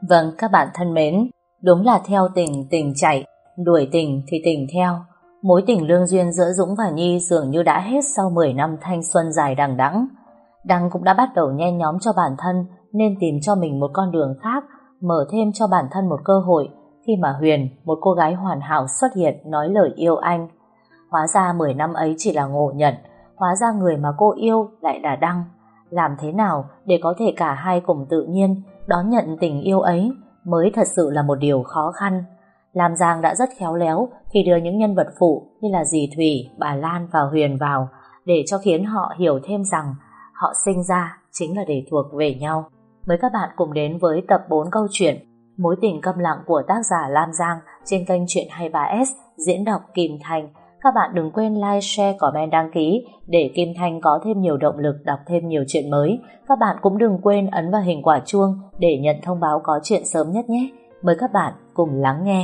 Vâng, các bạn thân mến, đúng là theo tình tình chạy, đuổi tình thì tình theo. Mối tình lương duyên giữa Dũng và Nhi dường như đã hết sau 10 năm thanh xuân dài đằng đẵng. Đăng cũng đã bắt đầu nhen nhóm cho bản thân nên tìm cho mình một con đường khác, mở thêm cho bản thân một cơ hội khi mà Huyền, một cô gái hoàn hảo xuất hiện nói lời yêu anh. Hóa ra 10 năm ấy chỉ là ngộ nhận, hóa ra người mà cô yêu lại là Đăng. Làm thế nào để có thể cả hai cùng tự nhiên đón nhận tình yêu ấy mới thật sự là một điều khó khăn. Lam Giang đã rất khéo léo khi đưa những nhân vật phụ như là dì Thủy, bà Lan và Huyền vào để cho khiến họ hiểu thêm rằng họ sinh ra chính là để thuộc về nhau. Mời các bạn cùng đến với tập 4 câu chuyện Mối tình câm lặng của tác giả Lam Giang trên kênh Chuyện 23S, diễn đọc Kim Thanh. Các bạn đừng quên like, share, comment, đăng ký để Kim Thanh có thêm nhiều động lực đọc thêm nhiều chuyện mới. Các bạn cũng đừng quên ấn vào hình quả chuông để nhận thông báo có chuyện sớm nhất nhé. Mời các bạn cùng lắng nghe.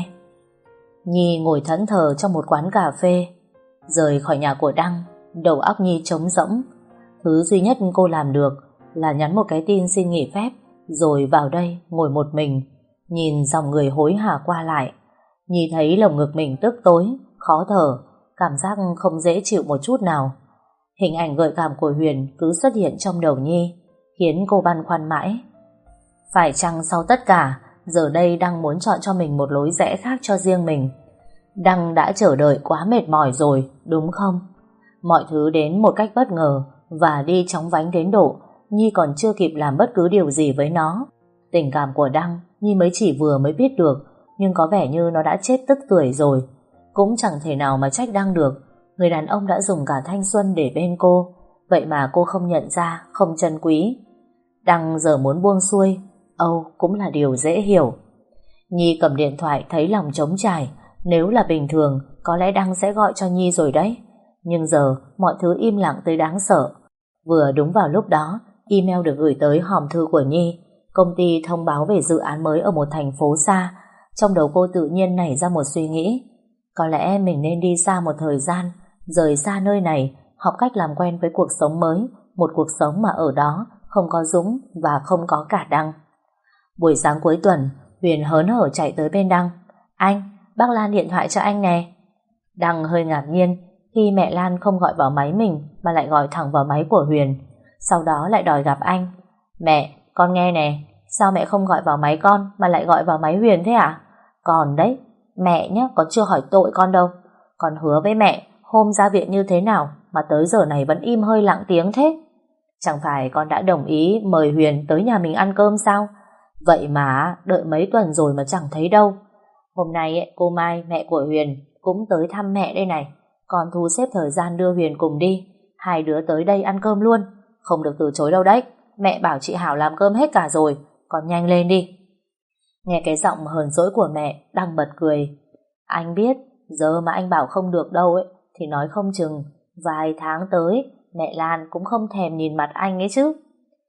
Nhi ngồi thẫn thờ trong một quán cà phê. Rời khỏi nhà của Đăng, đầu óc Nhi trống rỗng. Thứ duy nhất cô làm được là nhắn một cái tin xin nghỉ phép, rồi vào đây ngồi một mình, nhìn dòng người hối hả qua lại. Nhi thấy lồng ngực mình tức tối, khó thở, cảm giác không dễ chịu một chút nào. Hình ảnh gợi cảm của Huyền cứ xuất hiện trong đầu Nhi, khiến cô băn khoăn mãi. Phải chăng sau tất cả, giờ đây Đăng muốn chọn cho mình một lối rẽ khác cho riêng mình? Đăng đã chờ đợi quá mệt mỏi rồi, đúng không? Mọi thứ đến một cách bất ngờ và đi chóng vánh đến độ Nhi còn chưa kịp làm bất cứ điều gì với nó. Tình cảm của Đăng Nhi mới chỉ vừa mới biết được, nhưng có vẻ như nó đã chết tức tuổi rồi. Cũng chẳng thể nào mà trách Đăng được. Người đàn ông đã dùng cả thanh xuân để bên cô, vậy mà cô không nhận ra, không trân quý. Đăng giờ muốn buông xuôi, cũng là điều dễ hiểu. Nhi cầm điện thoại thấy lòng trống trải. Nếu là bình thường có lẽ Đăng sẽ gọi cho Nhi rồi đấy. Nhưng giờ mọi thứ im lặng tới đáng sợ. Vừa đúng vào lúc đó, email được gửi tới hòm thư của Nhi. Công ty thông báo về dự án mới ở một thành phố xa. Trong đầu cô tự nhiên nảy ra một suy nghĩ. Có lẽ mình nên đi xa một thời gian, rời xa nơi này, học cách làm quen với cuộc sống mới, một cuộc sống mà ở đó không có Dũng và không có cả Đăng. Buổi sáng cuối tuần, Huyền hớn hở chạy tới bên Đăng. Anh, bác Lan điện thoại cho anh nè. Đăng hơi ngạc nhiên khi mẹ Lan không gọi vào máy mình mà lại gọi thẳng vào máy của Huyền. Sau đó lại đòi gặp anh. Mẹ, con nghe nè, sao mẹ không gọi vào máy con mà lại gọi vào máy Huyền thế à? Còn đấy, mẹ nhé, còn chưa hỏi tội con đâu. Con hứa với mẹ hôm ra viện như thế nào mà tới giờ này vẫn im hơi lặng tiếng thế? Chẳng phải con đã đồng ý mời Huyền tới nhà mình ăn cơm sao? Vậy mà đợi mấy tuần rồi mà chẳng thấy đâu. Hôm nay cô Mai, mẹ của Huyền, cũng tới thăm mẹ đây này. Con thu xếp thời gian đưa Huyền cùng đi. Hai đứa tới đây ăn cơm luôn. Không được từ chối đâu đấy. Mẹ bảo chị Hảo làm cơm hết cả rồi. Con nhanh lên đi. Nghe cái giọng hờn dỗi của mẹ, Đăng bật cười. Anh biết, giờ mà anh bảo không được đâu thì nói không chừng vài tháng tới mẹ Lan cũng không thèm nhìn mặt anh ấy chứ.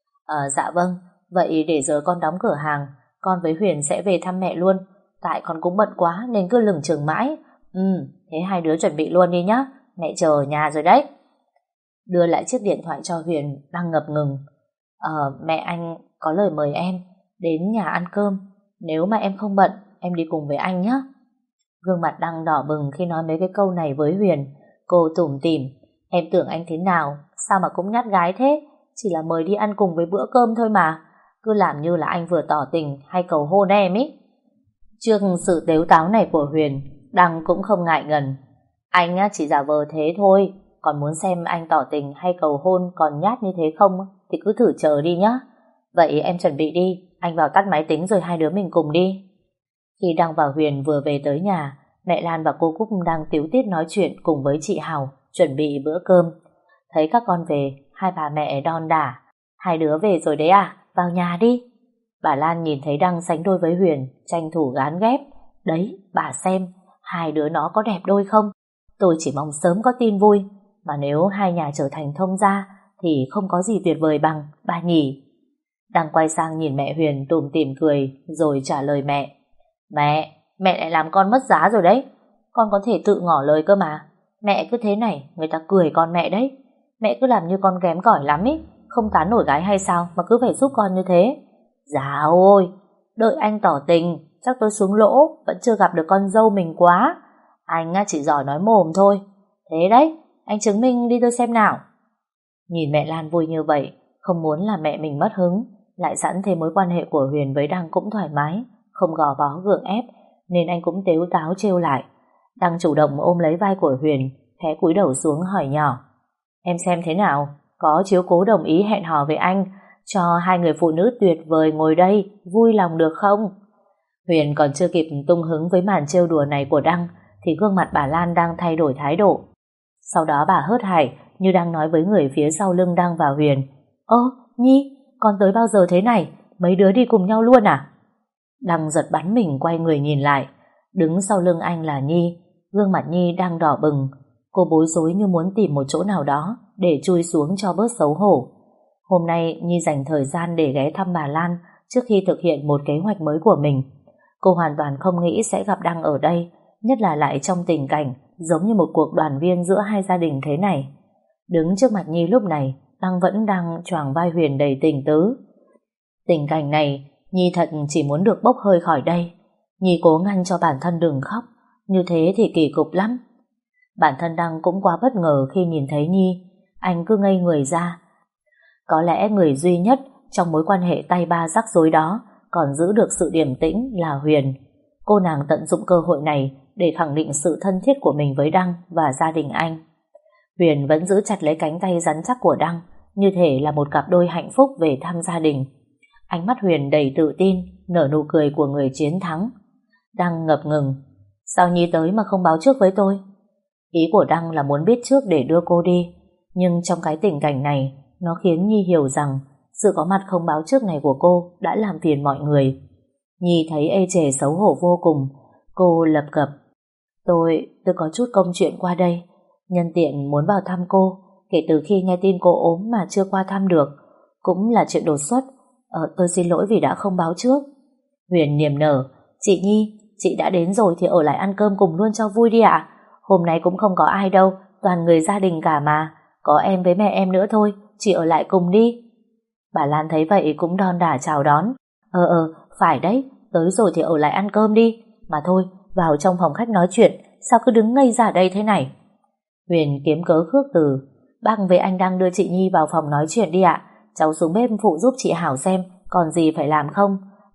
Dạ vâng, vậy để giờ con đóng cửa hàng, con với Huyền sẽ về thăm mẹ luôn. Tại con cũng bận quá nên cứ lửng chừng mãi. Thế hai đứa chuẩn bị luôn đi nhá. Mẹ chờ ở nhà rồi đấy. Đưa lại chiếc điện thoại cho Huyền, Đăng ngập ngừng. Mẹ anh có lời mời em đến nhà ăn cơm. Nếu mà em không bận, em đi cùng với anh nhé. Gương mặt Đăng đỏ bừng khi nói mấy cái câu này với Huyền. Cô tủm tỉm. Em tưởng anh thế nào, sao mà cũng nhát gái thế? Chỉ là mời đi ăn cùng với bữa cơm thôi mà. Cứ làm như là anh vừa tỏ tình hay cầu hôn em ý. Trước sự tếu táo này của Huyền, Đăng cũng không ngại ngần. Anh chỉ giả vờ thế thôi. Còn muốn xem anh tỏ tình hay cầu hôn còn nhát như thế không thì cứ thử chờ đi nhá. Vậy em chuẩn bị đi, anh vào tắt máy tính rồi hai đứa mình cùng đi. Khi Đăng và Huyền vừa về tới nhà, mẹ Lan và cô Cúc đang tíu tít nói chuyện cùng với chị Hảo, chuẩn bị bữa cơm. Thấy các con về, hai bà mẹ đon đả. Hai đứa về rồi đấy à, vào nhà đi. Bà Lan nhìn thấy Đăng sánh đôi với Huyền, tranh thủ gán ghép. Đấy, bà xem, hai đứa nó có đẹp đôi không? Tôi chỉ mong sớm có tin vui. Mà nếu hai nhà trở thành thông gia thì không có gì tuyệt vời bằng, bà nhỉ? Đăng quay sang nhìn mẹ Huyền tủm tỉm cười rồi trả lời mẹ. Mẹ lại làm con mất giá rồi đấy. Con có thể tự ngỏ lời cơ mà. Mẹ cứ thế này, người ta cười con mẹ đấy. Mẹ cứ làm như con kém cỏi lắm ý, không tán nổi gái hay sao mà cứ phải giúp con như thế? Dạ ôi, Đợi anh tỏ tình, chắc tôi xuống lỗ, vẫn chưa gặp được con dâu mình quá. Anh chỉ giỏi nói mồm thôi. Thế đấy, anh chứng minh đi tôi xem nào. Nhìn mẹ Lan vui như vậy, không muốn làm mẹ mình mất hứng, lại sẵn thêm mối quan hệ của Huyền với Đăng cũng thoải mái, không gò bó gượng ép, nên anh cũng tếu táo trêu lại. Đăng chủ động ôm lấy vai của Huyền, khẽ cúi đầu xuống hỏi nhỏ: Em xem thế nào, có chiếu cố đồng ý hẹn hò với anh, cho hai người phụ nữ tuyệt vời ngồi đây, vui lòng được không? Huyền còn chưa kịp tung hứng với màn trêu đùa này của Đăng, thì gương mặt bà Lan đang thay đổi thái độ. Sau đó bà hớt hải, như đang nói với người phía sau lưng Đăng và Huyền: Ơ, Nhi, con tới bao giờ thế này? Mấy đứa đi cùng nhau luôn à? Đăng giật bắn mình quay người nhìn lại. Đứng sau lưng anh là Nhi. Gương mặt Nhi đang đỏ bừng. Cô bối rối như muốn tìm một chỗ nào đó để chui xuống cho bớt xấu hổ. Hôm nay Nhi dành thời gian để ghé thăm bà Lan trước khi thực hiện một kế hoạch mới của mình. Cô hoàn toàn không nghĩ sẽ gặp Đăng ở đây, nhất là lại trong tình cảnh giống như một cuộc đoàn viên giữa hai gia đình thế này. Đứng trước mặt Nhi lúc này, Đăng vẫn đang choàng vai Huyền đầy tình tứ. Tình cảnh này, Nhi thật chỉ muốn được bốc hơi khỏi đây. Nhi cố ngăn cho bản thân đừng khóc, như thế thì kỳ cục lắm. Bản thân Đăng cũng quá bất ngờ khi nhìn thấy Nhi. Anh cứ ngây người ra. Có lẽ người duy nhất trong mối quan hệ tay ba rắc rối đó còn giữ được sự điềm tĩnh là Huyền. Cô nàng tận dụng cơ hội này để khẳng định sự thân thiết của mình với Đăng và gia đình anh. Huyền vẫn giữ chặt lấy cánh tay rắn chắc của Đăng, như thể là một cặp đôi hạnh phúc về thăm gia đình. Ánh mắt Huyền đầy tự tin, nở nụ cười của người chiến thắng. Đăng ngập ngừng: Sao Nhi tới mà không báo trước với tôi? Ý của Đăng là muốn biết trước để đưa cô đi, nhưng trong cái tình cảnh này, nó khiến Nhi hiểu rằng sự có mặt không báo trước này của cô đã làm phiền mọi người. Nhi thấy ê chề xấu hổ vô cùng. Cô lập cập: Tôi có chút công chuyện qua đây, nhân tiện muốn vào thăm cô. Kể từ khi nghe tin cô ốm mà chưa qua thăm được, cũng là chuyện đột xuất. Tôi xin lỗi vì đã không báo trước. Huyền niềm nở: Chị Nhi, chị đã đến rồi thì ở lại ăn cơm cùng luôn cho vui đi ạ. Hôm nay cũng không có ai đâu, toàn người gia đình cả mà. Có em với mẹ em nữa thôi, chị ở lại cùng đi. Bà Lan thấy vậy cũng đon đả chào đón: Phải đấy, tới rồi thì ở lại ăn cơm đi. Mà thôi, vào trong phòng khách nói chuyện, sao cứ đứng ngây ra đây thế này? Huyền kiếm cớ khước từ: Bác với anh đang đưa chị Nhi vào phòng nói chuyện đi ạ. Cháu xuống bếp phụ giúp chị Hảo xem còn gì phải làm không.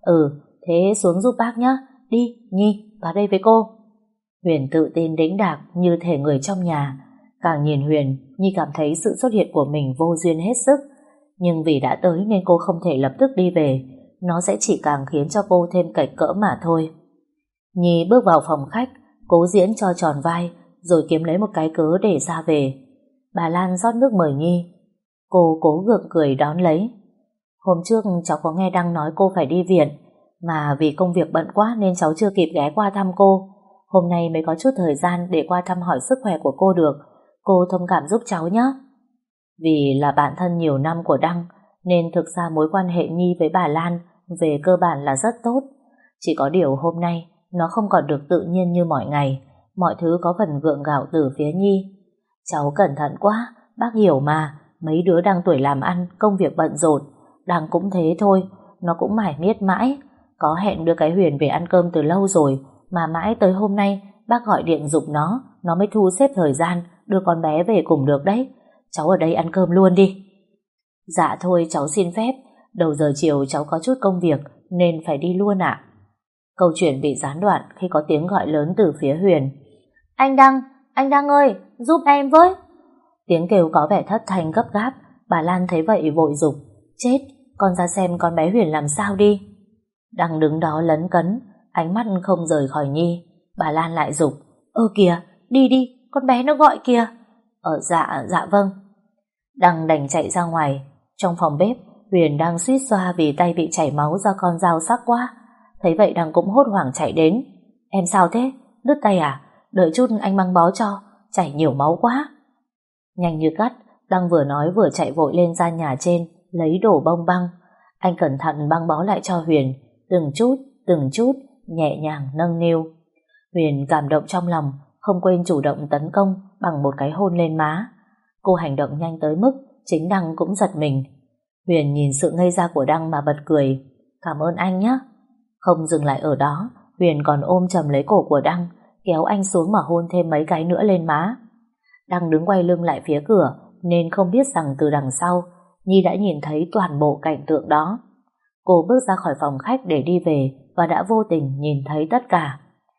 Thế xuống giúp bác nhé. Đi, Nhi, vào đây với cô. Huyền tự tin đĩnh đạc như thể người trong nhà. Càng nhìn Huyền, Nhi cảm thấy sự xuất hiện của mình vô duyên hết sức. Nhưng vì đã tới nên cô không thể lập tức đi về. Nó sẽ chỉ càng khiến cho cô thêm cạch cỡ mà thôi. Nhi bước vào phòng khách, cố diễn cho tròn vai, rồi kiếm lấy một cái cớ để ra về. Bà Lan rót nước mời Nhi. Cô cố gượng cười đón lấy. Hôm trước cháu có nghe Đăng nói cô phải đi viện, mà vì công việc bận quá nên cháu chưa kịp ghé qua thăm cô. Hôm nay mới có chút thời gian để qua thăm hỏi sức khỏe của cô được. Cô thông cảm giúp cháu nhé. Vì là bạn thân nhiều năm của Đăng, nên thực ra mối quan hệ Nhi với bà Lan về cơ bản là rất tốt. Chỉ có điều hôm nay nó không còn được tự nhiên như mọi ngày. Mọi thứ có phần gượng gạo từ phía Nhi. Cháu cẩn thận quá, bác hiểu mà. Mấy đứa đang tuổi làm ăn, công việc bận rộn. Đăng cũng thế thôi, nó cũng mải miết mãi. Có hẹn đưa cái Huyền về ăn cơm từ lâu rồi, mà mãi tới hôm nay bác gọi điện giục nó mới thu xếp thời gian đưa con bé về cùng được đấy. Cháu ở đây ăn cơm luôn đi. Dạ thôi, cháu xin phép. Đầu giờ chiều cháu có chút công việc nên phải đi luôn ạ. Câu chuyện bị gián đoạn khi có tiếng gọi lớn từ phía Huyền. Anh Đăng ơi, giúp em với. Tiếng kêu có vẻ thất thanh gấp gáp. Bà Lan thấy vậy vội giục: Chết, con ra xem con bé Huyền làm sao đi. Đăng đứng đó lấn cấn, ánh mắt không rời khỏi Nhi. Bà Lan lại giục: Kìa, đi, con bé nó gọi kìa. Dạ vâng. Đăng đành chạy ra ngoài. Trong phòng bếp, Huyền đang suýt xoa vì tay bị chảy máu do con dao sắc quá. Thấy vậy Đăng cũng hốt hoảng chạy đến. Em sao thế? Đứt tay à? Đợi chút anh băng bó cho, chảy nhiều máu quá. Nhanh như cắt, Đăng vừa nói vừa chạy vội lên gian nhà trên, lấy đổ bông băng. Anh cẩn thận băng bó lại cho Huyền, từng chút, nhẹ nhàng nâng niu. Huyền cảm động trong lòng, không quên chủ động tấn công bằng một cái hôn lên má. Cô hành động nhanh tới mức chính Đăng cũng giật mình. Huyền nhìn sự ngây ra của Đăng mà bật cười. Cảm ơn anh nhé. Không dừng lại ở đó, Huyền còn ôm chầm lấy cổ của Đăng, kéo anh xuống mà hôn thêm mấy cái nữa lên má. Đăng đứng quay lưng lại phía cửa, nên không biết rằng từ đằng sau, Nhi đã nhìn thấy toàn bộ cảnh tượng đó. Cô bước ra khỏi phòng khách để đi về và đã vô tình nhìn thấy tất cả.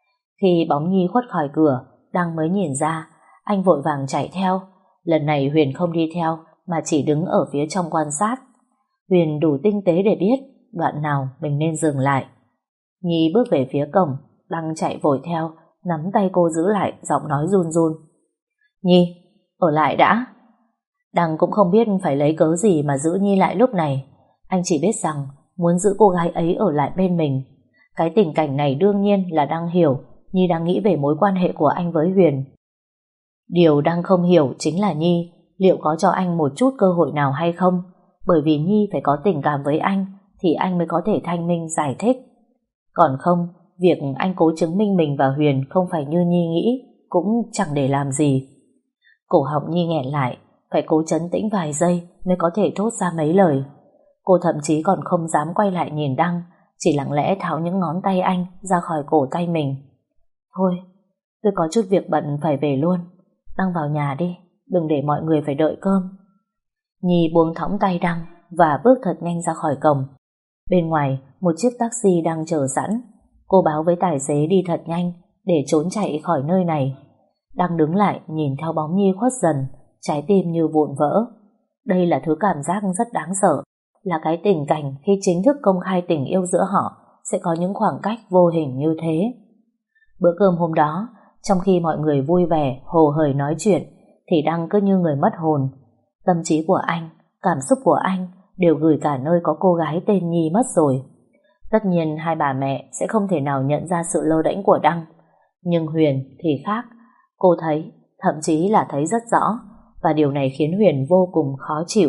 Khi bóng Nhi khuất khỏi cửa, Đăng mới nhìn ra, anh vội vàng chạy theo. Lần này Huyền không đi theo mà chỉ đứng ở phía trong quan sát. Huyền đủ tinh tế để biết đoạn nào mình nên dừng lại. Nhi bước về phía cổng, Đăng chạy vội theo, nắm tay cô giữ lại, giọng nói run run. Nhi, ở lại đã. Đăng cũng không biết phải lấy cớ gì mà giữ Nhi lại lúc này. Anh chỉ biết rằng muốn giữ cô gái ấy ở lại bên mình. Cái tình cảnh này đương nhiên là Đăng hiểu Nhi đang nghĩ về mối quan hệ của anh với Huyền. Điều Đăng không hiểu chính là Nhi liệu có cho anh một chút cơ hội nào hay không, bởi vì Nhi phải có tình cảm với anh thì anh mới có thể thanh minh giải thích. Còn không, việc anh cố chứng minh mình và Huyền không phải như Nhi nghĩ cũng chẳng để làm gì. Cổ họng Nhi nghẹn lại, phải cố trấn tĩnh vài giây mới có thể thốt ra mấy lời. Cô thậm chí còn không dám quay lại nhìn Đăng, chỉ lặng lẽ tháo những ngón tay anh ra khỏi cổ tay mình. Thôi, tôi có chút việc bận phải về luôn. Đăng vào nhà đi, đừng để mọi người phải đợi cơm. Nhi buông thõng tay Đăng và bước thật nhanh ra khỏi cổng. Bên ngoài, một chiếc taxi đang chờ sẵn. Cô báo với tài xế đi thật nhanh để trốn chạy khỏi nơi này. Đăng đứng lại nhìn theo bóng Nhi khuất dần, trái tim như vụn vỡ. Đây là thứ cảm giác rất đáng sợ, là cái tình cảnh khi chính thức công khai tình yêu giữa họ sẽ có những khoảng cách vô hình như thế. Bữa cơm hôm đó, trong khi mọi người vui vẻ, hồ hởi nói chuyện, thì Đăng cứ như người mất hồn. Tâm trí của anh, cảm xúc của anh đều gửi cả nơi có cô gái tên Nhi mất rồi. Tất nhiên hai bà mẹ sẽ không thể nào nhận ra sự lơ đễnh của Đăng. Nhưng Huyền thì khác. Cô thấy, thậm chí là thấy rất rõ, và điều này khiến Huyền vô cùng khó chịu.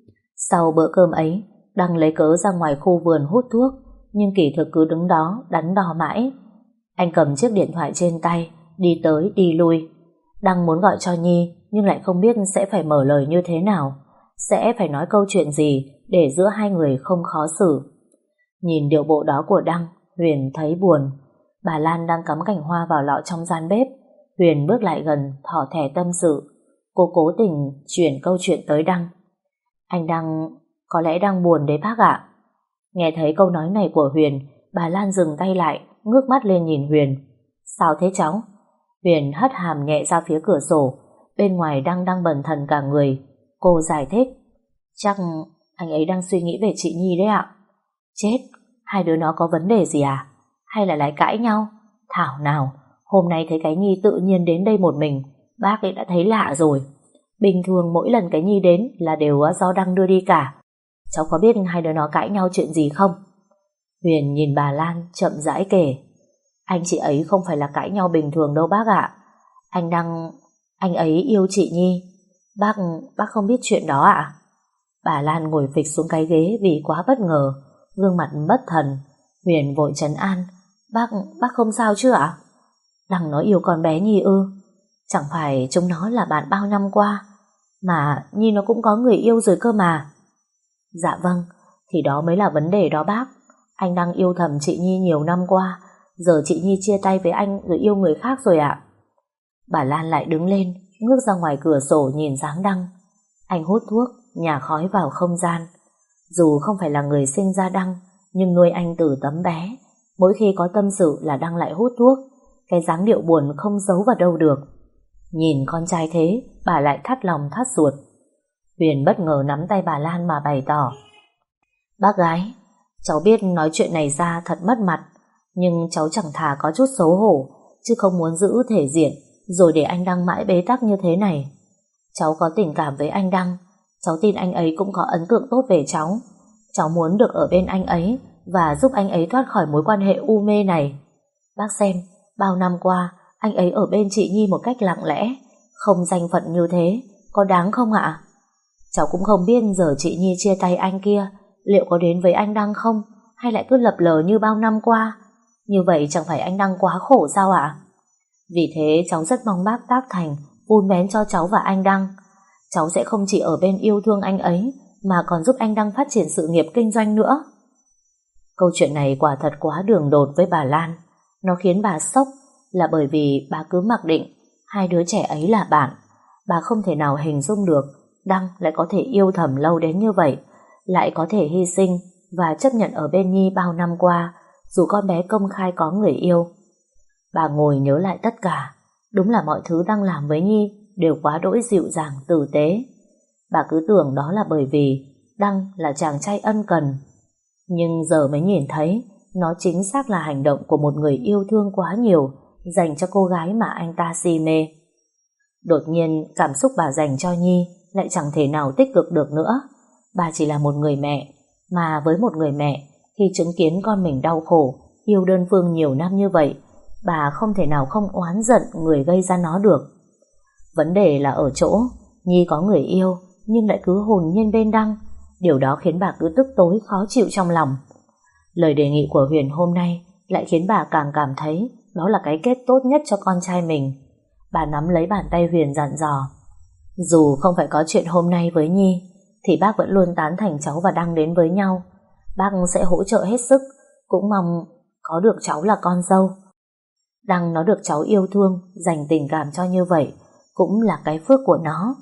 Sau bữa cơm ấy, Đăng lấy cớ ra ngoài khu vườn hút thuốc, nhưng kỳ thực cứ đứng đó đắn đo mãi. Anh cầm chiếc điện thoại trên tay, đi tới đi lui. Đăng muốn gọi cho Nhi, nhưng lại không biết sẽ phải mở lời như thế nào, sẽ phải nói câu chuyện gì để giữa hai người không khó xử. Nhìn điệu bộ đó của Đăng, Huyền thấy buồn. Bà Lan đang cắm cành hoa vào lọ trong gian bếp. Huyền bước lại gần, thỏ thẻ tâm sự. Cô cố tình chuyển câu chuyện tới Đăng. Anh Đăng có lẽ đang buồn đấy bác ạ. Nghe thấy câu nói này của Huyền, bà Lan dừng tay lại, ngước mắt lên nhìn Huyền. Sao thế cháu? Huyền hất hàm nhẹ ra phía cửa sổ. Bên ngoài đang bần thần cả người. Cô giải thích. Chắc anh ấy đang suy nghĩ về chị Nhi đấy ạ. Chết, hai đứa nó có vấn đề gì à? Hay là lại cãi nhau? Thảo nào, hôm nay thấy cái Nhi tự nhiên đến đây một mình, bác ấy đã thấy lạ rồi. Bình thường mỗi lần cái Nhi đến là đều do Đăng đưa đi cả. Cháu có biết hai đứa nó cãi nhau chuyện gì không? Huyền nhìn bà Lan chậm rãi kể. Anh chị ấy không phải là cãi nhau bình thường đâu bác ạ. Anh ấy yêu chị Nhi. Bác không biết chuyện đó ạ? Bà Lan ngồi phịch xuống cái ghế vì quá bất ngờ, gương mặt bất thần. Huyền vội trấn an. Bác không sao chứ ạ? Đăng nó yêu con bé Nhi ư? Chẳng phải chúng nó là bạn bao năm qua, mà Nhi nó cũng có người yêu rồi cơ mà. Dạ vâng, thì đó mới là vấn đề đó bác. Anh đang yêu thầm chị Nhi nhiều năm qua, giờ chị Nhi chia tay với anh rồi yêu người khác rồi ạ. Bà Lan lại đứng lên, ngước ra ngoài cửa sổ nhìn dáng Đăng. Anh hút thuốc, nhả khói vào không gian. Dù không phải là người sinh ra Đăng, nhưng nuôi anh từ tấm bé. Mỗi khi có tâm sự là Đăng lại hút thuốc. Cái dáng điệu buồn không giấu vào đâu được. Nhìn con trai thế, bà lại thắt lòng thắt ruột. Huyền bất ngờ nắm tay bà Lan mà bày tỏ. Bác gái, cháu biết nói chuyện này ra thật mất mặt, nhưng cháu chẳng thà có chút xấu hổ, chứ không muốn giữ thể diện rồi để anh Đăng mãi bế tắc như thế này. Cháu có tình cảm với anh Đăng, cháu tin anh ấy cũng có ấn tượng tốt về cháu. Cháu muốn được ở bên anh ấy và giúp anh ấy thoát khỏi mối quan hệ u mê này. Bác xem, bao năm qua anh ấy ở bên chị Nhi một cách lặng lẽ, không danh phận như thế, có đáng không ạ? Cháu cũng không biết giờ chị Nhi chia tay anh kia liệu có đến với anh Đăng không, hay lại cứ lập lờ như bao năm qua. Như vậy chẳng phải anh Đăng quá khổ sao ạ? Vì thế cháu rất mong bác tác thành vun vén cho cháu và anh Đăng. Cháu sẽ không chỉ ở bên yêu thương anh ấy, mà còn giúp anh Đăng phát triển sự nghiệp kinh doanh nữa. Câu chuyện này quả thật quá đường đột với bà Lan. Nó khiến bà sốc là bởi vì bà cứ mặc định hai đứa trẻ ấy là bạn. Bà không thể nào hình dung được Đăng lại có thể yêu thầm lâu đến như vậy, lại có thể hy sinh và chấp nhận ở bên Nhi bao năm qua, dù con bé công khai có người yêu. Bà ngồi nhớ lại tất cả. Đúng là mọi thứ Đăng làm với Nhi đều quá đỗi dịu dàng, tử tế. Bà cứ tưởng đó là bởi vì Đăng là chàng trai ân cần. Nhưng giờ mới nhìn thấy nó chính xác là hành động của một người yêu thương quá nhiều dành cho cô gái mà anh ta si mê. Đột nhiên cảm xúc bà dành cho Nhi lại chẳng thể nào tích cực được nữa. Bà chỉ là một người mẹ, mà với một người mẹ, khi chứng kiến con mình đau khổ, yêu đơn phương nhiều năm như vậy, bà không thể nào không oán giận người gây ra nó được. Vấn đề là ở chỗ Nhi có người yêu nhưng lại cứ hồn nhiên bên Đăng. Điều đó khiến bà cứ tức tối khó chịu trong lòng. Lời đề nghị của Huyền hôm nay lại khiến bà càng cảm thấy đó là cái kết tốt nhất cho con trai mình. Bà nắm lấy bàn tay Huyền dặn dò: dù không phải có chuyện hôm nay với Nhi thì bác vẫn luôn tán thành cháu và Đăng đến với nhau. Bác sẽ hỗ trợ hết sức, cũng mong có được cháu là con dâu. Đăng nó được cháu yêu thương, dành tình cảm cho như vậy cũng là cái phước của nó.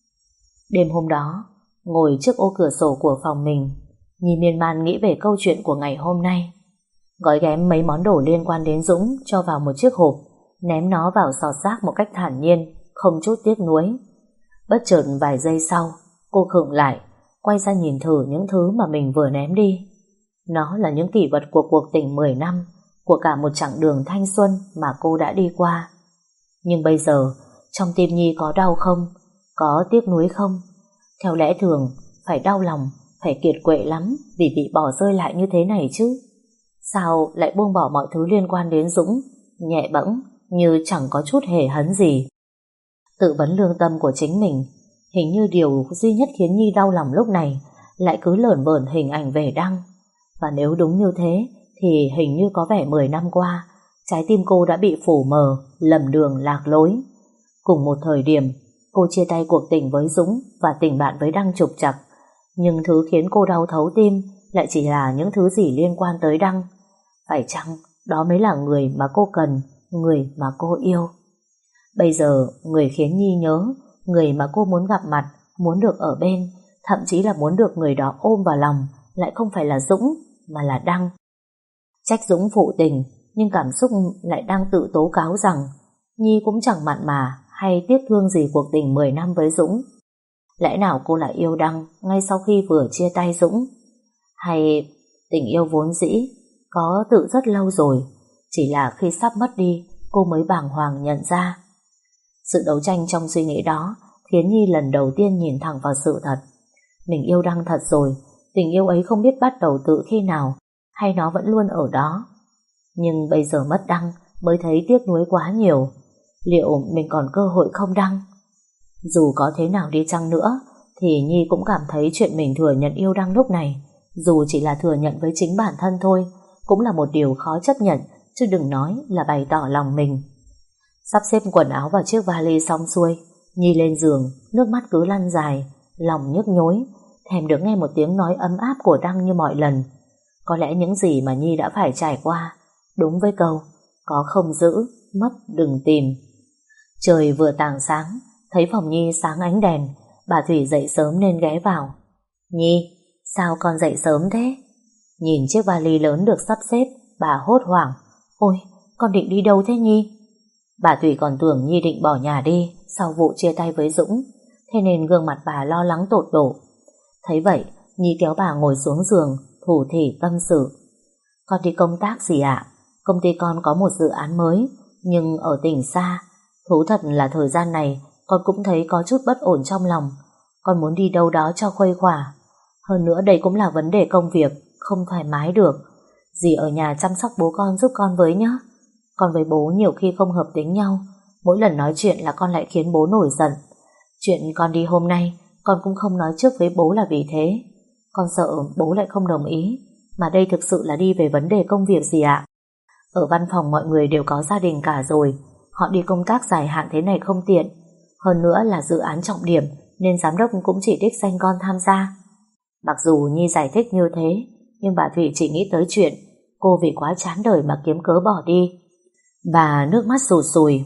Đêm hôm đó, ngồi trước ô cửa sổ của phòng mình, Nhi miên man nghĩ về câu chuyện của ngày hôm nay. Gói ghém mấy món đồ liên quan đến Dũng cho vào một chiếc hộp, ném nó vào sọt rác một cách thản nhiên, không chút tiếc nuối. Bất chợt vài giây sau, cô khựng lại, quay ra nhìn thử những thứ mà mình vừa ném đi. Nó là những kỷ vật của cuộc tình 10 năm, của cả một chặng đường thanh xuân mà cô đã đi qua. Nhưng bây giờ, trong tim Nhi có đau không? Có tiếc nuối không? Theo lẽ thường, phải đau lòng, phải kiệt quệ lắm vì bị bỏ rơi lại như thế này chứ. Sao lại buông bỏ mọi thứ liên quan đến Dũng, nhẹ bẫng như chẳng có chút hề hấn gì? Tự vấn lương tâm của chính mình, hình như điều duy nhất khiến Nhi đau lòng lúc này lại cứ lởn vởn hình ảnh về Đăng. Và nếu đúng như thế thì hình như có vẻ 10 năm qua trái tim cô đã bị phủ mờ, lầm đường lạc lối. Cùng một thời điểm, cô chia tay cuộc tình với Dũng và tình bạn với Đăng trục trặc. Nhưng thứ khiến cô đau thấu tim lại chỉ là những thứ gì liên quan tới Đăng. Phải chăng đó mới là người mà cô cần, người mà cô yêu? Bây giờ, người khiến Nhi nhớ, người mà cô muốn gặp mặt, muốn được ở bên, thậm chí là muốn được người đó ôm vào lòng, lại không phải là Dũng, mà là Đăng. Trách Dũng phụ tình, nhưng cảm xúc lại đang tự tố cáo rằng Nhi cũng chẳng mặn mà hay tiếc thương gì cuộc tình 10 năm với Dũng. Lẽ nào cô lại yêu Đăng ngay sau khi vừa chia tay Dũng? Hay tình yêu vốn dĩ có tự rất lâu rồi, chỉ là khi sắp mất đi cô mới bàng hoàng nhận ra? Sự đấu tranh trong suy nghĩ đó khiến Nhi lần đầu tiên nhìn thẳng vào sự thật. Mình yêu Đăng thật rồi, tình yêu ấy không biết bắt đầu từ khi nào, hay nó vẫn luôn ở đó. Nhưng bây giờ mất Đăng mới thấy tiếc nuối quá nhiều. Liệu mình còn cơ hội không Đăng? Dù có thế nào đi chăng nữa thì Nhi cũng cảm thấy chuyện mình thừa nhận yêu Đăng lúc này, dù chỉ là thừa nhận với chính bản thân thôi, cũng là một điều khó chấp nhận, chứ đừng nói là bày tỏ lòng mình. Sắp xếp quần áo vào chiếc vali xong xuôi, Nhi lên giường, nước mắt cứ lăn dài, lòng nhức nhối, thèm được nghe một tiếng nói ấm áp của Đăng như mọi lần. Có lẽ những gì mà Nhi đã phải trải qua đúng với câu có không giữ, mất đừng tìm. Trời vừa tảng sáng, thấy phòng Nhi sáng ánh đèn, bà Thủy dậy sớm nên ghé vào. Nhi, sao con dậy sớm thế? Nhìn chiếc vali lớn được sắp xếp, bà hốt hoảng. Ôi, con định đi đâu thế Nhi? Bà Thủy còn tưởng Nhi định bỏ nhà đi sau vụ chia tay với Dũng, thế nên gương mặt bà lo lắng tột độ. Thấy vậy, Nhi kéo bà ngồi xuống giường, thủ thỉ tâm sự. Con đi công tác gì ạ? Công ty con có một dự án mới, nhưng ở tỉnh xa. Thú thật là thời gian này con cũng thấy có chút bất ổn trong lòng. Con muốn đi đâu đó cho khuây khỏa. Hơn nữa đây cũng là vấn đề công việc, không thoải mái được. Dì ở nhà chăm sóc bố con giúp con với nhé. Con với bố nhiều khi không hợp tính nhau, mỗi lần nói chuyện là con lại khiến bố nổi giận. Chuyện con đi hôm nay con cũng không nói trước với bố là vì thế. Con sợ bố lại không đồng ý, mà đây thực sự là đi về vấn đề công việc gì ạ. Ở văn phòng mọi người đều có gia đình cả rồi, họ đi công tác dài hạn thế này không tiện. Hơn nữa là dự án trọng điểm nên giám đốc cũng chỉ đích danh con tham gia. Mặc dù Nhi giải thích như thế, nhưng bà Thủy chỉ nghĩ tới chuyện cô vì quá chán đời mà kiếm cớ bỏ đi. Bà nước mắt sụt sùi.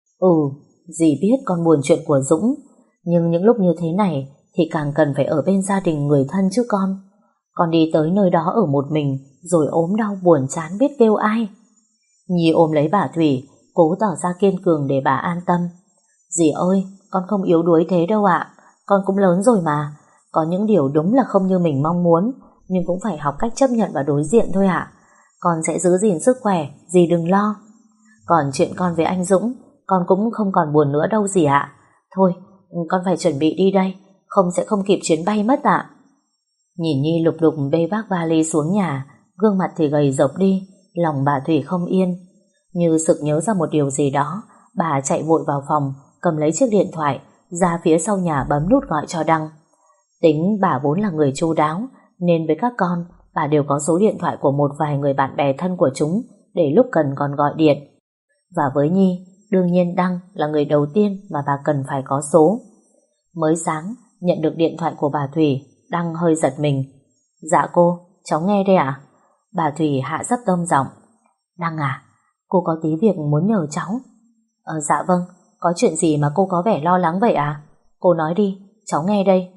Dì biết con buồn chuyện của Dũng, nhưng những lúc như thế này thì càng cần phải ở bên gia đình người thân chứ con. Con đi tới nơi đó ở một mình, rồi ốm đau buồn chán biết kêu ai. Nhi ôm lấy bà Thủy, cố tỏ ra kiên cường để bà an tâm. Dì ơi, con không yếu đuối thế đâu ạ. Con cũng lớn rồi mà. Có những điều đúng là không như mình mong muốn, nhưng cũng phải học cách chấp nhận và đối diện thôi ạ. Con sẽ giữ gìn sức khỏe, dì đừng lo. Còn chuyện con với anh Dũng, con cũng không còn buồn nữa đâu dì ạ. Thôi, con phải chuẩn bị đi đây, không sẽ không kịp chuyến bay mất ạ. Nhìn Nhi lục đục bê vác vali xuống nhà, gương mặt thì gầy rộc đi, lòng bà Thủy không yên. Như sực nhớ ra một điều gì đó, bà chạy vội vào phòng, cầm lấy chiếc điện thoại, ra phía sau nhà bấm nút gọi cho Đăng. Tính bà vốn là người chu đáo, nên với các con, bà đều có số điện thoại của một vài người bạn bè thân của chúng, để lúc cần còn gọi điện. Và với Nhi, đương nhiên Đăng là người đầu tiên mà bà cần phải có số. Mới sáng, nhận được điện thoại của bà Thủy, Đăng hơi giật mình. Dạ cô, cháu nghe đây ạ. Bà Thủy hạ thấp tông giọng. Đăng à, cô có tí việc muốn nhờ cháu. Dạ vâng, có chuyện gì mà cô có vẻ lo lắng vậy à? Cô nói đi, cháu nghe đây.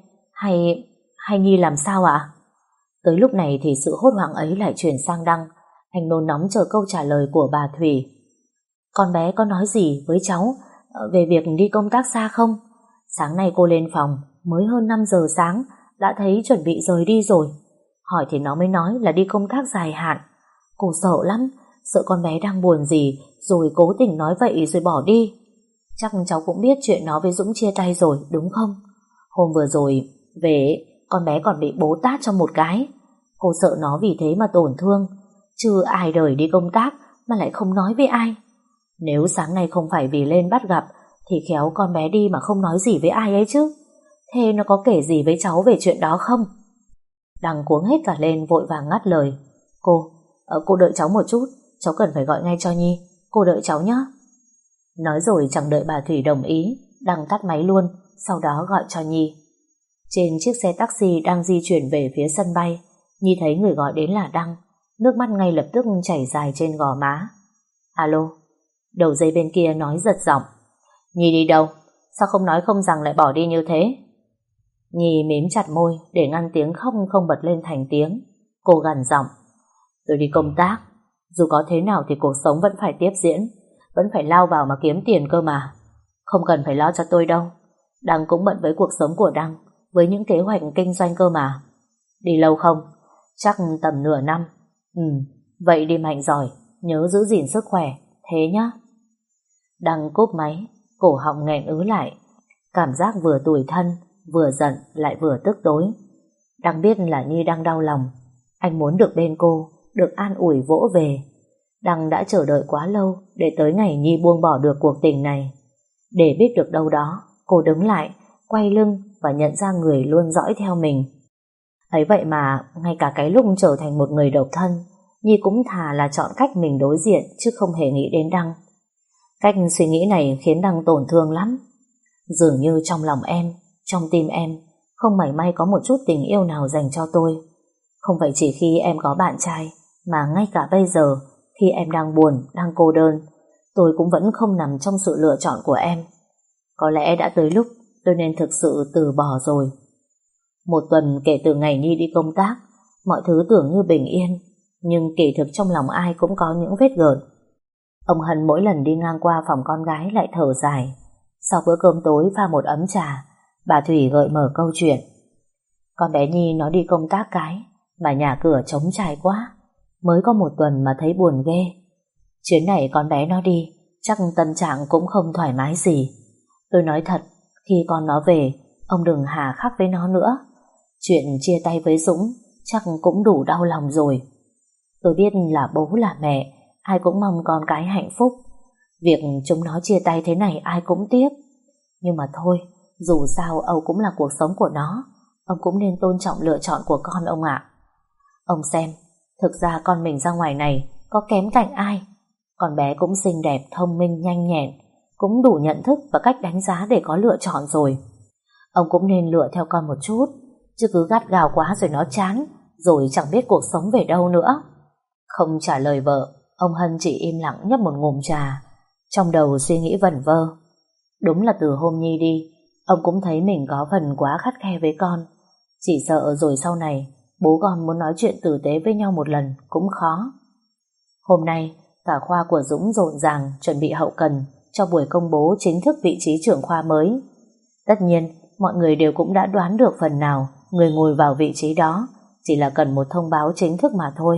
Hay Nhi làm sao ạ? Tới lúc này thì sự hốt hoảng ấy lại chuyển sang Đăng. Anh nôn nóng chờ câu trả lời của bà Thủy. Con bé có nói gì với cháu về việc đi công tác xa không? Sáng nay cô lên phòng, mới hơn 5 giờ sáng, đã thấy chuẩn bị rời đi rồi. Hỏi thì nó mới nói là đi công tác dài hạn. Cô sợ lắm, sợ con bé đang buồn gì, rồi cố tình nói vậy rồi bỏ đi. Chắc cháu cũng biết chuyện nó với Dũng chia tay rồi, đúng không? Hôm vừa rồi về, con bé còn bị bố tát cho một cái. Cô sợ nó vì thế mà tổn thương, chứ ai đời đi công tác mà lại không nói với ai. Nếu sáng nay không phải vì lên bắt gặp, thì khéo con bé đi mà không nói gì với ai ấy chứ. Thế nó có kể gì với cháu về chuyện đó không? Đăng cuống hết cả lên, vội vàng ngắt lời. Cô đợi cháu một chút, cháu cần phải gọi ngay cho Nhi. Cô đợi cháu nhé. Nói rồi chẳng đợi bà Thủy đồng ý, Đăng tắt máy luôn, sau đó gọi cho Nhi. Trên chiếc xe taxi đang di chuyển về phía sân bay, Nhi thấy người gọi đến là Đăng, nước mắt ngay lập tức chảy dài trên gò má. Alo. Đầu dây bên kia nói giật giọng. Nhi đi đâu? Sao không nói không rằng lại bỏ đi như thế? Nhi mím chặt môi để ngăn tiếng khóc không bật lên thành tiếng. Cô gằn giọng. Tôi đi công tác, dù có thế nào thì cuộc sống vẫn phải tiếp diễn, vẫn phải lao vào mà kiếm tiền cơ mà. Không cần phải lo cho tôi đâu. Đăng cũng bận với cuộc sống của Đăng, với những kế hoạch kinh doanh cơ mà. Đi lâu không? Chắc tầm nửa năm. Vậy đi mạnh giỏi, nhớ giữ gìn sức khỏe, thế nhá. Đăng cúp máy, cổ họng nghẹn ứ lại. Cảm giác vừa tủi thân, vừa giận lại vừa tức tối. Đăng biết là Nhi đang đau lòng. Anh muốn được bên cô, được an ủi vỗ về. Đăng đã chờ đợi quá lâu để tới ngày Nhi buông bỏ được cuộc tình này. Để biết được đâu đó, cô đứng lại, quay lưng và nhận ra người luôn dõi theo mình. Ấy vậy mà, ngay cả cái lúc trở thành một người độc thân, Nhi cũng thà là chọn cách mình đối diện chứ không hề nghĩ đến Đăng. Cách suy nghĩ này khiến Đăng tổn thương lắm. Dường như trong lòng em, trong tim em, không mảy may có một chút tình yêu nào dành cho tôi. Không phải chỉ khi em có bạn trai, mà ngay cả bây giờ, khi em đang buồn, đang cô đơn, tôi cũng vẫn không nằm trong sự lựa chọn của em. Có lẽ đã tới lúc tôi nên thực sự từ bỏ rồi. Một tuần kể từ ngày Nhi đi công tác, mọi thứ tưởng như bình yên, nhưng kỳ thực trong lòng ai cũng có những vết gợn. Ông Hân mỗi lần đi ngang qua phòng con gái lại thở dài. Sau bữa cơm tối pha một ấm trà, bà Thủy gợi mở câu chuyện. Con bé Nhi nó đi công tác cái, mà nhà cửa trống trải quá, mới có một tuần mà thấy buồn ghê. Chuyến này con bé nó đi, chắc tâm trạng cũng không thoải mái gì. Tôi nói thật, khi con nó về, ông đừng hà khắc với nó nữa. Chuyện chia tay với Dũng chắc cũng đủ đau lòng rồi. Tôi biết là bố là mẹ, ai cũng mong con cái hạnh phúc. Việc chúng nó chia tay thế này ai cũng tiếc. Nhưng mà thôi, dù sao Âu cũng là cuộc sống của nó, ông cũng nên tôn trọng lựa chọn của con ông ạ. Ông xem, thực ra con mình ra ngoài này có kém cạnh ai. Con bé cũng xinh đẹp, thông minh, nhanh nhẹn, cũng đủ nhận thức và cách đánh giá để có lựa chọn rồi. Ông cũng nên lựa theo con một chút, chứ cứ gắt gao quá rồi nó chán, rồi chẳng biết cuộc sống về đâu nữa. Không trả lời vợ, ông Hân chỉ im lặng nhấp một ngụm trà, trong đầu suy nghĩ vẩn vơ. Đúng là từ hôm Nhi đi, ông cũng thấy mình có phần quá khắt khe với con. Chỉ sợ rồi sau này bố con muốn nói chuyện tử tế với nhau một lần cũng khó. Hôm nay cả khoa của Dũng rộn ràng chuẩn bị hậu cần cho buổi công bố chính thức vị trí trưởng khoa mới. Tất nhiên mọi người đều cũng đã đoán được phần nào người ngồi vào vị trí đó chỉ là cần một thông báo chính thức mà thôi.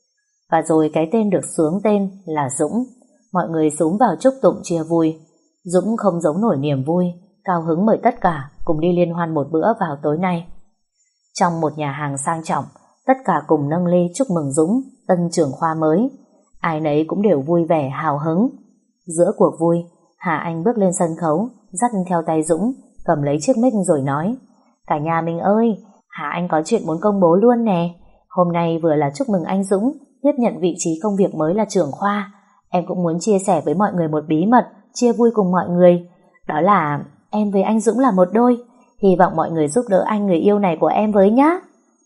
Và rồi cái tên được xướng tên là Dũng. Mọi người xúm vào chúc tụng chia vui. Dũng không giấu nổi niềm vui, cao hứng mời tất cả cùng đi liên hoan một bữa vào tối nay. Trong một nhà hàng sang trọng, tất cả cùng nâng ly chúc mừng Dũng, tân trưởng khoa mới. Ai nấy cũng đều vui vẻ hào hứng. Giữa cuộc vui, Hà Anh bước lên sân khấu, dắt theo tay Dũng, cầm lấy chiếc mic rồi nói: Cả nhà mình ơi, Hà Anh có chuyện muốn công bố luôn nè. Hôm nay vừa là chúc mừng anh Dũng tiếp nhận vị trí công việc mới là trưởng khoa. Em cũng muốn chia sẻ với mọi người một bí mật, chia vui cùng mọi người. Đó là em với anh Dũng là một đôi. Hy vọng mọi người giúp đỡ anh người yêu này của em với nhá.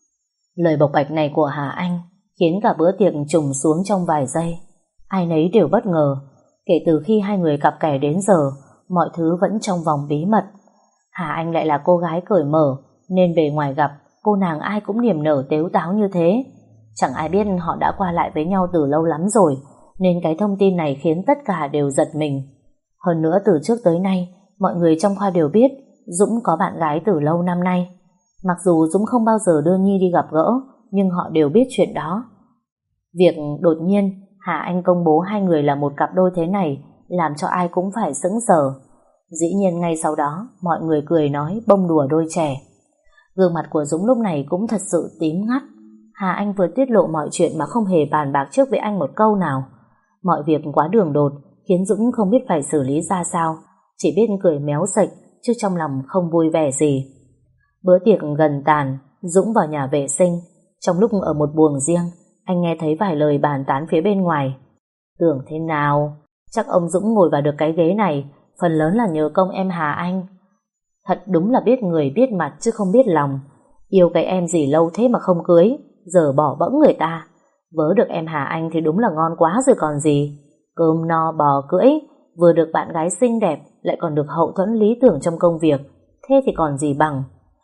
Lời bộc bạch này của Hà Anh khiến cả bữa tiệc trùng xuống trong vài giây. Ai nấy đều bất ngờ. Kể từ khi hai người cặp kè đến giờ, mọi thứ vẫn trong vòng bí mật. Hà Anh lại là cô gái cởi mở, nên bề ngoài gặp cô nàng ai cũng niềm nở tếu táo như thế. Chẳng ai biết họ đã qua lại với nhau từ lâu lắm rồi, nên cái thông tin này khiến tất cả đều giật mình. Hơn nữa từ trước tới nay, mọi người trong khoa đều biết Dũng có bạn gái từ lâu năm nay. Mặc dù Dũng không bao giờ đưa Nhi đi gặp gỡ, nhưng họ đều biết chuyện đó. Việc đột nhiên Hà Anh công bố hai người là một cặp đôi thế này làm cho ai cũng phải sững sờ. Dĩ nhiên ngay sau đó mọi người cười nói bông đùa đôi trẻ. Gương mặt của Dũng lúc này cũng thật sự tím ngắt. Hà Anh vừa tiết lộ mọi chuyện mà không hề bàn bạc trước với anh một câu nào. Mọi việc quá đường đột khiến Dũng không biết phải xử lý ra sao, chỉ biết cười méo sệch chứ trong lòng không vui vẻ gì. Bữa tiệc gần tàn, Dũng vào nhà vệ sinh. Trong lúc ở một buồng riêng, anh nghe thấy vài lời bàn tán phía bên ngoài. Tưởng thế nào, chắc ông Dũng ngồi vào được cái ghế này phần lớn là nhờ công em Hà Anh. Thật đúng là biết người biết mặt chứ không biết lòng. Yêu cái em gì lâu thế mà không cưới, giờ bỏ bẫng người ta. Vớ được em Hà Anh thì đúng là ngon quá rồi còn gì. Cơm no bò cưỡi, vừa được bạn gái xinh đẹp, lại còn được hậu thuẫn lý tưởng trong công việc. Thế thì còn gì bằng.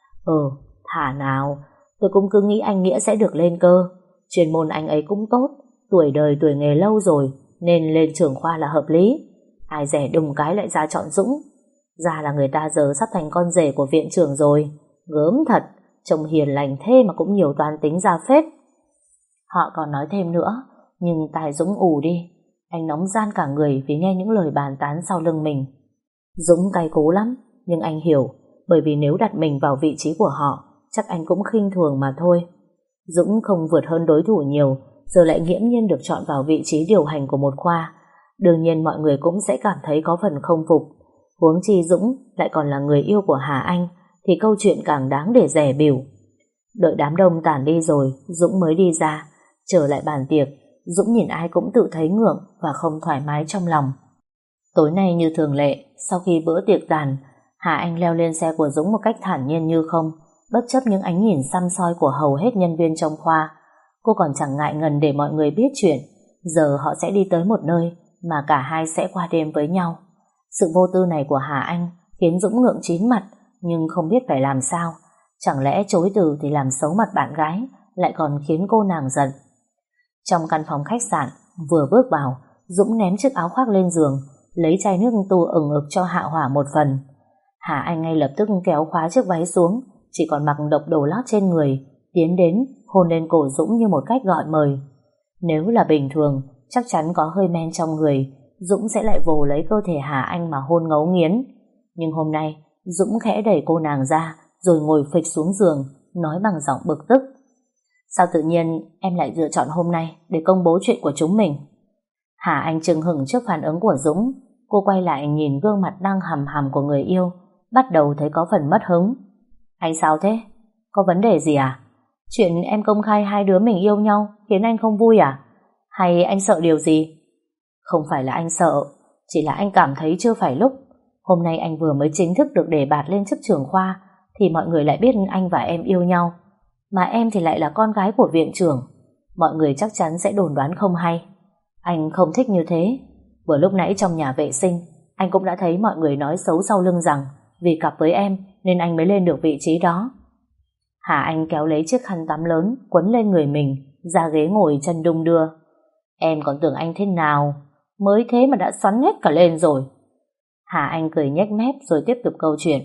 Thả nào, tôi cũng cứ nghĩ anh Nghĩa sẽ được lên cơ. Chuyên môn anh ấy cũng tốt, tuổi đời tuổi nghề lâu rồi, nên lên trưởng khoa là hợp lý. Ai dè đùng cái lại ra chọn Dũng. Ra là người ta giờ sắp thành con rể của viện trưởng rồi. Gớm thật, trông hiền lành thế mà cũng nhiều toán tính ra phết. Họ còn nói thêm nữa, nhưng tai Dũng ù đi. Anh nóng gian cả người vì nghe những lời bàn tán sau lưng mình. Dũng cay cú lắm, nhưng anh hiểu, bởi vì nếu đặt mình vào vị trí của họ, chắc anh cũng khinh thường mà thôi. Dũng không vượt hơn đối thủ nhiều, giờ lại nghiễm nhiên được chọn vào vị trí điều hành của một khoa. Đương nhiên mọi người cũng sẽ cảm thấy có phần không phục. Huống chi Dũng lại còn là người yêu của Hà Anh, thì câu chuyện càng đáng để dè bỉu. Đợi đám đông tản đi rồi, Dũng mới đi ra. Trở lại bàn tiệc, Dũng nhìn ai cũng tự thấy ngượng và không thoải mái trong lòng. Tối nay như thường lệ, sau khi bữa tiệc tàn, Hà Anh leo lên xe của Dũng một cách thản nhiên như không, bất chấp những ánh nhìn săm soi của hầu hết nhân viên trong khoa. Cô còn chẳng ngại ngần để mọi người biết chuyện. Giờ họ sẽ đi tới một nơi mà cả hai sẽ qua đêm với nhau. Sự vô tư này của Hà Anh khiến Dũng ngượng chín mặt, nhưng không biết phải làm sao. Chẳng lẽ chối từ thì làm xấu mặt bạn gái, lại còn khiến cô nàng giận. Trong căn phòng khách sạn, vừa bước vào, Dũng ném chiếc áo khoác lên giường, lấy chai nước tu ửng ực cho hạ hỏa một phần. Hà Anh ngay lập tức kéo khóa chiếc váy xuống, chỉ còn mặc độc đồ lót trên người, tiến đến hôn lên cổ Dũng như một cách gọi mời. Nếu là bình thường, chắc chắn có hơi men trong người, Dũng sẽ lại vồ lấy cơ thể Hà Anh mà hôn ngấu nghiến. Nhưng hôm nay, Dũng khẽ đẩy cô nàng ra, rồi ngồi phịch xuống giường, nói bằng giọng bực tức. Sao tự nhiên em lại lựa chọn hôm nay để công bố chuyện của chúng mình? Hà Anh chừng hửng trước phản ứng của Dũng. Cô quay lại nhìn gương mặt đang hằm hằm của người yêu, bắt đầu thấy có phần mất hứng. Anh sao thế? Có vấn đề gì à? Chuyện em công khai hai đứa mình yêu nhau khiến anh không vui à? Hay anh sợ điều gì? Không phải là anh sợ, chỉ là anh cảm thấy chưa phải lúc. Hôm nay anh vừa mới chính thức được đề bạt lên chức trưởng khoa, thì mọi người lại biết anh và em yêu nhau. Mà em thì lại là con gái của viện trưởng. Mọi người chắc chắn sẽ đồn đoán không hay. Anh không thích như thế. Vừa lúc nãy trong nhà vệ sinh, anh cũng đã thấy mọi người nói xấu sau lưng rằng vì cặp với em nên anh mới lên được vị trí đó. Hà Anh kéo lấy chiếc khăn tắm lớn quấn lên người mình, ra ghế ngồi chân đung đưa. Em còn tưởng anh thế nào, mới thế mà đã xoắn hết cả lên rồi. Hà Anh cười nhếch mép rồi tiếp tục câu chuyện.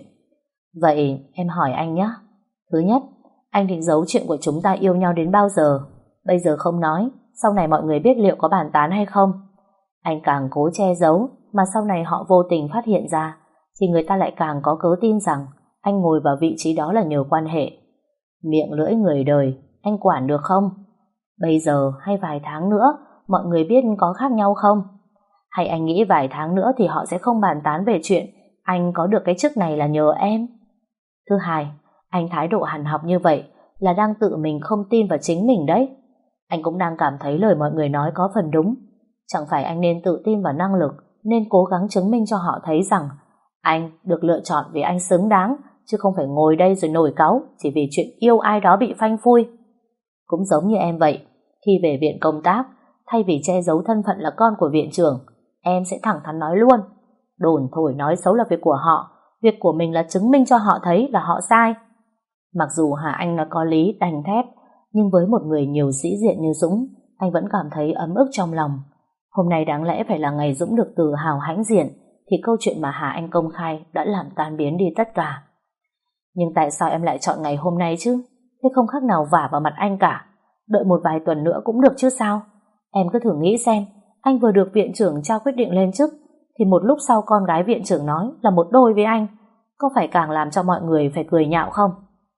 Vậy em hỏi anh nhé. Thứ nhất, anh định giấu chuyện của chúng ta yêu nhau đến bao giờ? Bây giờ không nói, sau này mọi người biết liệu có bàn tán hay không? Anh càng cố che giấu, mà sau này họ vô tình phát hiện ra, thì người ta lại càng có cớ tin rằng anh ngồi vào vị trí đó là nhờ quan hệ. Miệng lưỡi người đời, anh quản được không? Bây giờ hay vài tháng nữa, mọi người biết có khác nhau không? Hay anh nghĩ vài tháng nữa thì họ sẽ không bàn tán về chuyện anh có được cái chức này là nhờ em? Thứ hai, anh thái độ hằn học như vậy là đang tự mình không tin vào chính mình đấy. Anh cũng đang cảm thấy lời mọi người nói có phần đúng. Chẳng phải anh nên tự tin vào năng lực, nên cố gắng chứng minh cho họ thấy rằng anh được lựa chọn vì anh xứng đáng, chứ không phải ngồi đây rồi nổi cáu chỉ vì chuyện yêu ai đó bị phanh phui. Cũng giống như em vậy, khi về viện công tác, thay vì che giấu thân phận là con của viện trưởng, em sẽ thẳng thắn nói luôn. Đồn thổi nói xấu là việc của họ, việc của mình là chứng minh cho họ thấy là họ sai. Mặc dù Hà Anh nói có lý đành thép, nhưng với một người nhiều sĩ diện như Dũng, anh vẫn cảm thấy ấm ức trong lòng. Hôm nay đáng lẽ phải là ngày Dũng được tự hào hãnh diện, thì câu chuyện mà Hà Anh công khai đã làm tan biến đi tất cả. Nhưng tại sao em lại chọn ngày hôm nay chứ? Thế không khác nào vả vào mặt anh cả. Đợi một vài tuần nữa cũng được chứ sao? Em cứ thử nghĩ xem, anh vừa được viện trưởng trao quyết định lên chức, thì một lúc sau con gái viện trưởng nói là một đôi với anh, có phải càng làm cho mọi người phải cười nhạo không?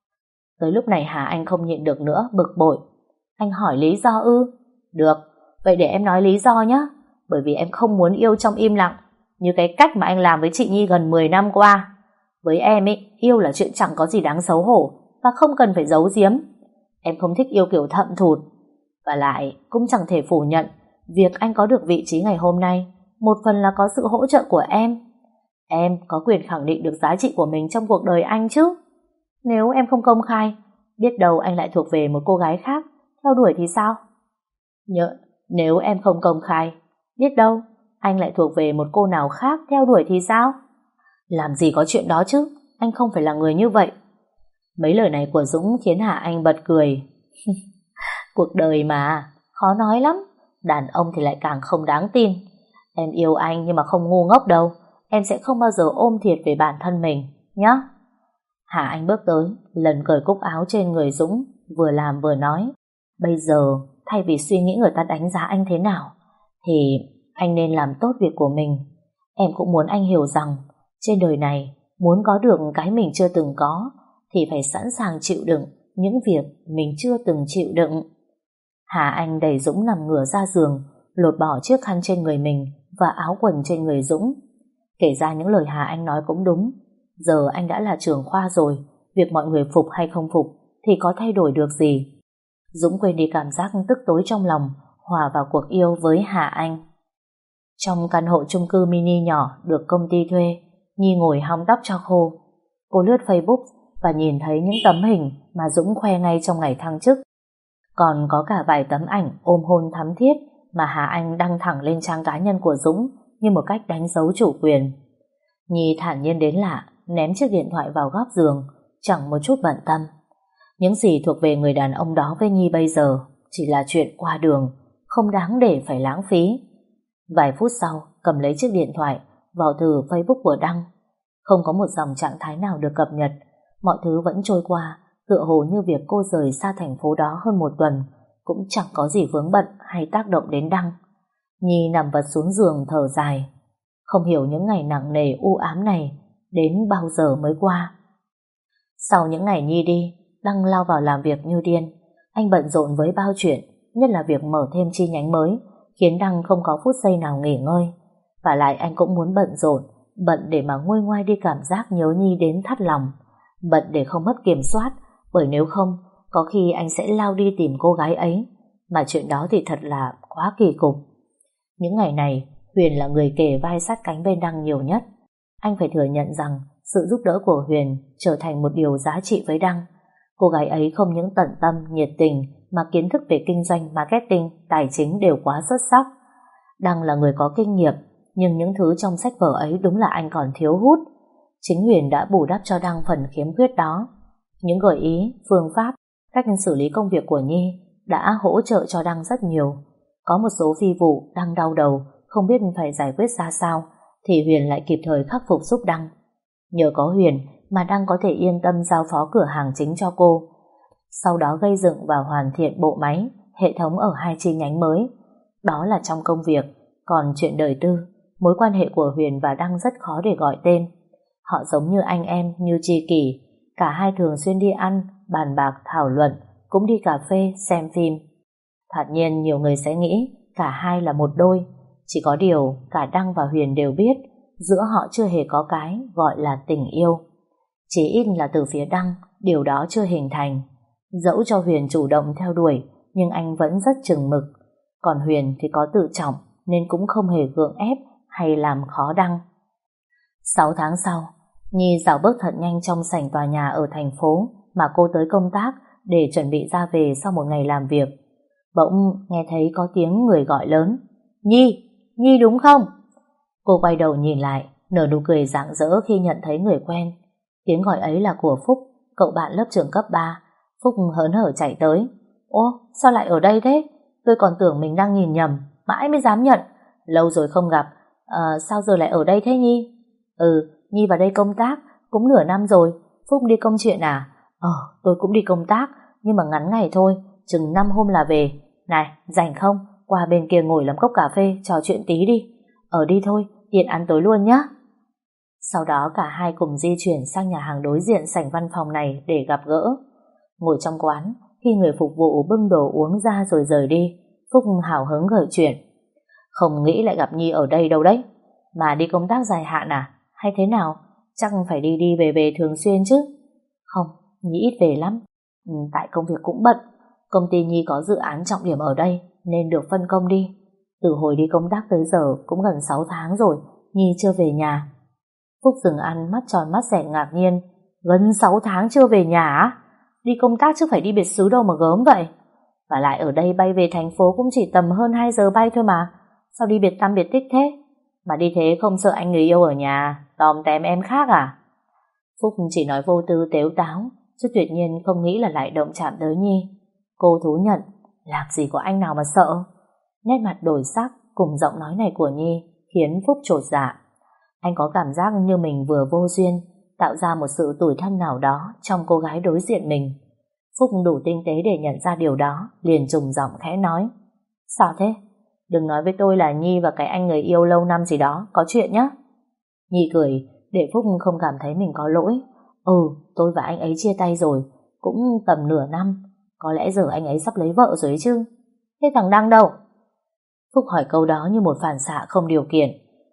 Tới lúc này Hà Anh không nhịn được nữa, bực bội. Anh hỏi lý do ư? Được, vậy để em nói lý do nhé. Bởi vì em không muốn yêu trong im lặng, như cái cách mà anh làm với chị Nhi gần 10 năm qua. Với em ý, yêu là chuyện chẳng có gì đáng xấu hổ, và không cần phải giấu giếm. Em không thích yêu kiểu thậm thụt. Và lại cũng chẳng thể phủ nhận việc anh có được vị trí ngày hôm nay một phần là có sự hỗ trợ của em. Em có quyền khẳng định được giá trị của mình trong cuộc đời anh chứ. Nếu em không công khai, biết đâu anh lại thuộc về một cô gái khác theo đuổi thì sao? Nếu em không công khai, biết đâu anh lại thuộc về một cô nào khác theo đuổi thì sao? Làm gì có chuyện đó chứ, anh không phải là người như vậy. Mấy lời này của Dũng khiến Hà Anh bật cười. Cuộc đời mà, khó nói lắm. Đàn ông thì lại càng không đáng tin. Em yêu anh nhưng mà không ngu ngốc đâu. Em sẽ không bao giờ ôm thiệt về bản thân mình nhá. Hà Anh bước tới, lần cởi cúc áo trên người Dũng, vừa làm vừa nói. Bây giờ, thay vì suy nghĩ người ta đánh giá anh thế nào, thì anh nên làm tốt việc của mình. Em cũng muốn anh hiểu rằng, trên đời này, muốn có được cái mình chưa từng có, thì phải sẵn sàng chịu đựng những việc mình chưa từng chịu đựng. Hà Anh đẩy Dũng nằm ngửa ra giường, lột bỏ chiếc khăn trên người mình và áo quần trên người Dũng. Kể ra những lời Hà Anh nói cũng đúng. Giờ anh đã là trưởng khoa rồi, việc mọi người phục hay không phục thì có thay đổi được gì. Dũng quên đi cảm giác tức tối trong lòng, hòa vào cuộc yêu với Hà Anh. Trong căn hộ chung cư mini nhỏ được công ty thuê, Nhi ngồi hong tóc cho khô. Cô lướt Facebook và nhìn thấy những tấm hình mà Dũng khoe ngay trong ngày thăng chức. Còn có cả vài tấm ảnh ôm hôn thắm thiết mà Hà Anh đăng thẳng lên trang cá nhân của Dũng như một cách đánh dấu chủ quyền. Nhi thản nhiên đến lạ, ném chiếc điện thoại vào góc giường, chẳng một chút bận tâm. Những gì thuộc về người đàn ông đó với Nhi bây giờ chỉ là chuyện qua đường, không đáng để phải lãng phí. Vài phút sau, cầm lấy chiếc điện thoại, vào thử Facebook vừa đăng. Không có một dòng trạng thái nào được cập nhật, mọi thứ vẫn trôi qua, tựa hồ như việc cô rời xa thành phố đó hơn một tuần, cũng chẳng có gì vướng bận hay tác động đến Đăng. Nhi nằm vật xuống giường thở dài, không hiểu những ngày nặng nề u ám này đến bao giờ mới qua. Sau những ngày Nhi đi, Đăng lao vào làm việc như điên. Anh bận rộn với bao chuyện, nhất là việc mở thêm chi nhánh mới, khiến Đăng không có phút giây nào nghỉ ngơi. Và lại anh cũng muốn bận rộn, bận để mà nguôi ngoai đi cảm giác nhớ Nhi đến thắt lòng, bận để không mất kiểm soát, bởi nếu không, có khi anh sẽ lao đi tìm cô gái ấy, mà chuyện đó thì thật là quá kỳ cục. Những ngày này, Huyền là người kề vai sát cánh bên Đăng nhiều nhất. Anh phải thừa nhận rằng sự giúp đỡ của Huyền trở thành một điều giá trị với Đăng. Cô gái ấy không những tận tâm, nhiệt tình mà kiến thức về kinh doanh, marketing, tài chính đều quá xuất sắc. Đăng là người có kinh nghiệm, nhưng những thứ trong sách vở ấy đúng là anh còn thiếu hút. Chính Huyền đã bù đắp cho Đăng phần khiếm khuyết đó. Những gợi ý, phương pháp, cách xử lý công việc của Nhi đã hỗ trợ cho Đăng rất nhiều. Có một số phi vụ Đăng đau đầu, không biết phải giải quyết ra sao, thì Huyền lại kịp thời khắc phục giúp Đăng. Nhờ có Huyền mà Đăng có thể yên tâm giao phó cửa hàng chính cho cô. Sau đó gây dựng và hoàn thiện bộ máy, hệ thống ở 2 chi nhánh mới. Đó là trong công việc, còn chuyện đời tư, mối quan hệ của Huyền và Đăng rất khó để gọi tên. Họ giống như anh em, như tri kỷ, cả hai thường xuyên đi ăn, bàn bạc, thảo luận, cũng đi cà phê, xem phim. Thoạt nhiên nhiều người sẽ nghĩ cả hai là một đôi, chỉ có điều cả Đăng và Huyền đều biết giữa họ chưa hề có cái gọi là tình yêu. Chỉ ít là từ phía Đăng, điều đó chưa hình thành. Dẫu cho Huyền chủ động theo đuổi, nhưng anh vẫn rất chừng mực. Còn Huyền thì có tự trọng, nên cũng không hề gượng ép hay làm khó Đăng. 6 tháng sau, Nhi dạo bước thật nhanh trong sảnh tòa nhà ở thành phố mà cô tới công tác để chuẩn bị ra về sau một ngày làm việc. Bỗng nghe thấy có tiếng người gọi lớn: Nhi, Nhi đúng không? Cô quay đầu nhìn lại, nở nụ cười rạng rỡ khi nhận thấy người quen. Tiếng gọi ấy là của Phúc, cậu bạn lớp trường cấp 3. Phúc hớn hở chạy tới. Ô, sao lại ở đây thế? Tôi còn tưởng mình đang nhìn nhầm, mãi mới dám nhận. Lâu rồi không gặp, sao giờ lại ở đây thế Nhi? Nhi vào đây công tác, cũng nửa năm rồi. Phúc đi công chuyện à? Tôi cũng đi công tác, nhưng mà ngắn ngày thôi, chừng 5 hôm là về. Này, rảnh không? Qua bên kia ngồi làm cốc cà phê, trò chuyện tí đi. Đi thôi, tiện ăn tối luôn nhé. Sau đó cả hai cùng di chuyển sang nhà hàng đối diện sảnh văn phòng này để gặp gỡ. Ngồi trong quán, khi người phục vụ bưng đồ uống ra rồi rời đi, Phúc hào hứng gợi chuyện. Không nghĩ lại gặp Nhi ở đây đâu đấy. Mà đi công tác dài hạn à? Hay thế nào? Chắc phải đi đi về về thường xuyên chứ? Không, Nhi ít về lắm. Tại công việc cũng bận. Công ty Nhi có dự án trọng điểm ở đây nên được phân công đi. Từ hồi đi công tác tới giờ cũng gần 6 tháng rồi, Nhi chưa về nhà. Phúc dừng ăn, mắt tròn mắt dẹt ngạc nhiên. Gần 6 tháng chưa về nhà á? Đi công tác chứ phải đi biệt xứ đâu mà gớm vậy. Và lại ở đây bay về thành phố cũng chỉ tầm hơn 2 giờ bay thôi mà. Sao đi biệt tăm biệt tích thế? Mà đi thế không sợ anh người yêu ở nhà tòm tém em khác à? Phúc chỉ nói vô tư tếu táo, chứ tuyệt nhiên không nghĩ là lại động chạm tới Nhi. Cô thú nhận, làm gì có anh nào mà sợ. Nét mặt đổi sắc cùng giọng nói này của Nhi khiến Phúc chột dạ. Anh có cảm giác như mình vừa vô duyên tạo ra một sự tủi thân nào đó trong cô gái đối diện mình. Phúc đủ tinh tế để nhận ra điều đó, liền trùng giọng khẽ nói: Sao thế? Đừng nói với tôi là Nhi và cái anh người yêu lâu năm gì đó có chuyện nhé. Nhi cười để Phúc không cảm thấy mình có lỗi. Tôi và anh ấy chia tay rồi, cũng tầm nửa năm. Có lẽ giờ anh ấy sắp lấy vợ rồi ấy chứ. Thế thằng Đăng đâu? Phúc hỏi câu đó như một phản xạ không điều kiện.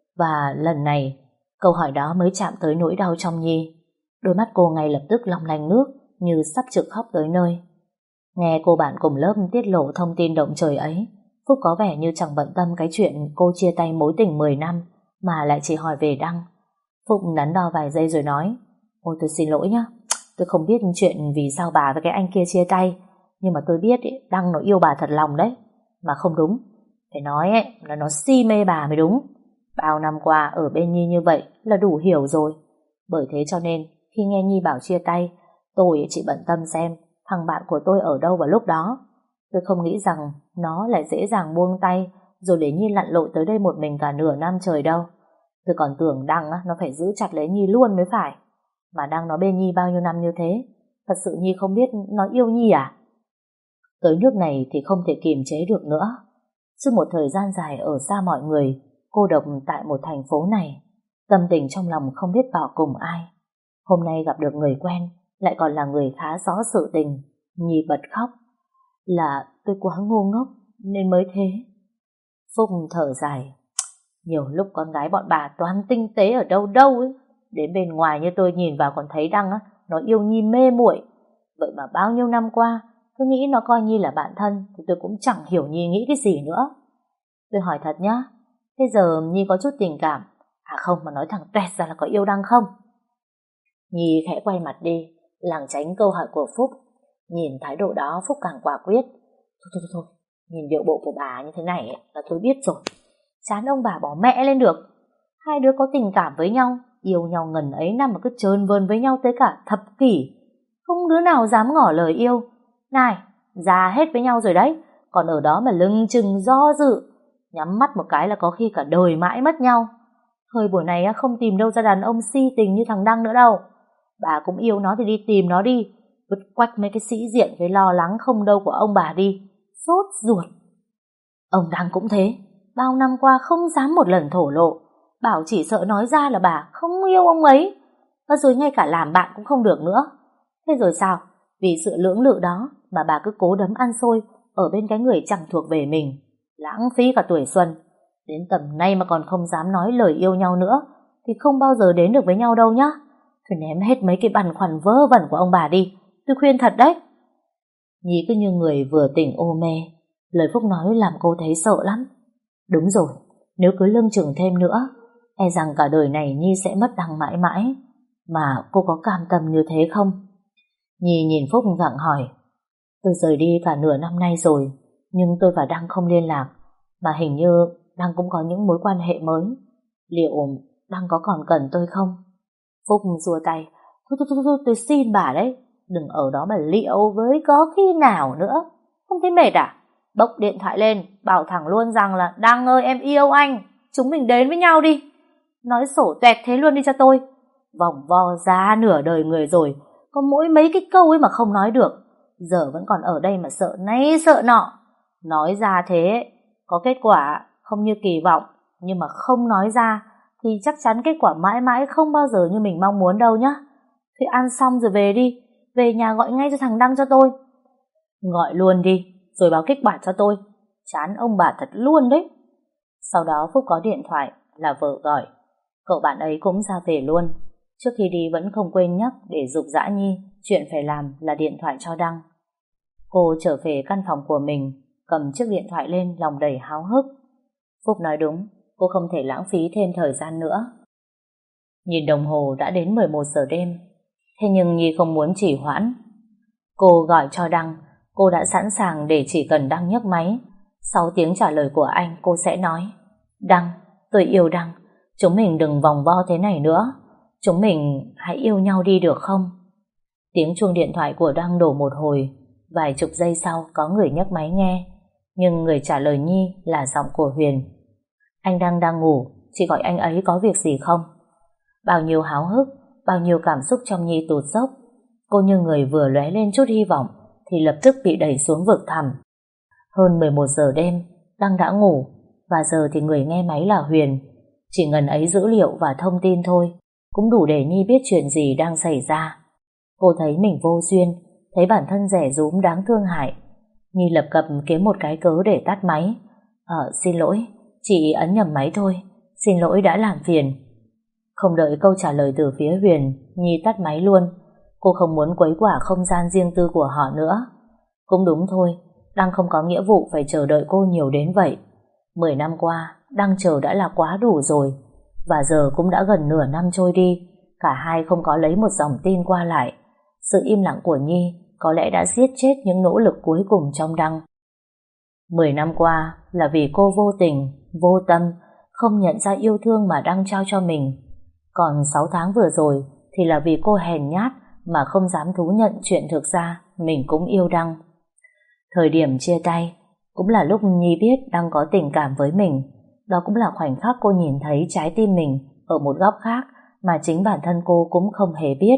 Và lần này câu hỏi đó mới chạm tới nỗi đau trong Nhi. Đôi mắt cô ngay lập tức long lanh nước, như sắp trực khóc tới nơi. Nghe cô bạn cùng lớp tiết lộ thông tin động trời ấy, Phúc có vẻ như chẳng bận tâm cái chuyện cô chia tay mối tình 10 năm, mà lại chỉ hỏi về Đăng. Phúc đắn đo vài giây rồi nói: Ôi tôi xin lỗi nhá, tôi không biết chuyện vì sao bà với cái anh kia chia tay, nhưng mà tôi biết Đăng nó yêu bà thật lòng đấy. Mà không đúng, phải nói là nó si mê bà mới đúng. Bao năm qua ở bên Nhi như vậy là đủ hiểu rồi. Bởi thế cho nên khi nghe Nhi bảo chia tay, tôi chỉ bận tâm xem thằng bạn của tôi ở đâu vào lúc đó. Tôi không nghĩ rằng nó lại dễ dàng buông tay rồi để Nhi lặn lội tới đây một mình cả nửa năm trời đâu. Tôi còn tưởng Đăng nó phải giữ chặt lấy Nhi luôn mới phải. Mà Đăng nó bên Nhi bao nhiêu năm như thế, thật sự Nhi không biết nó yêu Nhi à? Tới nước này thì không thể kiềm chế được nữa. Suốt một thời gian dài ở xa mọi người, cô độc tại một thành phố này, tâm tình trong lòng không biết bảo cùng ai. Hôm nay gặp được người quen, lại còn là người khá rõ sự tình. Nhi bật khóc. Là tôi quá ngu ngốc nên mới thế. Phúc thở dài. Nhiều lúc con gái bọn bà toán tinh tế ở đâu đâu ấy. Đến bên ngoài như tôi nhìn vào còn thấy Đăng nó yêu Nhi mê muội. Vậy mà bao nhiêu năm qua cứ nghĩ nó coi Nhi là bạn thân, thì tôi cũng chẳng hiểu Nhi nghĩ cái gì nữa. Tôi hỏi thật nhá, thế giờ Nhi có chút tình cảm không mà nói thẳng toẹt ra là có yêu Đăng không? Nhi khẽ quay mặt đi, lảng tránh câu hỏi của Phúc. Nhìn thái độ đó Phúc càng quả quyết. Thôi, nhìn điệu bộ của bà như thế này ấy, là tôi biết rồi. Chán ông bà bỏ mẹ lên được. Hai đứa có tình cảm với nhau, yêu nhau ngần ấy năm mà cứ trơn vơn với nhau tới cả thập kỷ, không đứa nào dám ngỏ lời yêu. Này, già hết với nhau rồi đấy, còn ở đó mà lưng chừng do dự, nhắm mắt một cái là có khi cả đời mãi mất nhau. Thời buổi này không tìm đâu ra đàn ông si tình như thằng Đăng nữa đâu. Bà cũng yêu nó thì đi tìm nó đi, vứt quách mấy cái sĩ diện với lo lắng không đâu của ông bà đi, sốt ruột. Ông Đăng cũng thế, bao năm qua không dám một lần thổ lộ, bảo chỉ sợ nói ra là bà không yêu ông ấy, và rồi ngay cả làm bạn cũng không được nữa. Thế rồi sao? Vì sự lưỡng lự đó mà bà cứ cố đấm ăn xôi ở bên cái người chẳng thuộc về mình, lãng phí cả tuổi xuân. Đến tầm nay mà còn không dám nói lời yêu nhau nữa thì không bao giờ đến được với nhau đâu nhá. Thôi ném hết mấy cái băn khoăn vớ vẩn của ông bà đi, tôi khuyên thật đấy. Nhi cứ như người vừa tỉnh ô mê, lời Phúc nói làm cô thấy sợ lắm. Đúng rồi, nếu cứ lưng chừng thêm nữa, e rằng cả đời này Nhi sẽ mất Đăng mãi mãi. Mà cô có cam tâm như thế không? Nhi nhìn Phúc gặng hỏi. Tôi rời đi cả nửa năm nay rồi, nhưng tôi và Đăng không liên lạc, mà hình như Đăng cũng có những mối quan hệ mới. Liệu Đăng có còn cần tôi không? Phúc xua tay. Thôi, tôi xin bà đấy, đừng ở đó mà liệu với có khi nào nữa. Không thấy mệt à? Bốc điện thoại lên, bảo thẳng luôn rằng là Đăng ơi em yêu anh, chúng mình đến với nhau đi. Nói sổ tuẹt thế luôn đi cho tôi. Vòng vo ra nửa đời người rồi, có mỗi mấy cái câu ấy mà không nói được, giờ vẫn còn ở đây mà sợ nay sợ nọ. Nói ra thế có kết quả không như kỳ vọng, nhưng mà không nói ra thì chắc chắn kết quả mãi mãi không bao giờ như mình mong muốn đâu nhá. Thì ăn xong rồi về đi, về nhà gọi ngay cho thằng Đăng cho tôi. Gọi luôn đi, rồi báo kết quả cho tôi. Chán ông bà thật luôn đấy. Sau đó Phúc có điện thoại là vợ gọi. Cậu bạn ấy cũng ra về luôn. Trước khi đi vẫn không quên nhắc để giục dã Nhi, chuyện phải làm là điện thoại cho Đăng. Cô trở về căn phòng của mình, cầm chiếc điện thoại lên lòng đầy háo hức. Phúc nói đúng, cô không thể lãng phí thêm thời gian nữa. Nhìn đồng hồ đã đến 11 giờ đêm, thế nhưng Nhi không muốn trì hoãn. Cô gọi cho Đăng, cô đã sẵn sàng để chỉ cần Đăng nhấc máy. Sau tiếng trả lời của anh, cô sẽ nói: Đăng, tôi yêu Đăng, chúng mình đừng vòng vo thế này nữa, chúng mình hãy yêu nhau đi được không? Tiếng chuông điện thoại của Đăng đổ một hồi, vài chục giây sau có người nhấc máy nghe, nhưng người trả lời Nhi là giọng của Huyền. Anh Đăng đang ngủ, chị gọi anh ấy có việc gì không? Bao nhiêu háo hức, bao nhiêu cảm xúc trong Nhi tụt dốc. Cô như người vừa lóe lên chút hy vọng thì lập tức bị đẩy xuống vực thẳm. Hơn 11 giờ đêm, Đăng đã ngủ, và giờ thì người nghe máy là Huyền. Chỉ ngần ấy dữ liệu và thông tin thôi cũng đủ để Nhi biết chuyện gì đang xảy ra. Cô thấy mình vô duyên, thấy bản thân rẻ rúm đáng thương hại. Nhi lập cập kiếm một cái cớ để tắt máy. Xin lỗi, chị ấn nhầm máy thôi, xin lỗi đã làm phiền. Không đợi câu trả lời từ phía Huyền, Nhi tắt máy luôn. Cô không muốn quấy quả không gian riêng tư của họ nữa. Cũng đúng thôi, Đăng không có nghĩa vụ phải chờ đợi cô nhiều đến vậy. 10 năm qua, Đăng chờ đã là quá đủ rồi. Và giờ cũng đã gần nửa năm trôi đi, cả hai không có lấy một dòng tin qua lại. Sự im lặng của Nhi có lẽ đã giết chết những nỗ lực cuối cùng trong Đăng. 10 năm qua là vì cô vô tình, vô tâm, không nhận ra yêu thương mà Đăng trao cho mình. Còn 6 tháng vừa rồi thì là vì cô hèn nhát mà không dám thú nhận chuyện thực ra mình cũng yêu Đăng. Thời điểm chia tay cũng là lúc Nhi biết Đăng có tình cảm với mình. Đó cũng là khoảnh khắc cô nhìn thấy trái tim mình ở một góc khác mà chính bản thân cô cũng không hề biết.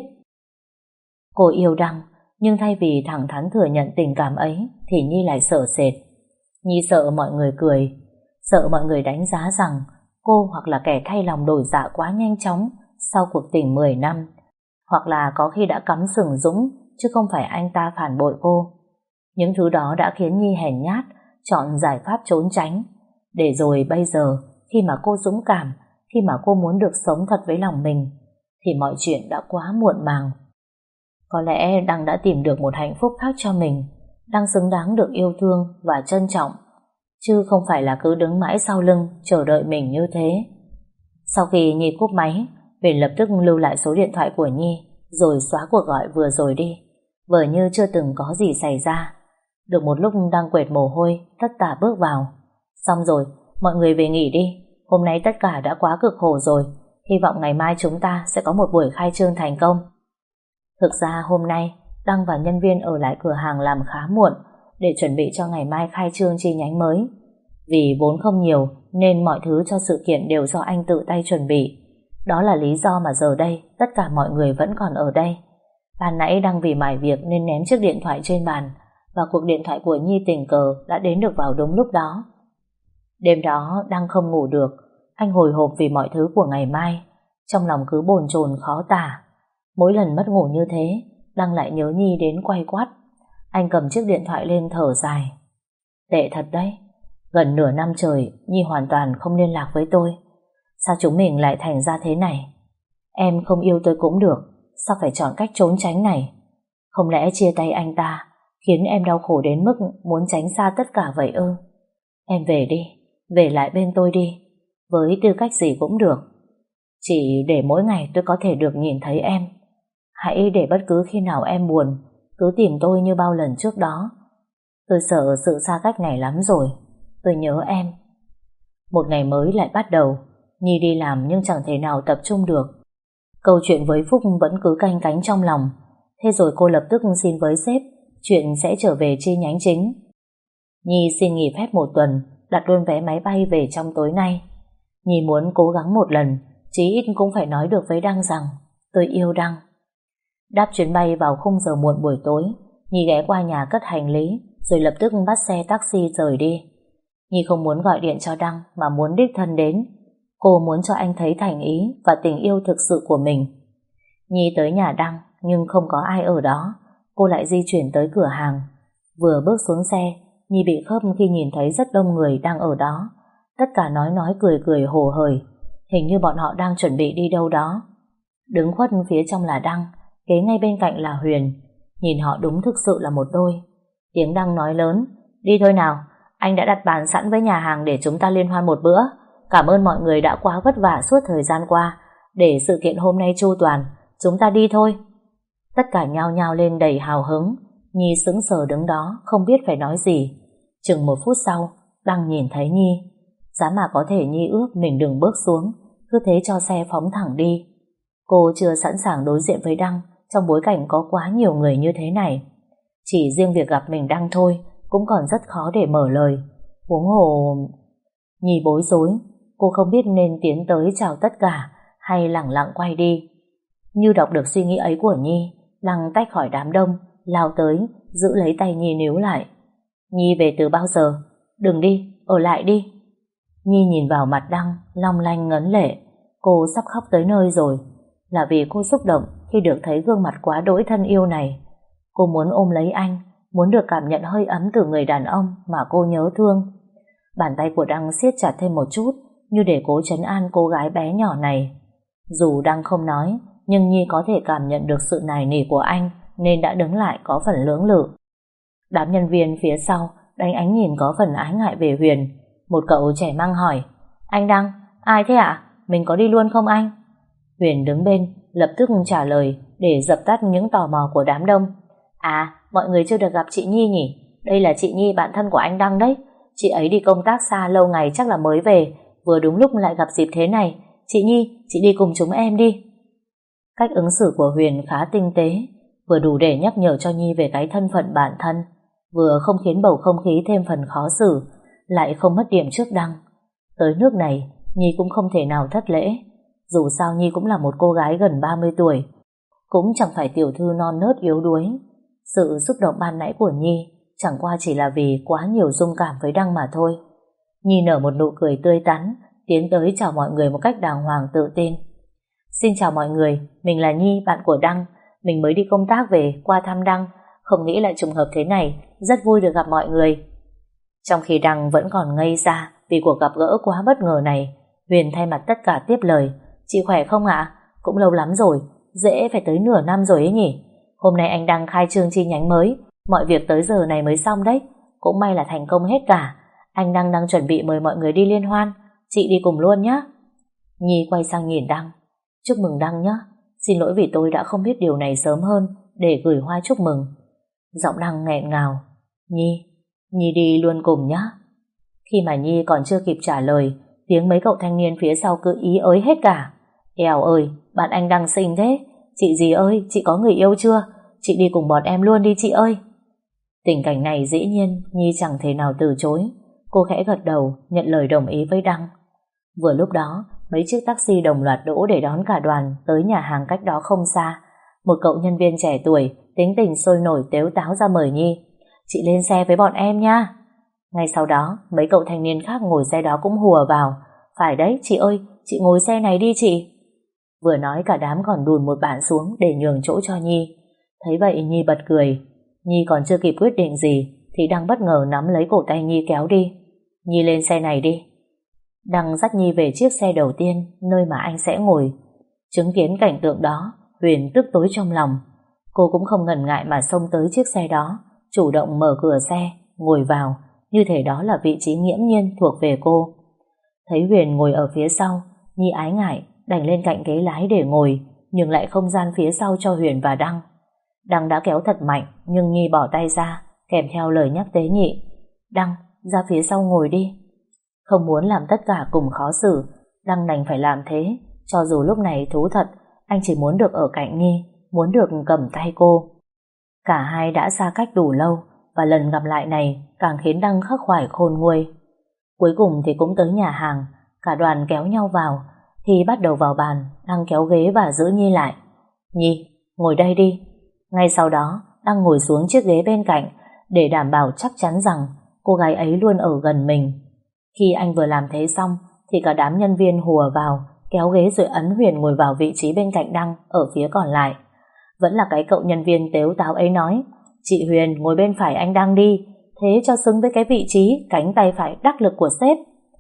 Cô yêu Đăng, nhưng thay vì thẳng thắn thừa nhận tình cảm ấy thì Nhi lại sợ sệt. Nhi sợ mọi người cười, sợ mọi người đánh giá rằng cô hoặc là kẻ thay lòng đổi dạ quá nhanh chóng sau cuộc tình 10 năm, hoặc là có khi đã cắm sừng Dũng chứ không phải anh ta phản bội cô. Những thứ đó đã khiến Nhi hèn nhát chọn giải pháp trốn tránh, để rồi bây giờ khi mà cô dũng cảm, khi mà cô muốn được sống thật với lòng mình thì mọi chuyện đã quá muộn màng. Có lẽ Đăng đã tìm được một hạnh phúc khác cho mình, Đăng xứng đáng được yêu thương và trân trọng, chứ không phải là cứ đứng mãi sau lưng chờ đợi mình như thế. Sau khi Nhi cúp máy, Huyền lập tức lưu lại số điện thoại của Nhi rồi xóa cuộc gọi vừa rồi đi. vờ như chưa từng có gì xảy ra. Được một lúc đang quệt mồ hôi, tất tả bước vào. Xong rồi, mọi người về nghỉ đi. Hôm nay tất cả đã quá cực khổ rồi. Hy vọng ngày mai chúng ta sẽ có một buổi khai trương thành công. Thực ra hôm nay, Đăng và nhân viên ở lại cửa hàng làm khá muộn để chuẩn bị cho ngày mai khai trương chi nhánh mới. Vì vốn không nhiều nên mọi thứ cho sự kiện đều do anh tự tay chuẩn bị. Đó là lý do mà giờ đây tất cả mọi người vẫn còn ở đây. Ban nãy Đăng vì mải việc nên ném chiếc điện thoại trên bàn, và cuộc điện thoại của Nhi tình cờ đã đến được vào đúng lúc đó. Đêm đó Đăng không ngủ được. Anh hồi hộp vì mọi thứ của ngày mai, trong lòng cứ bồn chồn khó tả. Mỗi lần mất ngủ như thế, Đăng lại nhớ Nhi đến quay quắt. Anh cầm chiếc điện thoại lên thở dài. Tệ thật đấy, gần nửa năm trời Nhi hoàn toàn không liên lạc với tôi. Sao chúng mình lại thành ra thế này? Em không yêu tôi cũng được, sao phải chọn cách trốn tránh này? Không lẽ chia tay anh ta khiến em đau khổ đến mức muốn tránh xa tất cả vậy ư? Em về đi, về lại bên tôi đi, với tư cách gì cũng được. Chỉ để mỗi ngày tôi có thể được nhìn thấy em. Hãy để bất cứ khi nào em buồn, cứ tìm tôi như bao lần trước đó. Tôi sợ sự xa cách này lắm rồi. Tôi nhớ em. Một ngày mới lại bắt đầu. Nhi đi làm nhưng chẳng thể nào tập trung được. Câu chuyện với Phúc vẫn cứ canh cánh trong lòng. Thế rồi cô lập tức xin với sếp chuyện sẽ trở về chi nhánh chính. Nhi xin nghỉ phép một tuần, đặt luôn vé máy bay về trong tối nay. Nhi muốn cố gắng một lần, chí ít cũng phải nói được với Đăng rằng tôi yêu Đăng. Đáp chuyến bay vào khung giờ muộn buổi tối, Nhi ghé qua nhà cất hành lý, rồi lập tức bắt xe taxi rời đi. Nhi không muốn gọi điện cho Đăng mà muốn đích thân đến. Cô muốn cho anh thấy thành ý và tình yêu thực sự của mình. Nhi tới nhà Đăng nhưng không có ai ở đó. Cô lại di chuyển tới cửa hàng. Vừa bước xuống xe, Nhi bị khớp khi nhìn thấy rất đông người đang ở đó. Tất cả nói cười cười hồ hởi. Hình như bọn họ đang chuẩn bị đi đâu đó. Đứng khuất phía trong là Đăng, kế ngay bên cạnh là Huyền. Nhìn họ đúng thực sự là một đôi. Tiếng Đăng nói lớn: đi thôi nào, anh đã đặt bàn sẵn với nhà hàng để chúng ta liên hoan một bữa. Cảm ơn mọi người đã quá vất vả suốt thời gian qua. Để sự kiện hôm nay chu toàn, chúng ta đi thôi. Tất cả nhao nhao lên đầy hào hứng. Nhi sững sờ đứng đó không biết phải nói gì. Chừng một phút sau, Đăng nhìn thấy Nhi. Giá mà có thể Nhi ước mình đừng bước xuống, cứ thế cho xe phóng thẳng đi. Cô chưa sẵn sàng đối diện với Đăng trong bối cảnh có quá nhiều người như thế này. Chỉ riêng việc gặp mình Đăng thôi cũng còn rất khó để mở lời. Huống hồ... Nhi bối rối. Cô không biết nên tiến tới chào tất cả hay lẳng lặng quay đi. Như đọc được suy nghĩ ấy của Nhi, Đăng tách khỏi đám đông, lao tới, giữ lấy tay Nhi níu lại. Nhi về từ bao giờ? Đừng đi, ở lại đi. Nhi nhìn vào mặt Đăng, long lanh ngấn lệ. Cô sắp khóc tới nơi rồi. Là vì cô xúc động khi được thấy gương mặt quá đỗi thân yêu này. Cô muốn ôm lấy anh, muốn được cảm nhận hơi ấm từ người đàn ông mà cô nhớ thương. Bàn tay của Đăng siết chặt thêm một chút, như để cố trấn an cô gái bé nhỏ này. Dù Đăng không nói, nhưng Nhi có thể cảm nhận được sự nài nỉ của anh, nên đã đứng lại có phần lưỡng lự. Đám nhân viên phía sau đánh ánh nhìn có phần ái ngại về Huyền. Một cậu trẻ mang hỏi: anh Đăng, ai thế ạ? Mình có đi luôn không anh? Huyền đứng bên lập tức trả lời để dập tắt những tò mò của đám đông. À, mọi người chưa được gặp chị Nhi nhỉ? Đây là chị Nhi, bạn thân của anh Đăng đấy. Chị ấy đi công tác xa lâu ngày chắc là mới về, vừa đúng lúc lại gặp dịp thế này. Chị Nhi, chị đi cùng chúng em đi. Cách ứng xử của Huyền khá tinh tế, vừa đủ để nhắc nhở cho Nhi về cái thân phận bản thân, vừa không khiến bầu không khí thêm phần khó xử, lại không mất điểm trước Đăng. Tới nước này, Nhi cũng không thể nào thất lễ. Dù sao Nhi cũng là một cô gái gần 30 tuổi, cũng chẳng phải tiểu thư non nớt yếu đuối. Sự xúc động ban nãy của Nhi chẳng qua chỉ là vì quá nhiều dung cảm với Đăng mà thôi. Nhi nở một nụ cười tươi tắn, tiến tới chào mọi người một cách đàng hoàng tự tin. Xin chào mọi người, mình là Nhi, bạn của Đăng. Mình mới đi công tác về, qua thăm Đăng. Không nghĩ lại trùng hợp thế này, rất vui được gặp mọi người. Trong khi Đăng vẫn còn ngây ra vì cuộc gặp gỡ quá bất ngờ này, Huyền thay mặt tất cả tiếp lời. Chị khỏe không ạ? Cũng lâu lắm rồi, dễ phải tới nửa năm rồi ấy nhỉ. Hôm nay anh Đăng khai trương chi nhánh mới, mọi việc tới giờ này mới xong đấy. Cũng may là thành công hết cả. Anh Đăng đang chuẩn bị mời mọi người đi liên hoan, chị đi cùng luôn nhé. Nhi quay sang nhìn Đăng. Chúc mừng Đăng nhé. Xin lỗi vì tôi đã không biết điều này sớm hơn để gửi hoa chúc mừng. Giọng Đăng nghẹn ngào. Nhi đi luôn cùng nhá. Khi mà Nhi còn chưa kịp trả lời, tiếng mấy cậu thanh niên phía sau cứ ý ới hết cả. Eo ơi, bạn anh Đăng xinh thế. Chị gì ơi, chị có người yêu chưa? Chị đi cùng bọn em luôn đi chị ơi. Tình cảnh này dĩ nhiên Nhi chẳng thể nào từ chối. Cô khẽ gật đầu nhận lời đồng ý với Đăng. Vừa lúc đó, mấy chiếc taxi đồng loạt đỗ để đón cả đoàn tới nhà hàng cách đó không xa. Một cậu nhân viên trẻ tuổi tính tình sôi nổi tếu táo ra mời Nhi. Chị lên xe với bọn em nha. Ngay sau đó, mấy cậu thanh niên khác ngồi xe đó cũng hùa vào. Phải đấy, chị ơi, chị ngồi xe này đi chị. Vừa nói cả đám còn đùn một bạn xuống để nhường chỗ cho Nhi. Thấy vậy Nhi bật cười. Nhi còn chưa kịp quyết định gì thì Đăng bất ngờ nắm lấy cổ tay Nhi kéo đi. Nhi lên xe này đi. Đăng dắt Nhi về chiếc xe đầu tiên, nơi mà anh sẽ ngồi. Chứng kiến cảnh tượng đó, Huyền tức tối trong lòng. Cô cũng không ngần ngại mà xông tới chiếc xe đó, chủ động mở cửa xe, ngồi vào, như thể đó là vị trí nghiễm nhiên thuộc về cô. Thấy Huyền ngồi ở phía sau, Nhi ái ngại, đành lên cạnh ghế lái để ngồi, nhường lại không gian phía sau cho Huyền và Đăng. Đăng đã kéo thật mạnh, nhưng Nhi bỏ tay ra, kèm theo lời nhắc tế nhị. Đăng, ra phía sau ngồi đi. Không muốn làm tất cả cùng khó xử, Đăng đành phải làm thế, cho dù lúc này thú thật, anh chỉ muốn được ở cạnh Nhi, muốn được cầm tay cô. Cả hai đã xa cách đủ lâu, và lần gặp lại này càng khiến Đăng khắc khoải khôn nguôi. Cuối cùng thì cũng tới nhà hàng, cả đoàn kéo nhau vào. Khi bắt đầu vào bàn, Đăng kéo ghế và giữ Nhi lại. Nhi, ngồi đây đi. Ngay sau đó, Đăng ngồi xuống chiếc ghế bên cạnh, để đảm bảo chắc chắn rằng cô gái ấy luôn ở gần mình. Khi anh vừa làm thế xong, thì cả đám nhân viên hùa vào, kéo ghế rồi ấn Huyền ngồi vào vị trí bên cạnh Đăng ở phía còn lại. Vẫn là cái cậu nhân viên tếu táo ấy nói, chị Huyền ngồi bên phải anh Đăng đi, thế cho xứng với cái vị trí cánh tay phải đắc lực của sếp.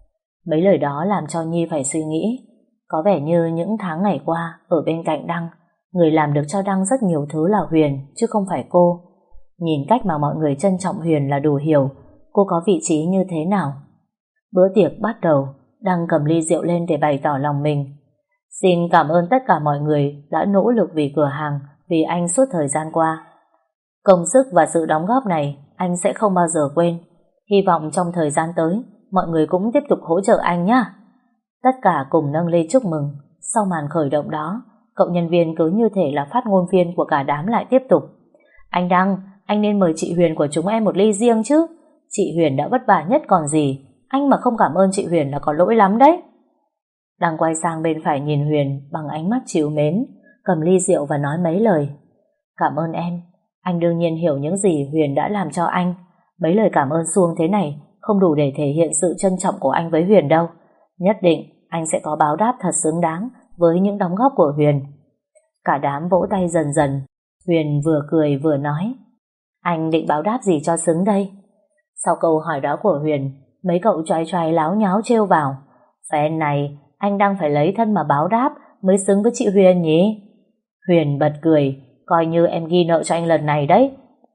Mấy lời đó làm cho Nhi phải suy nghĩ. Có vẻ như những tháng ngày qua ở bên cạnh Đăng, người làm được cho Đăng rất nhiều thứ là Huyền, chứ không phải cô. Nhìn cách mà mọi người trân trọng Huyền là đủ hiểu cô có vị trí như thế nào. Bữa tiệc bắt đầu, Đăng cầm ly rượu lên để bày tỏ lòng mình. Xin cảm ơn tất cả mọi người đã nỗ lực vì cửa hàng, vì anh suốt thời gian qua. Công sức và sự đóng góp này anh sẽ không bao giờ quên. Hy vọng trong thời gian tới mọi người cũng tiếp tục hỗ trợ anh nhé. Tất cả cùng nâng ly chúc mừng. Sau màn khởi động đó, cậu nhân viên cứ như thể là phát ngôn viên của cả đám lại tiếp tục. Anh Đăng, anh nên mời chị Huyền của chúng em một ly riêng chứ. Chị Huyền đã vất vả nhất còn gì. Anh mà không cảm ơn chị Huyền là có lỗi lắm đấy. Đăng quay sang bên phải nhìn Huyền bằng ánh mắt trìu mến, cầm ly rượu và nói mấy lời. Cảm ơn em. Anh đương nhiên hiểu những gì Huyền đã làm cho anh. Mấy lời cảm ơn suông thế này không đủ để thể hiện sự trân trọng của anh với Huyền đâu. Nhất định anh sẽ có báo đáp thật xứng đáng với những đóng góp của Huyền. Cả đám vỗ tay dần dần. Huyền vừa cười vừa nói, anh định báo đáp gì cho xứng đây? Sau câu hỏi đó của Huyền, mấy cậu choai choai láo nháo trêu vào. Phen này anh đang phải lấy thân mà báo đáp mới xứng với chị Huyền nhỉ? Huyền bật cười, coi như em ghi nợ cho anh lần này đấy.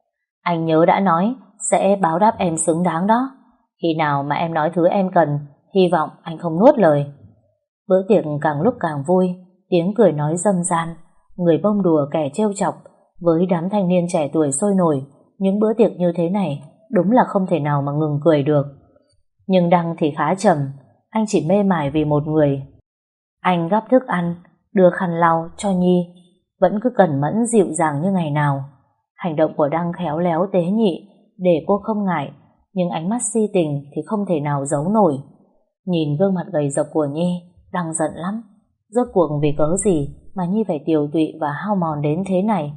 Anh nhớ đã nói sẽ báo đáp em xứng đáng đó. Khi nào mà em nói thứ em cần, hy vọng anh không nuốt lời. Bữa tiệc càng lúc càng vui, tiếng cười nói râm ran, người bông đùa kẻ trêu chọc. Với đám thanh niên trẻ tuổi sôi nổi, những bữa tiệc như thế này đúng là không thể nào mà ngừng cười được. Nhưng Đăng thì khá trầm, anh chỉ mê mải vì một người. Anh gắp thức ăn, đưa khăn lau cho Nhi, vẫn cứ cẩn mẫn dịu dàng như ngày nào. Hành động của Đăng khéo léo tế nhị, để cô không ngại, nhưng ánh mắt si tình thì không thể nào giấu nổi. Nhìn gương mặt gầy rộc của Nhi, Đăng giận lắm. Rốt cuộc vì cớ gì mà Nhi phải tiều tụy và hao mòn đến thế này?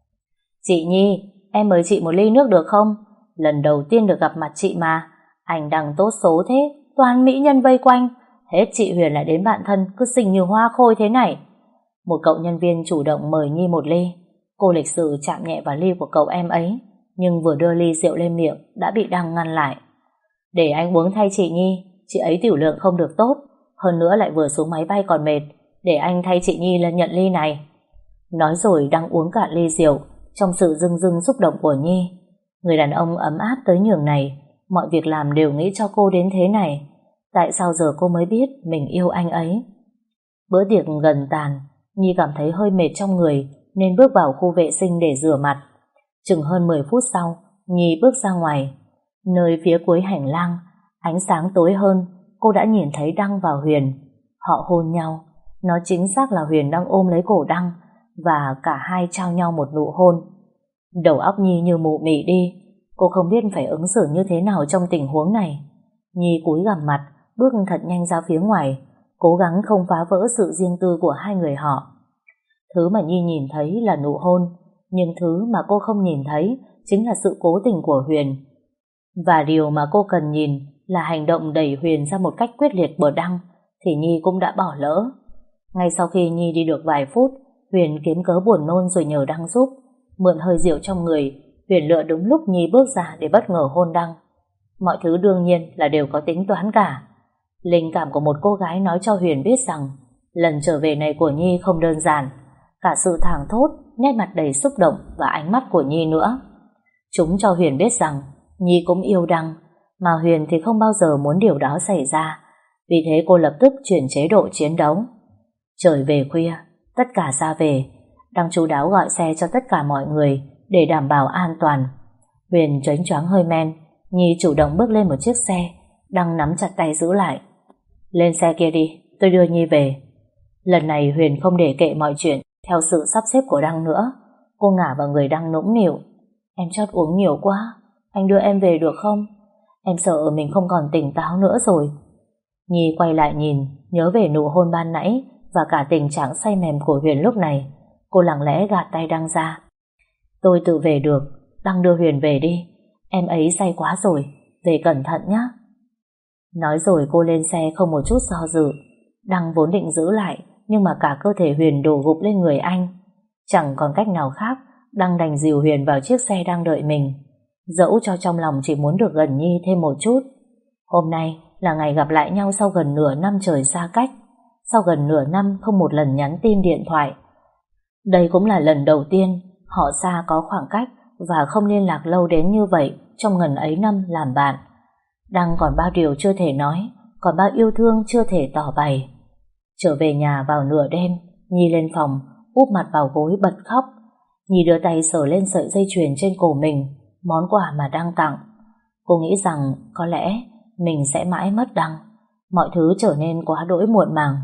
Chị Nhi, em mời chị một ly nước được không? Lần đầu tiên được gặp mặt chị mà. Anh Đăng tốt số thế, toàn mỹ nhân vây quanh. Hết chị Huyền lại đến bạn thân cứ xinh như hoa khôi thế này. Một cậu nhân viên chủ động mời Nhi một ly. Cô lịch sự chạm nhẹ vào ly của cậu em ấy, nhưng vừa đưa ly rượu lên miệng đã bị Đăng ngăn lại. Để anh uống thay chị Nhi, chị ấy tiểu lượng không được tốt, hơn nữa lại vừa xuống máy bay còn mệt. Để anh thay chị Nhi lên nhận ly này. Nói rồi Đăng uống cạn ly rượu trong sự rưng rưng xúc động của Nhi. Người đàn ông ấm áp tới nhường này, mọi việc làm đều nghĩ cho cô đến thế này. Tại sao giờ cô mới biết mình yêu anh ấy? Bữa tiệc gần tàn, Nhi cảm thấy hơi mệt trong người nên bước vào khu vệ sinh để rửa mặt. Chừng hơn 10 phút sau, Nhi bước ra ngoài. Nơi phía cuối hành lang, ánh sáng tối hơn, cô đã nhìn thấy Đăng và Huyền. Họ hôn nhau. Nó chính xác là Huyền đang ôm lấy cổ Đăng và cả hai trao nhau một nụ hôn. Đầu óc Nhi như mụ mị đi. Cô không biết phải ứng xử như thế nào trong tình huống này. Nhi cúi gằm mặt, bước thật nhanh ra phía ngoài, cố gắng không phá vỡ sự riêng tư của hai người họ. Thứ mà Nhi nhìn thấy là nụ hôn, nhưng thứ mà cô không nhìn thấy chính là sự cố tình của Huyền. Và điều mà cô cần nhìn là hành động đẩy Huyền ra một cách quyết liệt của Đăng, thì Nhi cũng đã bỏ lỡ. Ngay sau khi Nhi đi được vài phút, Huyền kiếm cớ buồn nôn rồi nhờ Đăng giúp. Mượn hơi rượu trong người, Huyền lựa đúng lúc Nhi bước ra để bất ngờ hôn Đăng. Mọi thứ đương nhiên là đều có tính toán cả. Linh cảm của một cô gái nói cho Huyền biết rằng lần trở về này của Nhi không đơn giản. Cả sự thảng thốt, nét mặt đầy xúc động và ánh mắt của Nhi nữa. Chúng cho Huyền biết rằng Nhi cũng yêu Đăng, mà Huyền thì không bao giờ muốn điều đó xảy ra. Vì thế cô lập tức chuyển chế độ chiến đấu. Trời về khuya, tất cả ra về. Đăng chú đáo gọi xe cho tất cả mọi người để đảm bảo an toàn. Huyền choáng choáng hơi men, Nhi chủ động bước lên một chiếc xe. Đăng nắm chặt tay giữ lại. Lên xe kia đi, tôi đưa Nhi về. Lần này Huyền không để kệ mọi chuyện theo sự sắp xếp của Đăng nữa. Cô ngả vào người Đăng nũng nịu. Em chót uống nhiều quá, anh đưa em về được không? Em sợ mình không còn tỉnh táo nữa rồi. Nhi quay lại nhìn, nhớ về nụ hôn ban nãy và cả tình trạng say mềm của Huyền lúc này. Cô lặng lẽ gạt tay Đăng ra. Tôi tự về được, Đăng đưa Huyền về đi. Em ấy say quá rồi, về cẩn thận nhé. Nói rồi cô lên xe không một chút do dự. Đăng vốn định giữ lại, nhưng mà cả cơ thể Huyền đổ gục lên người anh. Chẳng còn cách nào khác, Đăng đành dìu Huyền vào chiếc xe đang đợi mình. Dẫu cho trong lòng chỉ muốn được gần Nhi thêm một chút. Hôm nay là ngày gặp lại nhau sau gần nửa năm trời xa cách. Sau gần nửa năm không một lần nhắn tin điện thoại. Đây cũng là lần đầu tiên họ xa có khoảng cách và không liên lạc lâu đến như vậy trong ngần ấy năm làm bạn. Đăng còn bao điều chưa thể nói, còn bao yêu thương chưa thể tỏ bày. Trở về nhà vào nửa đêm, Nhi lên phòng, úp mặt vào gối bật khóc. Nhi đưa tay sờ lên sợi dây chuyền trên cổ mình, món quà mà Đăng tặng. Cô nghĩ rằng có lẽ mình sẽ mãi mất Đăng. Mọi thứ trở nên quá đỗi muộn màng.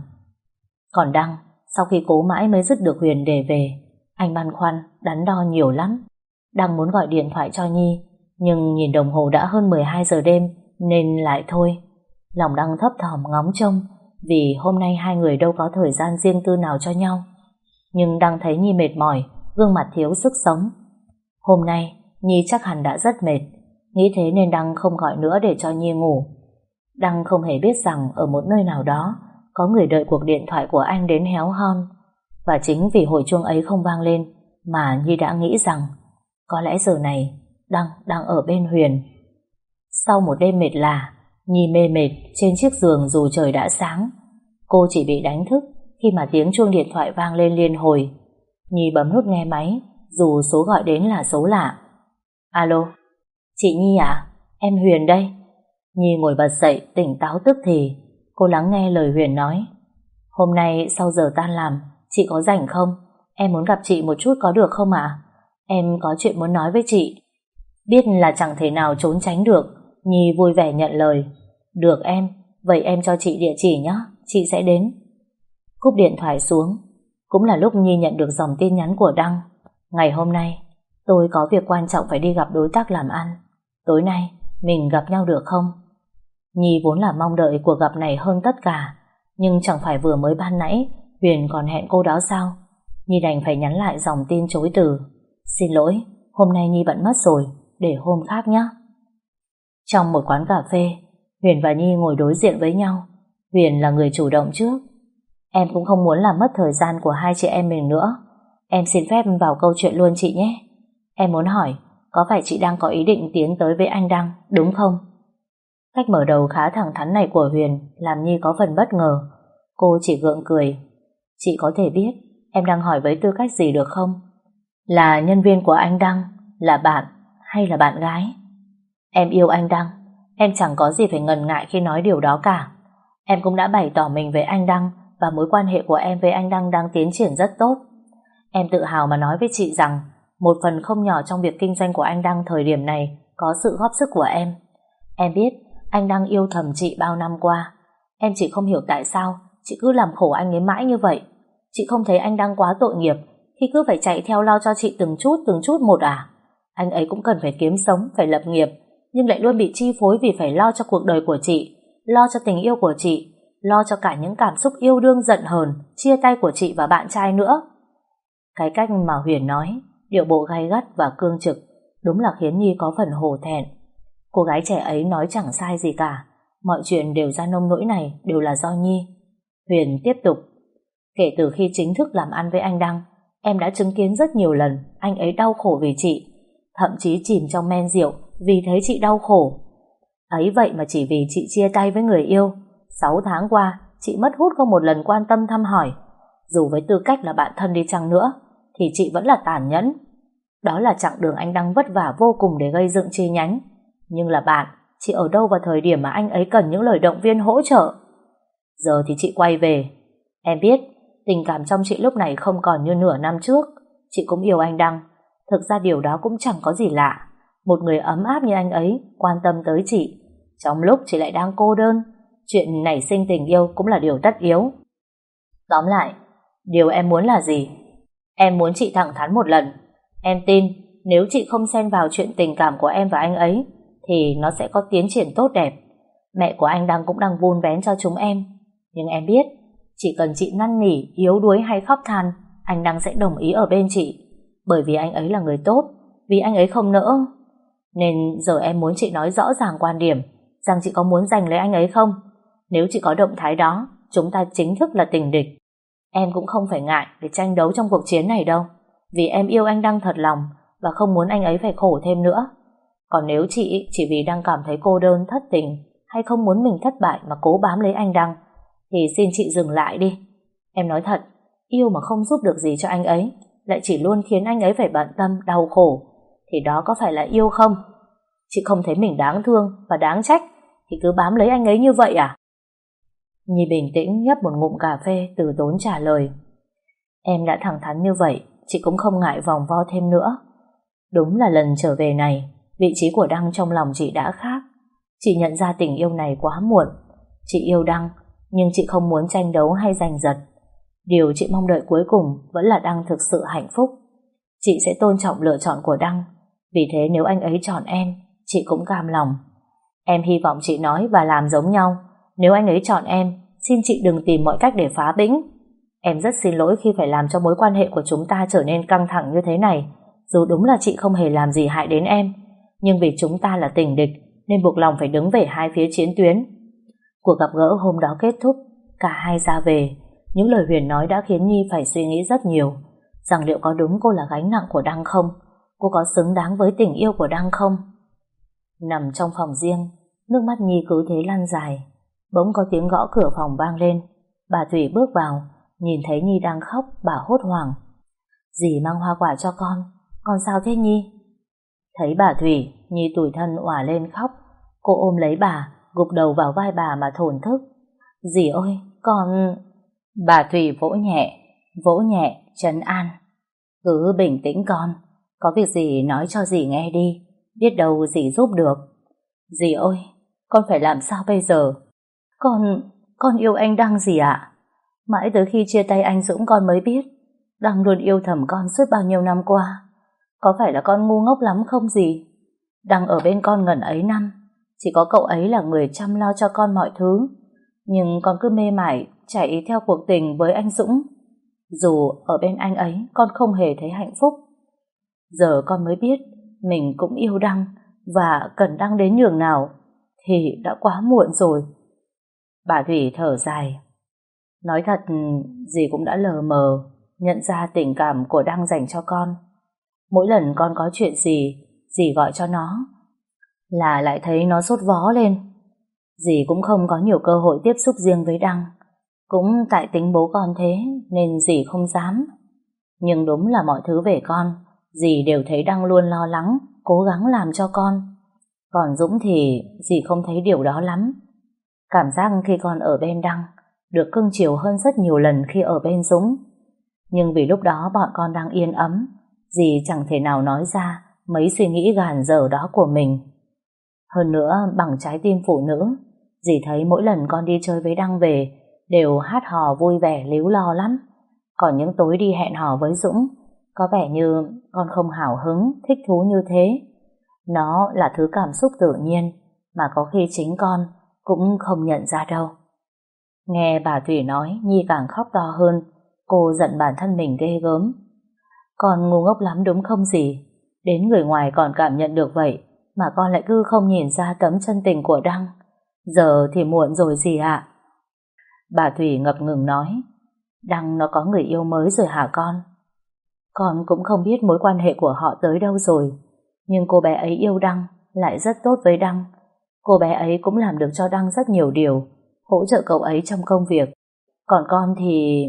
Còn Đăng, sau khi cố mãi mới dứt được Huyền để về, anh băn khoăn, đắn đo nhiều lắm. Đăng muốn gọi điện thoại cho Nhi, nhưng nhìn đồng hồ đã hơn 12 giờ đêm nên lại thôi. Lòng Đăng thấp thỏm ngóng trông, vì hôm nay hai người đâu có thời gian riêng tư nào cho nhau. Nhưng Đăng thấy Nhi mệt mỏi, gương mặt thiếu sức sống. Hôm nay Nhi chắc hẳn đã rất mệt. Nghĩ thế nên Đăng không gọi nữa để cho Nhi ngủ. Đăng không hề biết rằng ở một nơi nào đó có người đợi cuộc điện thoại của anh đến héo hon. Và chính vì hồi chuông ấy không vang lên mà Nhi đã nghĩ rằng có lẽ giờ này Đăng đang ở bên Huyền. Sau một đêm mệt lả, Nhi mê mệt trên chiếc giường dù trời đã sáng. Cô chỉ bị đánh thức khi mà tiếng chuông điện thoại vang lên liên hồi. Nhi bấm nút nghe máy dù số gọi đến là số lạ. Alo, chị Nhi à? Em Huyền đây. Nhi ngồi bật dậy tỉnh táo tức thì. Cô lắng nghe lời Huyền nói. Hôm nay sau giờ tan làm chị có rảnh không? Em muốn gặp chị một chút có được không ạ? Em có chuyện muốn nói với chị. Biết là chẳng thể nào trốn tránh được, Nhi vui vẻ nhận lời. Được em, vậy em cho chị địa chỉ nhé, chị sẽ đến. Cúp điện thoại xuống. Cũng là lúc Nhi nhận được dòng tin nhắn của Đăng. Ngày hôm nay tôi có việc quan trọng phải đi gặp đối tác làm ăn. Tối nay mình gặp nhau được không? Nhi vốn là mong đợi cuộc gặp này hơn tất cả. Nhưng chẳng phải vừa mới ban nãy Huyền còn hẹn cô đó sao? Nhi đành phải nhắn lại dòng tin chối từ. Xin lỗi, hôm nay Nhi bận mất rồi, để hôm khác nhé. Trong một quán cà phê, Huyền và Nhi ngồi đối diện với nhau. Huyền là người chủ động trước. Em cũng không muốn làm mất thời gian của hai chị em mình nữa. Em xin phép vào câu chuyện luôn chị nhé. Em muốn hỏi, có phải chị đang có ý định tiến tới với anh Đăng, đúng không? Cách mở đầu khá thẳng thắn này của Huyền làm Nhi có phần bất ngờ. Cô chỉ gượng cười. Chị có thể biết em đang hỏi với tư cách gì được không? Là nhân viên của anh Đăng, là bạn hay là bạn gái? Em yêu anh Đăng, em chẳng có gì phải ngần ngại khi nói điều đó cả. Em cũng đã bày tỏ mình với anh Đăng và mối quan hệ của em với anh Đăng đang tiến triển rất tốt. Em tự hào mà nói với chị rằng Một phần không nhỏ trong việc kinh doanh của anh Đăng thời điểm này có sự góp sức của em. Em biết anh Đăng yêu thầm chị bao năm qua. Em chỉ không hiểu tại sao chị cứ làm khổ anh ấy mãi như vậy. Chị không thấy anh Đăng quá tội nghiệp khi cứ phải chạy theo lo cho chị từng chút một à? Anh ấy cũng cần phải kiếm sống, phải lập nghiệp, nhưng lại luôn bị chi phối vì phải lo cho cuộc đời của chị, lo cho tình yêu của chị, lo cho cả những cảm xúc yêu đương giận hờn, chia tay của chị và bạn trai nữa. Cái cách mà Huyền nói, điệu bộ gay gắt và cương trực, đúng là khiến Nhi có phần hổ thẹn. Cô gái trẻ ấy nói chẳng sai gì cả, mọi chuyện đều ra nông nỗi này đều là do Nhi. Huyền tiếp tục: kể từ khi chính thức làm ăn với anh Đăng, em đã chứng kiến rất nhiều lần anh ấy đau khổ vì chị, thậm chí chìm trong men rượu vì thấy chị đau khổ. Ấy vậy mà chỉ vì chị chia tay với người yêu, 6 tháng qua chị mất hút không một lần quan tâm thăm hỏi. Dù với tư cách là bạn thân đi chăng nữa thì chị vẫn là tàn nhẫn. Đó là chặng đường anh Đăng vất vả vô cùng để gây dựng chi nhánh. Nhưng là bạn, chị ở đâu vào thời điểm mà anh ấy cần những lời động viên hỗ trợ? Giờ thì chị quay về. Em biết tình cảm trong chị lúc này không còn như nửa năm trước. Chị cũng yêu anh Đăng. Thực ra điều đó cũng chẳng có gì lạ. Một người ấm áp như anh ấy quan tâm tới chị trong lúc chị lại đang cô đơn. Chuyện nảy sinh tình yêu cũng là điều tất yếu. Tóm lại, điều em muốn là gì? Em muốn chị thẳng thắn một lần. Em tin nếu chị không xen vào chuyện tình cảm của em và anh ấy thì nó sẽ có tiến triển tốt đẹp. Mẹ của anh Đăng cũng đang vun vén cho chúng em. Nhưng em biết, chỉ cần chị năn nỉ, yếu đuối hay khóc than, anh Đăng sẽ đồng ý ở bên chị. Bởi vì anh ấy là người tốt, vì anh ấy không nỡ. Nên giờ em muốn chị nói rõ ràng quan điểm rằng chị có muốn giành lấy anh ấy không. Nếu chị có động thái đó, chúng ta chính thức là tình địch. Em cũng không phải ngại để tranh đấu trong cuộc chiến này đâu, vì em yêu anh Đăng thật lòng và không muốn anh ấy phải khổ thêm nữa. Còn nếu chị chỉ vì đang cảm thấy cô đơn, thất tình hay không muốn mình thất bại mà cố bám lấy anh Đăng thì xin chị dừng lại đi. Em nói thật, yêu mà không giúp được gì cho anh ấy, lại chỉ luôn khiến anh ấy phải bận tâm, đau khổ, thì đó có phải là yêu không? Chị không thấy mình đáng thương và đáng trách thì cứ bám lấy anh ấy như vậy à? Nhi bình tĩnh nhấp một ngụm cà phê, từ tốn trả lời: em đã thẳng thắn như vậy, chị cũng không ngại vòng vo thêm nữa. Đúng là lần trở về này, vị trí của Đăng trong lòng chị đã khác. Chị nhận ra tình yêu này quá muộn. Chị yêu Đăng, nhưng chị không muốn tranh đấu hay giành giật. Điều chị mong đợi cuối cùng vẫn là Đăng thực sự hạnh phúc. Chị sẽ tôn trọng lựa chọn của Đăng. Vì thế nếu anh ấy chọn em, chị cũng cam lòng. Em hy vọng chị nói và làm giống nhau. Nếu anh ấy chọn em, xin chị đừng tìm mọi cách để phá bĩnh. Em rất xin lỗi khi phải làm cho mối quan hệ của chúng ta trở nên căng thẳng như thế này. Dù đúng là chị không hề làm gì hại đến em, nhưng vì chúng ta là tình địch nên buộc lòng phải đứng về hai phía chiến tuyến. Cuộc gặp gỡ hôm đó kết thúc, cả hai ra về. Những lời Huyền nói đã khiến Nhi phải suy nghĩ rất nhiều, rằng liệu có đúng cô là gánh nặng của Đăng không? Cô có xứng đáng với tình yêu của Đăng không? Nằm trong phòng riêng, nước mắt Nhi cứ thế lăn dài. Bỗng có tiếng gõ cửa phòng vang lên. Bà Thủy bước vào, nhìn thấy Nhi đang khóc, bà hốt hoảng: dì mang hoa quả cho con sao thế Nhi? Thấy bà Thủy, Nhi tủi thân òa lên khóc. Cô ôm lấy bà, gục đầu vào vai bà mà thổn thức: dì ơi, con... Bà Thủy vỗ nhẹ, trấn an: cứ bình tĩnh con, có việc gì nói cho dì nghe đi, biết đâu dì giúp được. Dì ơi, con phải làm sao bây giờ? Con yêu anh Đăng dì ạ. Mãi tới khi chia tay anh Dũng con mới biết Đăng luôn yêu thầm con suốt bao nhiêu năm qua. Có phải là con ngu ngốc lắm không dì? Đăng ở bên con ngần ấy năm, chỉ có cậu ấy là người chăm lo cho con mọi thứ, nhưng con cứ mê mải chạy theo cuộc tình với anh Dũng. Dù ở bên anh ấy con không hề thấy hạnh phúc. Giờ con mới biết mình cũng yêu Đăng và cần Đăng đến nhường nào thì đã quá muộn rồi. Bà Thủy thở dài: nói thật, dì cũng đã lờ mờ nhận ra tình cảm của Đăng dành cho con. Mỗi lần con có chuyện gì, dì gọi cho nó là lại thấy nó sốt vó lên. Dì cũng không có nhiều cơ hội tiếp xúc riêng với Đăng. Cũng tại tính bố con thế nên dì không dám. Nhưng đúng là mọi thứ về con, dì đều thấy Đăng luôn lo lắng, cố gắng làm cho con. Còn Dũng thì dì không thấy điều đó lắm. Cảm giác khi con ở bên Đăng được cưng chiều hơn rất nhiều lần khi ở bên Dũng. Nhưng vì lúc đó bọn con đang yên ấm, dì chẳng thể nào nói ra mấy suy nghĩ gàn dở đó của mình. Hơn nữa, bằng trái tim phụ nữ, dì thấy mỗi lần con đi chơi với Đăng về đều hát hò vui vẻ líu lo lắm. Còn những tối đi hẹn hò với Dũng, có vẻ như con không hào hứng, thích thú như thế. Nó là thứ cảm xúc tự nhiên mà có khi chính con cũng không nhận ra đâu. Nghe bà Thủy nói, Nhi càng khóc to hơn. Cô giận bản thân mình ghê gớm. Con ngu ngốc lắm đúng không dì? Đến người ngoài còn cảm nhận được vậy, mà con lại cứ không nhìn ra tấm chân tình của Đăng. Giờ thì muộn rồi dì ạ. Bà Thủy ngập ngừng nói, Đăng nó có người yêu mới rồi hả con? Con cũng không biết mối quan hệ của họ tới đâu rồi, nhưng cô bé ấy yêu Đăng, lại rất tốt với Đăng. Cô bé ấy cũng làm được cho Đăng rất nhiều điều, hỗ trợ cậu ấy trong công việc. Còn con thì...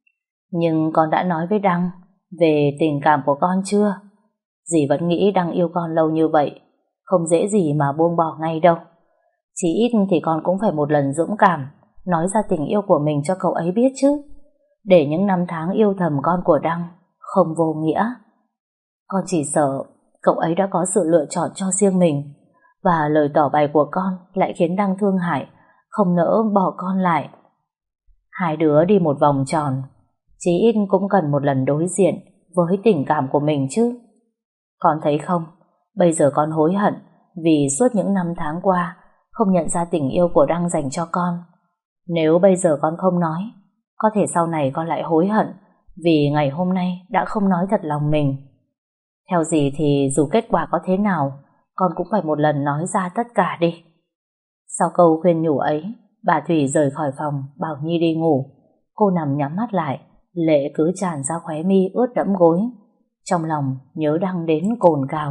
Nhưng con đã nói với Đăng về tình cảm của con chưa? Dì vẫn nghĩ Đăng yêu con lâu như vậy, không dễ gì mà buông bỏ ngay đâu. Chỉ ít thì con cũng phải một lần dũng cảm nói ra tình yêu của mình cho cậu ấy biết chứ, để những năm tháng yêu thầm con của Đăng không vô nghĩa. Con chỉ sợ cậu ấy đã có sự lựa chọn cho riêng mình, và lời tỏ bày của con lại khiến Đăng thương hại, không nỡ bỏ con lại. Hai đứa đi một vòng tròn, chí ít cũng cần một lần đối diện với tình cảm của mình chứ. Con thấy không, bây giờ con hối hận vì suốt những năm tháng qua không nhận ra tình yêu của Đăng dành cho con. Nếu bây giờ con không nói, có thể sau này con lại hối hận vì ngày hôm nay đã không nói thật lòng mình. Theo dì thì dù kết quả có thế nào, con cũng phải một lần nói ra tất cả đi. Sau câu khuyên nhủ ấy, bà Thủy rời khỏi phòng bảo Nhi đi ngủ. Cô nằm nhắm mắt lại, lệ cứ tràn ra khóe mi ướt đẫm gối. Trong lòng nhớ Đăng đến cồn cào.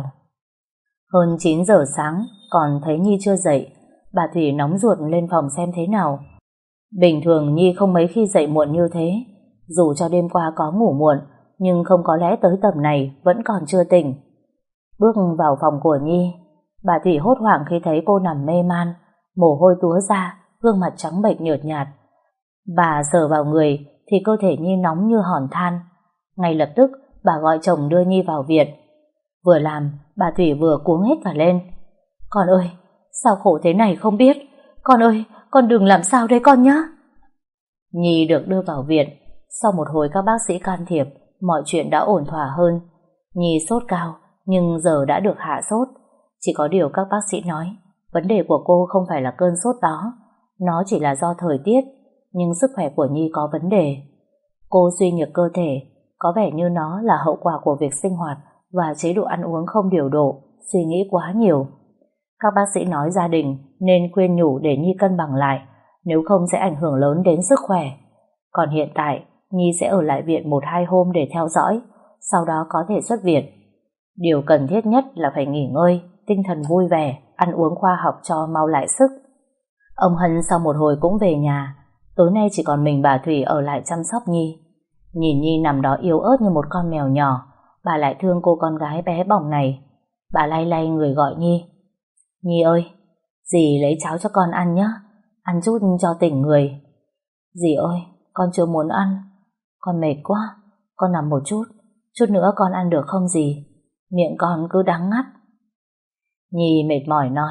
Hơn 9 giờ sáng, còn thấy Nhi chưa dậy. Bà Thủy nóng ruột lên phòng xem thế nào. Bình thường Nhi không mấy khi dậy muộn như thế. Dù cho đêm qua có ngủ muộn, nhưng không có lẽ tới tầm này vẫn còn chưa tỉnh. Bước vào phòng của Nhi, bà Thủy hốt hoảng khi thấy cô nằm mê man, mồ hôi túa ra, gương mặt trắng bệch nhợt nhạt. Bà sờ vào người thì cơ thể Nhi nóng như hòn than. Ngay lập tức bà gọi chồng đưa Nhi vào viện. Vừa làm, bà Thủy vừa cuống hết cả lên. Con ơi, sao khổ thế này không biết. Con ơi, con đừng làm sao đấy con nhá. Nhi được đưa vào viện. Sau một hồi các bác sĩ can thiệp, mọi chuyện đã ổn thỏa hơn. Nhi sốt cao, nhưng giờ đã được hạ sốt. Chỉ có điều các bác sĩ nói, vấn đề của cô không phải là cơn sốt đó, nó chỉ là do thời tiết, nhưng sức khỏe của Nhi có vấn đề. Cô suy nhược cơ thể, có vẻ như nó là hậu quả của việc sinh hoạt và chế độ ăn uống không điều độ, suy nghĩ quá nhiều. Các bác sĩ nói gia đình nên khuyên nhủ để Nhi cân bằng lại, nếu không sẽ ảnh hưởng lớn đến sức khỏe. Còn hiện tại, Nhi sẽ ở lại viện 1-2 hôm để theo dõi, sau đó có thể xuất viện. Điều cần thiết nhất là phải nghỉ ngơi, tinh thần vui vẻ, ăn uống khoa học cho mau lại sức. Ông Hân sau một hồi cũng về nhà. Tối nay chỉ còn mình bà Thủy ở lại chăm sóc Nhi. Nhìn Nhi nằm đó yếu ớt như một con mèo nhỏ, bà lại thương cô con gái bé bỏng này. Bà lay lay người gọi Nhi. Nhi ơi, dì lấy cháo cho con ăn nhé, ăn chút cho tỉnh người. Dì ơi, con chưa muốn ăn, con mệt quá, con nằm một chút, chút nữa con ăn được không dì? Miệng con cứ đắng ngắt. Nhi mệt mỏi nói,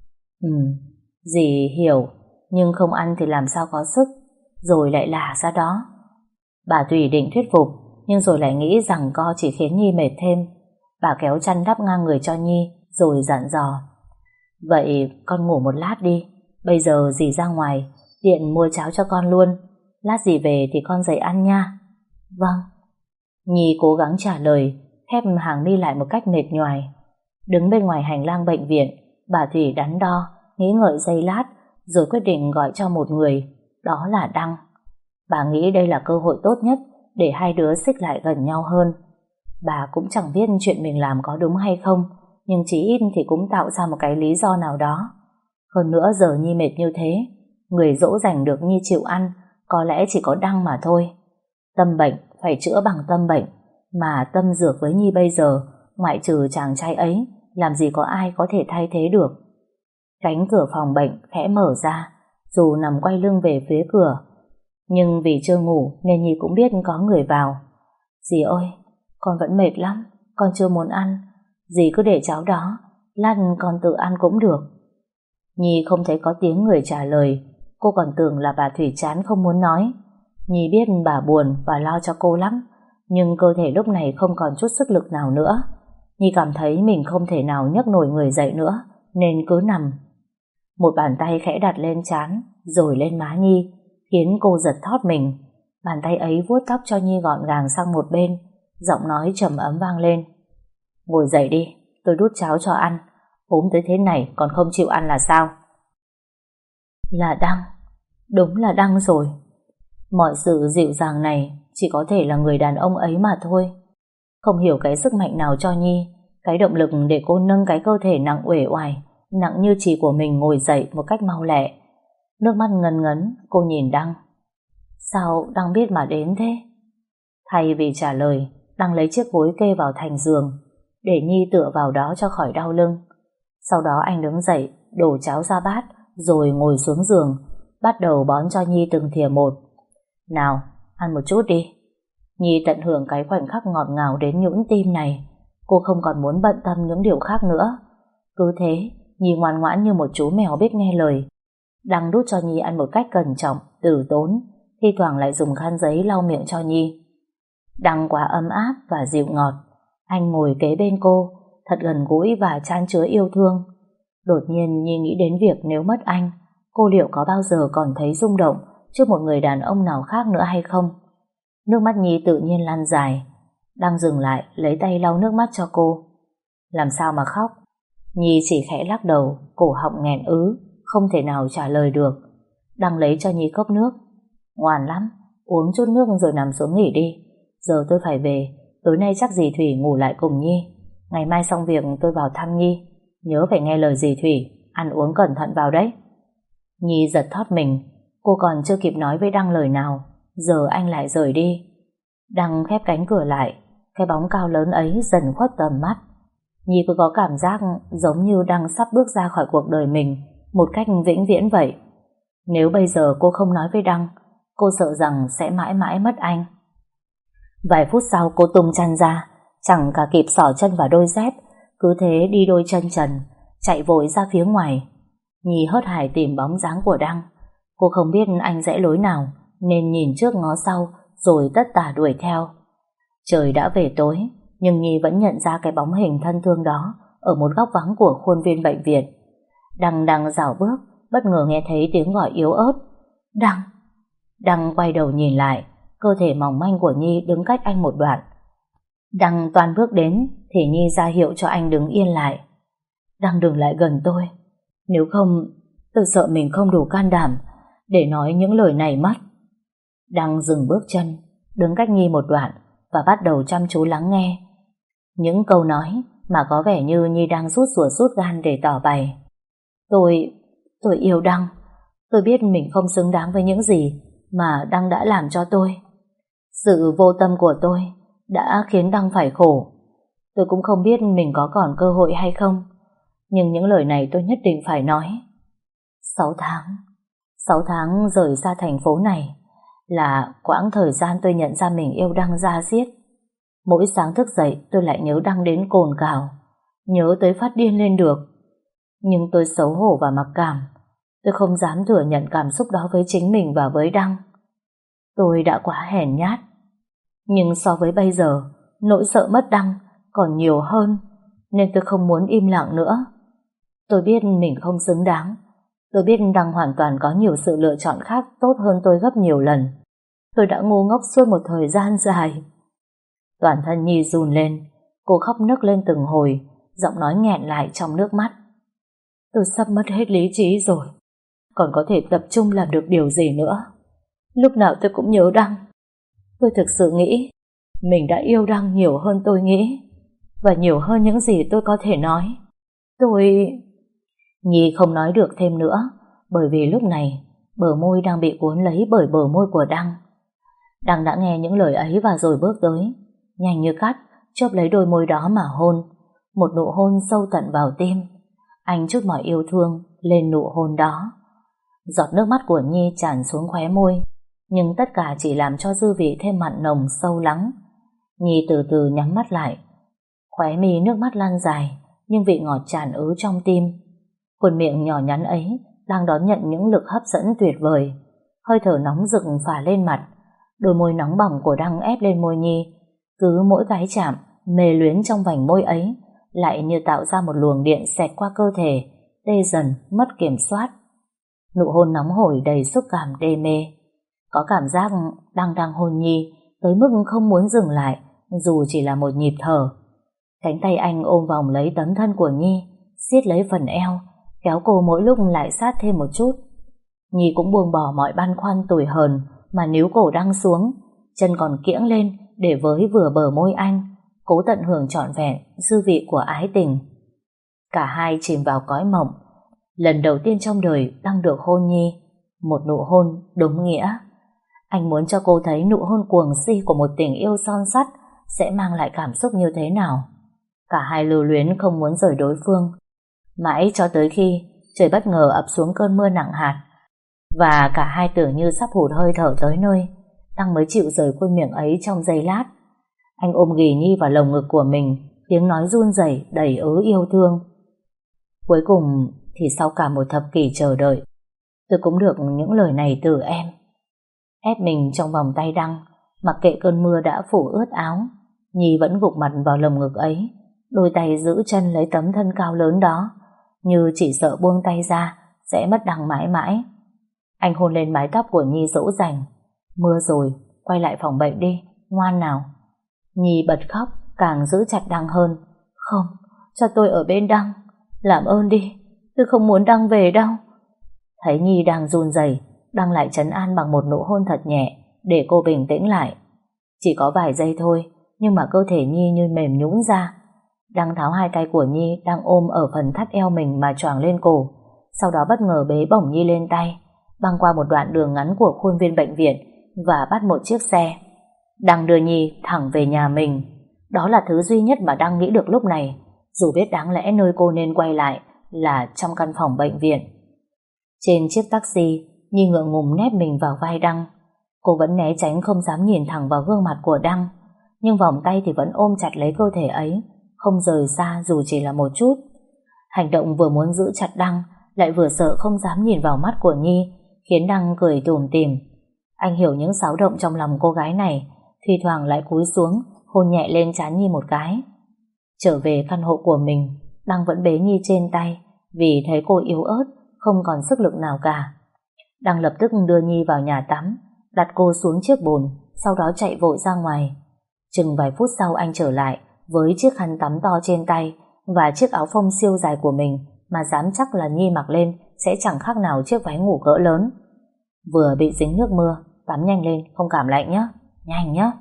dì hiểu, nhưng không ăn thì làm sao có sức, rồi lại lả ra đó. Bà Thủy định thuyết phục, nhưng rồi lại nghĩ rằng co chỉ khiến Nhi mệt thêm. Bà kéo chăn đắp ngang người cho Nhi, rồi dặn dò. Vậy con ngủ một lát đi, bây giờ dì ra ngoài, tiện mua cháo cho con luôn. Lát dì về thì con dậy ăn nha. Vâng. Nhi cố gắng trả lời, khép hàng mi lại một cách mệt nhoài. Đứng bên ngoài hành lang bệnh viện, bà Thủy đắn đo, nghĩ ngợi giây lát, rồi quyết định gọi cho một người, đó là Đăng. Bà nghĩ đây là cơ hội tốt nhất để hai đứa xích lại gần nhau hơn. Bà cũng chẳng biết chuyện mình làm có đúng hay không, nhưng chí ít thì cũng tạo ra một cái lý do nào đó. Hơn nữa giờ Nhi mệt như thế, người dỗ dành được Nhi chịu ăn có lẽ chỉ có Đăng mà thôi. Tâm bệnh phải chữa bằng tâm bệnh, mà tâm dược với Nhi bây giờ, ngoại trừ chàng trai ấy, làm gì có ai có thể thay thế được. Cánh cửa phòng bệnh khẽ mở ra, dù nằm quay lưng về phía cửa, nhưng vì chưa ngủ nên Nhi cũng biết có người vào. Dì ơi, con vẫn mệt lắm, con chưa muốn ăn. Dì cứ để cháu đó, lát con tự ăn cũng được. Nhi không thấy có tiếng người trả lời. Cô còn tưởng là bà Thủy chán không muốn nói. Nhi biết bà buồn và lo cho cô lắm, nhưng cơ thể lúc này không còn chút sức lực nào nữa. Nhi cảm thấy mình không thể nào nhấc nổi người dậy nữa, nên cứ nằm. Một bàn tay khẽ đặt lên trán, rồi lên má Nhi, khiến cô giật thót mình. Bàn tay ấy vuốt tóc cho Nhi gọn gàng sang một bên, giọng nói trầm ấm vang lên. Ngồi dậy đi, tôi đút cháo cho ăn. Ốm tới thế này còn không chịu ăn là sao? Là Đăng, đúng là Đăng rồi. Mọi sự dịu dàng này chỉ có thể là người đàn ông ấy mà thôi. Không hiểu cái sức mạnh nào cho Nhi, cái động lực để cô nâng cái cơ thể nặng uể oải, nặng như chì của mình ngồi dậy một cách mau lẹ. Nước mắt ngấn ngấn, cô nhìn Đăng. Sao Đăng biết mà đến thế? Thay vì trả lời, Đăng lấy chiếc gối kê vào thành giường, để Nhi tựa vào đó cho khỏi đau lưng. Sau đó anh đứng dậy, đổ cháo ra bát, rồi ngồi xuống giường, bắt đầu bón cho Nhi từng thìa một. Nào, ăn một chút đi. Nhi tận hưởng cái khoảnh khắc ngọt ngào đến nhũn tim này. Cô không còn muốn bận tâm những điều khác nữa. Cứ thế, Nhi ngoan ngoãn như một chú mèo biết nghe lời. Đăng đút cho Nhi ăn một cách cẩn trọng, từ tốn, thi thoảng lại dùng khăn giấy lau miệng cho Nhi. Đăng quá ấm áp và dịu ngọt. Anh ngồi kế bên cô, thật gần gũi và chan chứa yêu thương. Đột nhiên Nhi nghĩ đến việc nếu mất anh, cô liệu có bao giờ còn thấy rung động trước một người đàn ông nào khác nữa hay không? Nước mắt Nhi tự nhiên lan dài. Đăng dừng lại, lấy tay lau nước mắt cho cô. Làm sao mà khóc? Nhi chỉ khẽ lắc đầu, cổ họng nghẹn ứ, không thể nào trả lời được. Đăng lấy cho Nhi cốc nước. Ngoan lắm, uống chút nước rồi nằm xuống nghỉ đi. Giờ tôi phải về, tối nay chắc dì Thủy ngủ lại cùng Nhi. Ngày mai xong việc tôi vào thăm Nhi. Nhớ phải nghe lời dì Thủy, ăn uống cẩn thận vào đấy. Nhi giật thót mình. Cô còn chưa kịp nói với Đăng lời nào, giờ anh lại rời đi. Đăng khép cánh cửa lại. Cái bóng cao lớn ấy dần khuất tầm mắt. Nhi cứ có cảm giác giống như Đăng sắp bước ra khỏi cuộc đời mình một cách vĩnh viễn vậy. Nếu bây giờ cô không nói với Đăng, cô sợ rằng sẽ mãi mãi mất anh. Vài phút sau cô tung chăn ra, chẳng cả kịp xỏ chân vào đôi dép, cứ thế đi đôi chân trần, chạy vội ra phía ngoài. Nhi hớt hải tìm bóng dáng của Đăng. Cô không biết anh rẽ lối nào, nên nhìn trước ngó sau, rồi tất tả đuổi theo. Trời đã về tối, nhưng Nhi vẫn nhận ra cái bóng hình thân thương đó ở một góc vắng của khuôn viên bệnh viện. Đăng đang dạo bước, bất ngờ nghe thấy tiếng gọi yếu ớt. Đăng! Đăng quay đầu nhìn lại, cơ thể mỏng manh của Nhi đứng cách anh một đoạn. Đăng toan bước đến thì Nhi ra hiệu cho anh đứng yên lại. Đăng đừng lại gần tôi, nếu không tôi sợ mình không đủ can đảm để nói những lời này mất. Đăng dừng bước chân, đứng cách Nhi một đoạn và bắt đầu chăm chú lắng nghe những câu nói mà có vẻ như Nhi đang rút ruột rút gan để tỏ bày. Tôi yêu Đăng. Tôi biết mình không xứng đáng với những gì mà Đăng đã làm cho tôi. Sự vô tâm của tôi đã khiến Đăng phải khổ. Tôi cũng không biết mình có còn cơ hội hay không, nhưng những lời này tôi nhất định phải nói. 6 tháng rời xa thành phố này là quãng thời gian tôi nhận ra mình yêu Đăng da diết. Mỗi sáng thức dậy tôi lại nhớ Đăng đến cồn cào, nhớ tới phát điên lên được. Nhưng tôi xấu hổ và mặc cảm. Tôi không dám thừa nhận cảm xúc đó với chính mình và với Đăng. Tôi đã quá hèn nhát. Nhưng so với bây giờ, nỗi sợ mất Đăng còn nhiều hơn, nên tôi không muốn im lặng nữa. Tôi biết mình không xứng đáng. Tôi biết Đăng hoàn toàn có nhiều sự lựa chọn khác tốt hơn tôi gấp nhiều lần. Tôi đã ngu ngốc suốt một thời gian dài. Toàn thân Nhi run lên. Cô khóc nức lên từng hồi, giọng nói nghẹn lại trong nước mắt. Tôi sắp mất hết lý trí rồi, còn có thể tập trung làm được điều gì nữa. Lúc nào tôi cũng nhớ Đăng. Tôi thực sự nghĩ mình đã yêu Đăng nhiều hơn tôi nghĩ, và nhiều hơn những gì tôi có thể nói. Nhi không nói được thêm nữa, bởi vì lúc này bờ môi đang bị cuốn lấy bởi bờ môi của Đăng. Đăng đã nghe những lời ấy và rồi bước tới, nhanh như cắt, chớp lấy đôi môi đó mà hôn. Một nụ hôn sâu tận vào tim. Anh trút mọi yêu thương lên nụ hôn đó. Giọt nước mắt của Nhi tràn xuống khóe môi, nhưng tất cả chỉ làm cho dư vị thêm mặn nồng sâu lắng. Nhi từ từ nhắm mắt lại. Khóe mi nước mắt lan dài, nhưng vị ngọt tràn ứ trong tim. Khuôn miệng nhỏ nhắn ấy đang đón nhận những lực hấp dẫn tuyệt vời. Hơi thở nóng rực phả lên mặt, đôi môi nóng bỏng của Đăng ép lên môi Nhi. Cứ mỗi cái chạm, mê luyến trong vành môi ấy lại như tạo ra một luồng điện xẹt qua cơ thể, tê dần, mất kiểm soát. Nụ hôn nóng hổi đầy xúc cảm đê mê. Có cảm giác đang hôn Nhi tới mức không muốn dừng lại, dù chỉ là một nhịp thở. Cánh tay anh ôm vòng lấy tấm thân của Nhi, siết lấy phần eo, kéo cô mỗi lúc lại sát thêm một chút. Nhi cũng buông bỏ mọi băn khoăn tủi hờn mà níu cổ Đăng xuống, chân còn kiễng lên để với vừa bờ môi anh, cố tận hưởng trọn vẹn dư vị của ái tình. Cả hai chìm vào cõi mộng. Lần đầu tiên trong đời Đăng được hôn Nhi, một nụ hôn đúng nghĩa. Anh muốn cho cô thấy nụ hôn cuồng si của một tình yêu son sắt sẽ mang lại cảm xúc như thế nào. Cả hai lưu luyến không muốn rời đối phương, mãi cho tới khi trời bất ngờ ập xuống cơn mưa nặng hạt, và cả hai tưởng như sắp hụt hơi thở tới nơi. Đăng mới chịu rời khuôn miệng ấy trong giây lát. Anh ôm ghì Nhi vào lồng ngực của mình, tiếng nói run rẩy đầy ứ yêu thương. Cuối cùng thì sau cả một thập kỷ chờ đợi, tôi cũng được những lời này từ em. Ép mình trong vòng tay Đăng, mặc kệ cơn mưa đã phủ ướt áo, Nhi vẫn gục mặt vào lồng ngực ấy, đôi tay giữ chân lấy tấm thân cao lớn đó, như chỉ sợ buông tay ra sẽ mất Đăng mãi mãi. Anh hôn lên mái tóc của Nhi dỗ dành. Mưa rồi, quay lại phòng bệnh đi, ngoan nào. Nhi bật khóc, càng giữ chặt Đăng hơn. Không, cho tôi ở bên Đăng, làm ơn đi, tôi không muốn Đăng về đâu. Thấy Nhi đang run rẩy, Đăng lại trấn an bằng một nụ hôn thật nhẹ để cô bình tĩnh lại. Chỉ có vài giây thôi, nhưng mà cơ thể Nhi như mềm nhũn ra. Đăng tháo hai tay của Nhi đang ôm ở phần thắt eo mình mà choàng lên cổ, sau đó bất ngờ bế bổng Nhi lên tay, băng qua một đoạn đường ngắn của khuôn viên bệnh viện và bắt một chiếc xe. Đăng đưa Nhi thẳng về nhà mình. Đó là thứ duy nhất mà Đăng nghĩ được lúc này, dù biết đáng lẽ nơi cô nên quay lại là trong căn phòng bệnh viện. Trên chiếc taxi, Nhi ngượng ngùng nép mình vào vai Đăng. Cô vẫn né tránh không dám nhìn thẳng vào gương mặt của Đăng, nhưng vòng tay thì vẫn ôm chặt lấy cơ thể ấy, không rời xa dù chỉ là một chút. Hành động vừa muốn giữ chặt Đăng, lại vừa sợ không dám nhìn vào mắt của Nhi, khiến Đăng cười tủm tỉm. Anh hiểu những xáo động trong lòng cô gái này, thi thoảng lại cúi xuống hôn nhẹ lên trán Nhi một cái. Trở về căn hộ của mình, Đăng vẫn bế Nhi trên tay, vì thấy cô yếu ớt, không còn sức lực nào cả. Đăng lập tức đưa Nhi vào nhà tắm, đặt cô xuống chiếc bồn, sau đó chạy vội ra ngoài. Chừng vài phút sau anh trở lại với chiếc khăn tắm to trên tay và chiếc áo phông siêu dài của mình mà dám chắc là Nhi mặc lên sẽ chẳng khác nào chiếc váy ngủ cỡ lớn. Vừa bị dính nước mưa, tắm nhanh lên, không cảm lạnh nhé, nhanh nhé.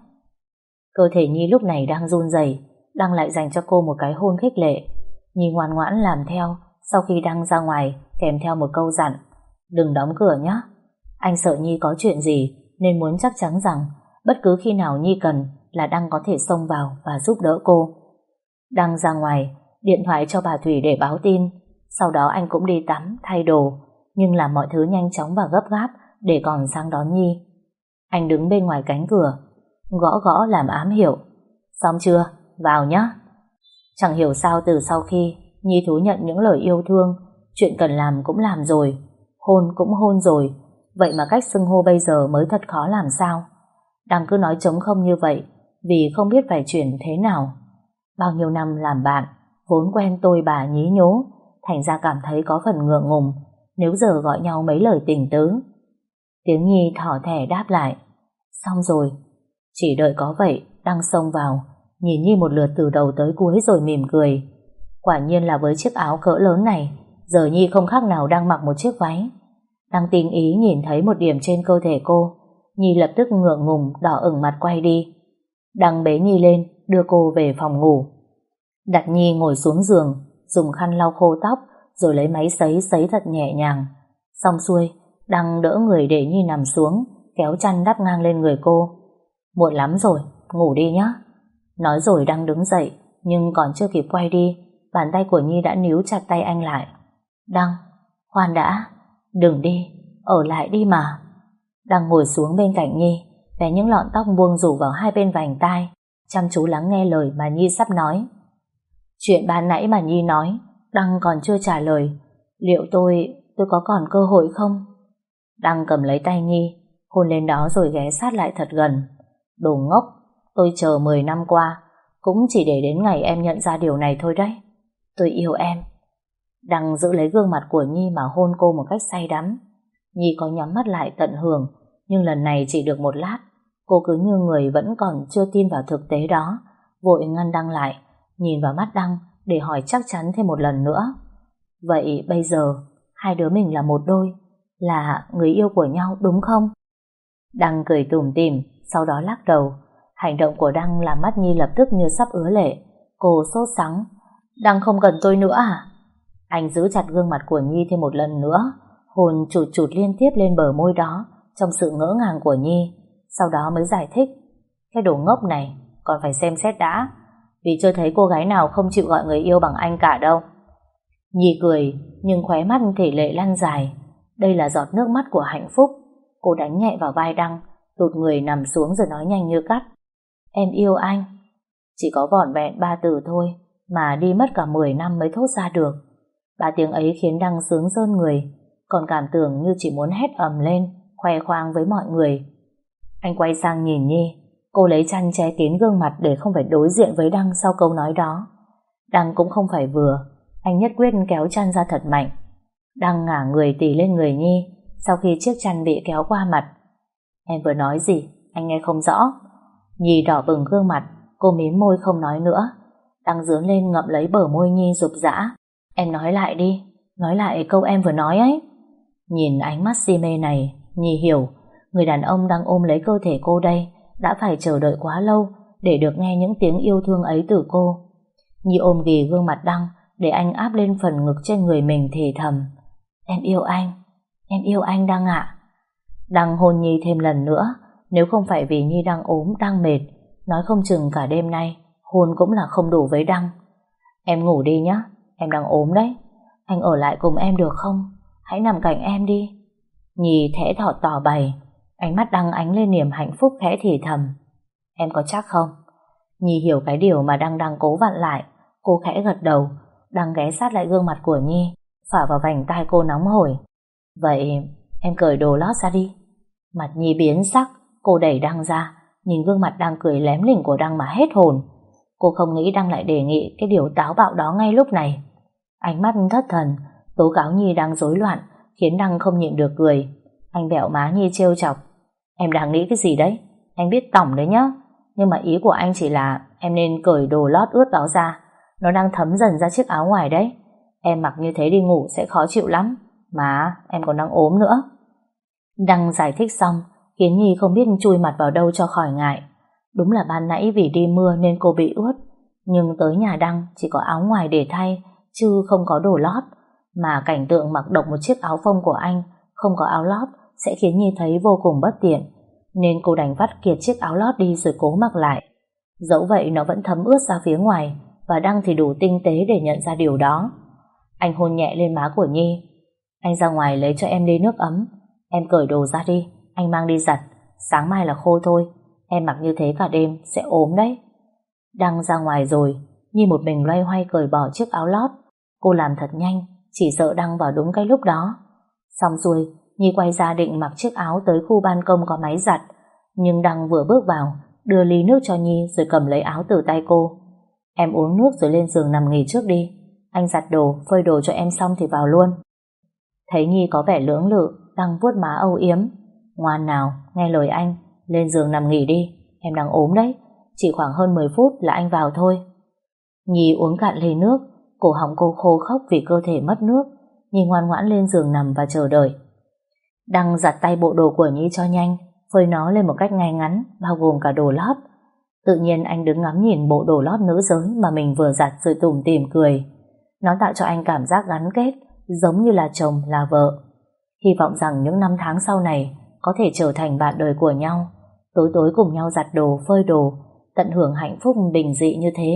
Cơ thể Nhi lúc này đang run rẩy, Đăng lại dành cho cô một cái hôn khích lệ. Nhi ngoan ngoãn làm theo, sau khi Đăng ra ngoài kèm theo một câu dặn: đừng đóng cửa nhé. Anh sợ Nhi có chuyện gì nên muốn chắc chắn rằng bất cứ khi nào Nhi cần là Đăng có thể xông vào và giúp đỡ cô. Đăng ra ngoài, điện thoại cho bà Thủy để báo tin. Sau đó anh cũng đi tắm, thay đồ, nhưng làm mọi thứ nhanh chóng và gấp gáp để còn sang đón Nhi. Anh đứng bên ngoài cánh cửa, gõ gõ làm ám hiệu. Xong chưa? Vào nhé. Chẳng hiểu sao từ sau khi Nhi thú nhận những lời yêu thương, chuyện cần làm cũng làm rồi, hôn cũng hôn rồi, vậy mà cách xưng hô bây giờ mới thật khó làm sao. Đăng cứ nói trống không như vậy vì không biết phải chuyển thế nào. Bao nhiêu năm làm bạn, vốn quen tôi bà nhí nhố, thành ra cảm thấy có phần ngượng ngùng nếu giờ gọi nhau mấy lời tình tứ. Tiếng Nhi thỏ thẻ đáp lại: xong rồi. Chỉ đợi có vậy, Đăng xông vào, nhìn Nhi một lượt từ đầu tới cuối rồi mỉm cười. Quả nhiên là với chiếc áo cỡ lớn này, giờ Nhi không khác nào đang mặc một chiếc váy. Đăng tinh ý nhìn thấy một điểm trên cơ thể cô, Nhi lập tức ngượng ngùng đỏ ửng mặt quay đi. Đăng bế Nhi lên, đưa cô về phòng ngủ. Đặt Nhi ngồi xuống giường, dùng khăn lau khô tóc, rồi lấy máy sấy sấy thật nhẹ nhàng. Xong xuôi, Đăng đỡ người để Nhi nằm xuống, kéo chăn đắp ngang lên người cô. Muộn lắm rồi, ngủ đi nhé. Nói rồi Đăng đứng dậy, nhưng còn chưa kịp quay đi, bàn tay của Nhi đã níu chặt tay anh lại. Đăng, khoan đã, đừng đi, ở lại đi mà. Đăng ngồi xuống bên cạnh Nhi, vén những lọn tóc buông rủ vào hai bên vành tai, chăm chú lắng nghe lời mà Nhi sắp nói. Chuyện ban nãy mà Nhi nói, Đăng còn chưa trả lời. Liệu tôi có còn cơ hội không? Đăng cầm lấy tay Nhi, hôn lên đó rồi ghé sát lại thật gần. Đồ ngốc, tôi chờ 10 năm qua, cũng chỉ để đến ngày em nhận ra điều này thôi đấy. Tôi yêu em. Đăng giữ lấy gương mặt của Nhi mà hôn cô một cách say đắm. Nhi có nhắm mắt lại tận hưởng, nhưng lần này chỉ được một lát. Cô cứ như người vẫn còn chưa tin vào thực tế đó, vội ngăn Đăng lại, nhìn vào mắt Đăng để hỏi chắc chắn thêm một lần nữa. Vậy bây giờ, hai đứa mình là một đôi, là người yêu của nhau đúng không? Đăng cười tủm tỉm, sau đó lắc đầu. Hành động của Đăng làm mắt Nhi lập tức như sắp ứa lệ. Cô sốt sắng. Đăng không cần tôi nữa à? Anh giữ chặt gương mặt của Nhi thêm một lần nữa, hôn chụt chụt liên tiếp lên bờ môi đó trong sự ngỡ ngàng của Nhi. Sau đó mới giải thích. Cái đồ ngốc này còn phải xem xét đã, vì chưa thấy cô gái nào không chịu gọi người yêu bằng anh cả đâu. Nhi cười, nhưng khóe mắt thì lệ lăn dài. Đây là giọt nước mắt của hạnh phúc. Cô đánh nhẹ vào vai Đăng, tụt người nằm xuống rồi nói nhanh như cắt. Em yêu anh. Chỉ có vỏn vẹn 3 từ thôi, mà đi mất cả 10 năm mới thốt ra được. 3 tiếng ấy khiến Đăng sướng rơn người, còn cảm tưởng như chỉ muốn hét ầm lên, khoe khoang với mọi người. Anh quay sang nhìn Nhi, cô lấy chăn che kín gương mặt để không phải đối diện với Đăng sau câu nói đó. Đăng cũng không phải vừa, anh nhất quyết kéo chăn ra thật mạnh. Đăng ngả người tì lên người Nhi sau khi chiếc chăn bị kéo qua mặt. Em vừa nói gì? Anh nghe không rõ. Nhi đỏ bừng gương mặt, cô mím môi không nói nữa. Đăng dướn lên ngậm lấy bờ môi Nhi rụp rã. Em nói lại đi, nói lại câu em vừa nói ấy. Nhìn ánh mắt si mê này, Nhi hiểu người đàn ông đang ôm lấy cơ thể cô đây đã phải chờ đợi quá lâu để được nghe những tiếng yêu thương ấy từ cô. Nhi ôm ghì gương mặt Đăng để anh áp lên phần ngực trên người mình thì thầm. Em yêu anh Đăng ạ. Đăng hôn Nhi thêm lần nữa. Nếu không phải vì Nhi đang ốm, đang mệt, nói không chừng cả đêm nay hôn cũng là không đủ với Đăng. Em ngủ đi nhé, em đang ốm đấy. Anh ở lại cùng em được không? Hãy nằm cạnh em đi. Nhi thẽ thọt tỏ bày. Ánh mắt Đăng ánh lên niềm hạnh phúc khẽ thì thầm. Em có chắc không? Nhi hiểu cái điều mà Đăng đang cố vặn lại. Cô khẽ gật đầu. Đăng ghé sát lại gương mặt của Nhi, phả vào vành tai cô nóng hổi. Vậy em cởi đồ lót ra đi. Mặt Nhi biến sắc. Cô đẩy Đăng ra, nhìn gương mặt đang cười lém lỉnh của Đăng mà hết hồn. Cô không nghĩ Đăng lại đề nghị cái điều táo bạo đó ngay lúc này. Ánh mắt thất thần tố cáo Nhi đang rối loạn, khiến Đăng không nhịn được cười. Anh bẹo má Nhi trêu chọc. Em đang nghĩ cái gì đấy? Anh biết tỏng đấy nhá. Nhưng mà ý của anh chỉ là em nên cởi đồ lót ướt đó ra. Nó đang thấm dần ra chiếc áo ngoài đấy. Em mặc như thế đi ngủ sẽ khó chịu lắm. Mà em còn đang ốm nữa. Đăng giải thích xong khiến Nhi không biết chui mặt vào đâu cho khỏi ngại. Đúng là ban nãy vì đi mưa nên cô bị ướt, nhưng tới nhà Đăng chỉ có áo ngoài để thay, chứ không có đồ lót. Mà cảnh tượng mặc độc một chiếc áo phông của anh, không có áo lót, sẽ khiến Nhi thấy vô cùng bất tiện, nên cô đành vắt kiệt chiếc áo lót đi rồi cố mặc lại. Dẫu vậy nó vẫn thấm ướt ra phía ngoài, và Đăng thì đủ tinh tế để nhận ra điều đó. Anh hôn nhẹ lên má của Nhi. Anh ra ngoài lấy cho em ly nước ấm. Em cởi đồ ra đi, anh mang đi giặt, sáng mai là khô thôi. Em mặc như thế cả đêm sẽ ốm đấy. Đăng ra ngoài rồi, Nhi một mình loay hoay cởi bỏ chiếc áo lót. Cô làm thật nhanh, chỉ sợ Đăng vào đúng cái lúc đó. Xong xuôi, Nhi quay ra định mặc chiếc áo tới khu ban công có máy giặt, nhưng Đăng vừa bước vào, đưa ly nước cho Nhi rồi cầm lấy áo từ tay cô. Em uống nước rồi lên giường nằm nghỉ trước đi. Anh giặt đồ, phơi đồ cho em xong thì vào luôn. Thấy Nhi có vẻ lưỡng lự, Đăng vuốt má âu yếm. Ngoan nào, nghe lời anh, lên giường nằm nghỉ đi. Em đang ốm đấy, chỉ khoảng hơn 10 phút là anh vào thôi. Nhi uống cạn ly nước, cổ họng cô khô khốc vì cơ thể mất nước. Nhi ngoan ngoãn lên giường nằm và chờ đợi. Đăng giặt tay bộ đồ của Nhi cho nhanh, phơi nó lên một cách ngay ngắn, bao gồm cả đồ lót. Tự nhiên anh đứng ngắm nhìn bộ đồ lót nữ giới mà mình vừa giặt rồi tủm tỉm cười. Nó tạo cho anh cảm giác gắn kết, giống như là chồng là vợ. Hy vọng rằng những năm tháng sau này có thể trở thành bạn đời của nhau, tối tối cùng nhau giặt đồ, phơi đồ, tận hưởng hạnh phúc bình dị như thế.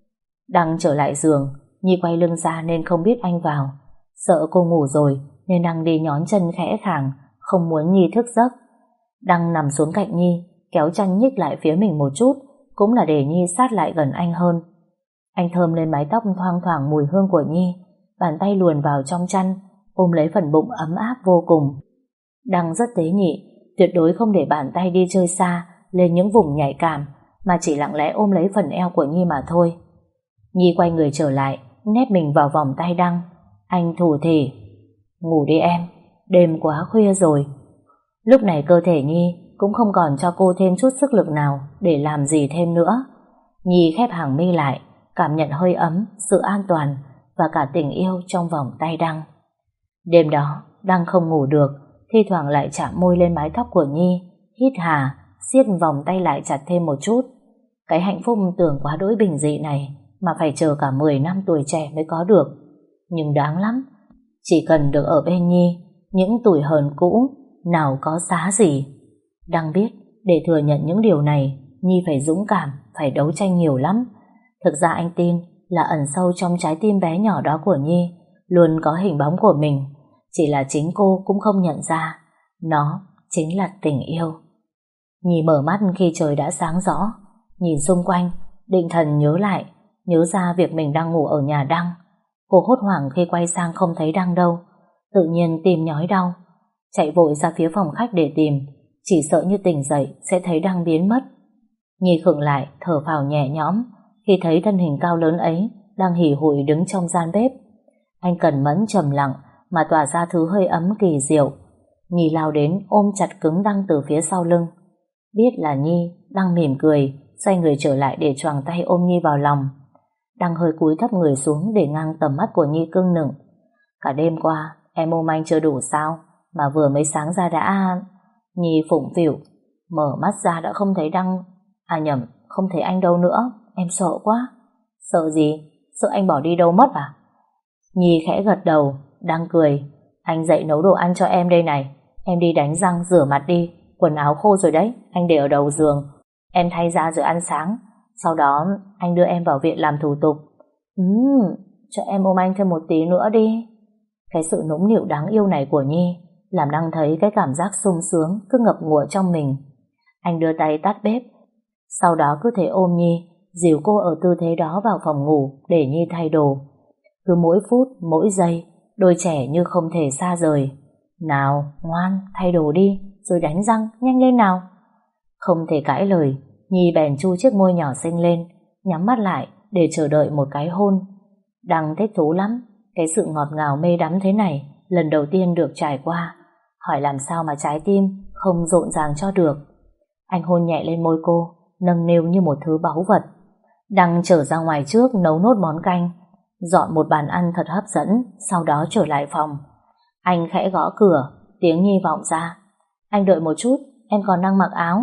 Đăng trở lại giường, Nhi quay lưng ra nên không biết anh vào. Sợ cô ngủ rồi nên Đăng đi nhón chân khẽ khàng, không muốn Nhi thức giấc. Đăng nằm xuống cạnh Nhi, kéo chăn nhích lại phía mình một chút, cũng là để Nhi sát lại gần anh hơn. Anh thơm lên mái tóc thoang thoảng mùi hương của Nhi, bàn tay luồn vào trong chăn, ôm lấy phần bụng ấm áp vô cùng. Đăng rất tế nhị, tuyệt đối không để bàn tay đi chơi xa lên những vùng nhạy cảm, mà chỉ lặng lẽ ôm lấy phần eo của Nhi mà thôi. Nhi quay người trở lại, nép mình vào vòng tay Đăng. Anh thủ thỉ: ngủ đi em, đêm quá khuya rồi. Lúc này cơ thể Nhi cũng không còn cho cô thêm chút sức lực nào để làm gì thêm nữa. Nhi khép hàng mi lại, cảm nhận hơi ấm, sự an toàn và cả tình yêu trong vòng tay Đăng. Đêm đó, Đăng không ngủ được, thi thoảng lại chạm môi lên mái tóc của Nhi, hít hà, siết vòng tay lại chặt thêm một chút. Cái hạnh phúc tưởng quá đỗi bình dị này mà phải chờ cả 10 năm tuổi trẻ mới có được. Nhưng đáng lắm, chỉ cần được ở bên Nhi, những tủi hờn cũ nào có giá gì. Đăng biết, để thừa nhận những điều này, Nhi phải dũng cảm, phải đấu tranh nhiều lắm. Thực ra anh tin là ẩn sâu trong trái tim bé nhỏ đó của Nhi luôn có hình bóng của mình, chỉ là chính cô cũng không nhận ra. Nó chính là tình yêu. Nhi mở mắt khi trời đã sáng rõ, nhìn xung quanh, định thần nhớ ra việc mình đang ngủ ở nhà Đăng. Cô hốt hoảng khi quay sang không thấy Đăng đâu, tự nhiên tim nhói đau, chạy vội ra phía phòng khách để tìm, chỉ sợ như tỉnh dậy sẽ thấy Đăng biến mất. Nhi khựng lại, thở phào nhẹ nhõm khi thấy thân hình cao lớn ấy đang hì hụi đứng trong gian bếp. Anh cẩn mẫn trầm lặng mà tỏa ra thứ hơi ấm kỳ diệu. Nhi lao đến ôm chặt cứng Đăng từ phía sau lưng. Biết là Nhi, Đăng mỉm cười, xoay người trở lại để choàng tay ôm Nhi vào lòng. Đăng hơi cúi thấp người xuống để ngang tầm mắt của Nhi cưng nựng. Cả đêm qua em ôm anh chưa đủ sao, mà vừa mới sáng ra đã... Nhi phụng phịu, mở mắt ra đã không thấy Đăng. À nhầm, không thấy anh đâu nữa. Em sợ quá. Sợ gì? Sợ anh bỏ đi đâu mất à? Nhi khẽ gật đầu. Đăng cười: anh dậy nấu đồ ăn cho em đây này. Em đi đánh răng rửa mặt đi, quần áo khô rồi đấy, anh để ở đầu giường. Em thay ra rồi ăn sáng, sau đó anh đưa em vào viện làm thủ tục. Cho em ôm anh thêm một tí nữa đi. Cái sự nũng nịu đáng yêu này của Nhi làm Đăng thấy cái cảm giác sung sướng cứ ngập ngụa trong mình. Anh đưa tay tắt bếp, sau đó cứ thế ôm Nhi, dìu cô ở tư thế đó vào phòng ngủ để Nhi thay đồ. Cứ mỗi phút, mỗi giây, đôi trẻ như không thể xa rời. Nào, ngoan, thay đồ đi, rồi đánh răng, nhanh lên nào. Không thể cãi lời, Nhi bèn chu chiếc môi nhỏ xinh lên, nhắm mắt lại để chờ đợi một cái hôn. Đăng thích thú lắm, cái sự ngọt ngào mê đắm thế này lần đầu tiên được trải qua. Hỏi làm sao mà trái tim không rộn ràng cho được. Anh hôn nhẹ lên môi cô, nâng niu như một thứ báu vật. Đăng trở ra ngoài trước nấu nốt món canh, dọn một bàn ăn thật hấp dẫn, sau đó trở lại phòng. Anh khẽ gõ cửa, tiếng Nhi vọng ra: anh đợi một chút, em còn đang mặc áo.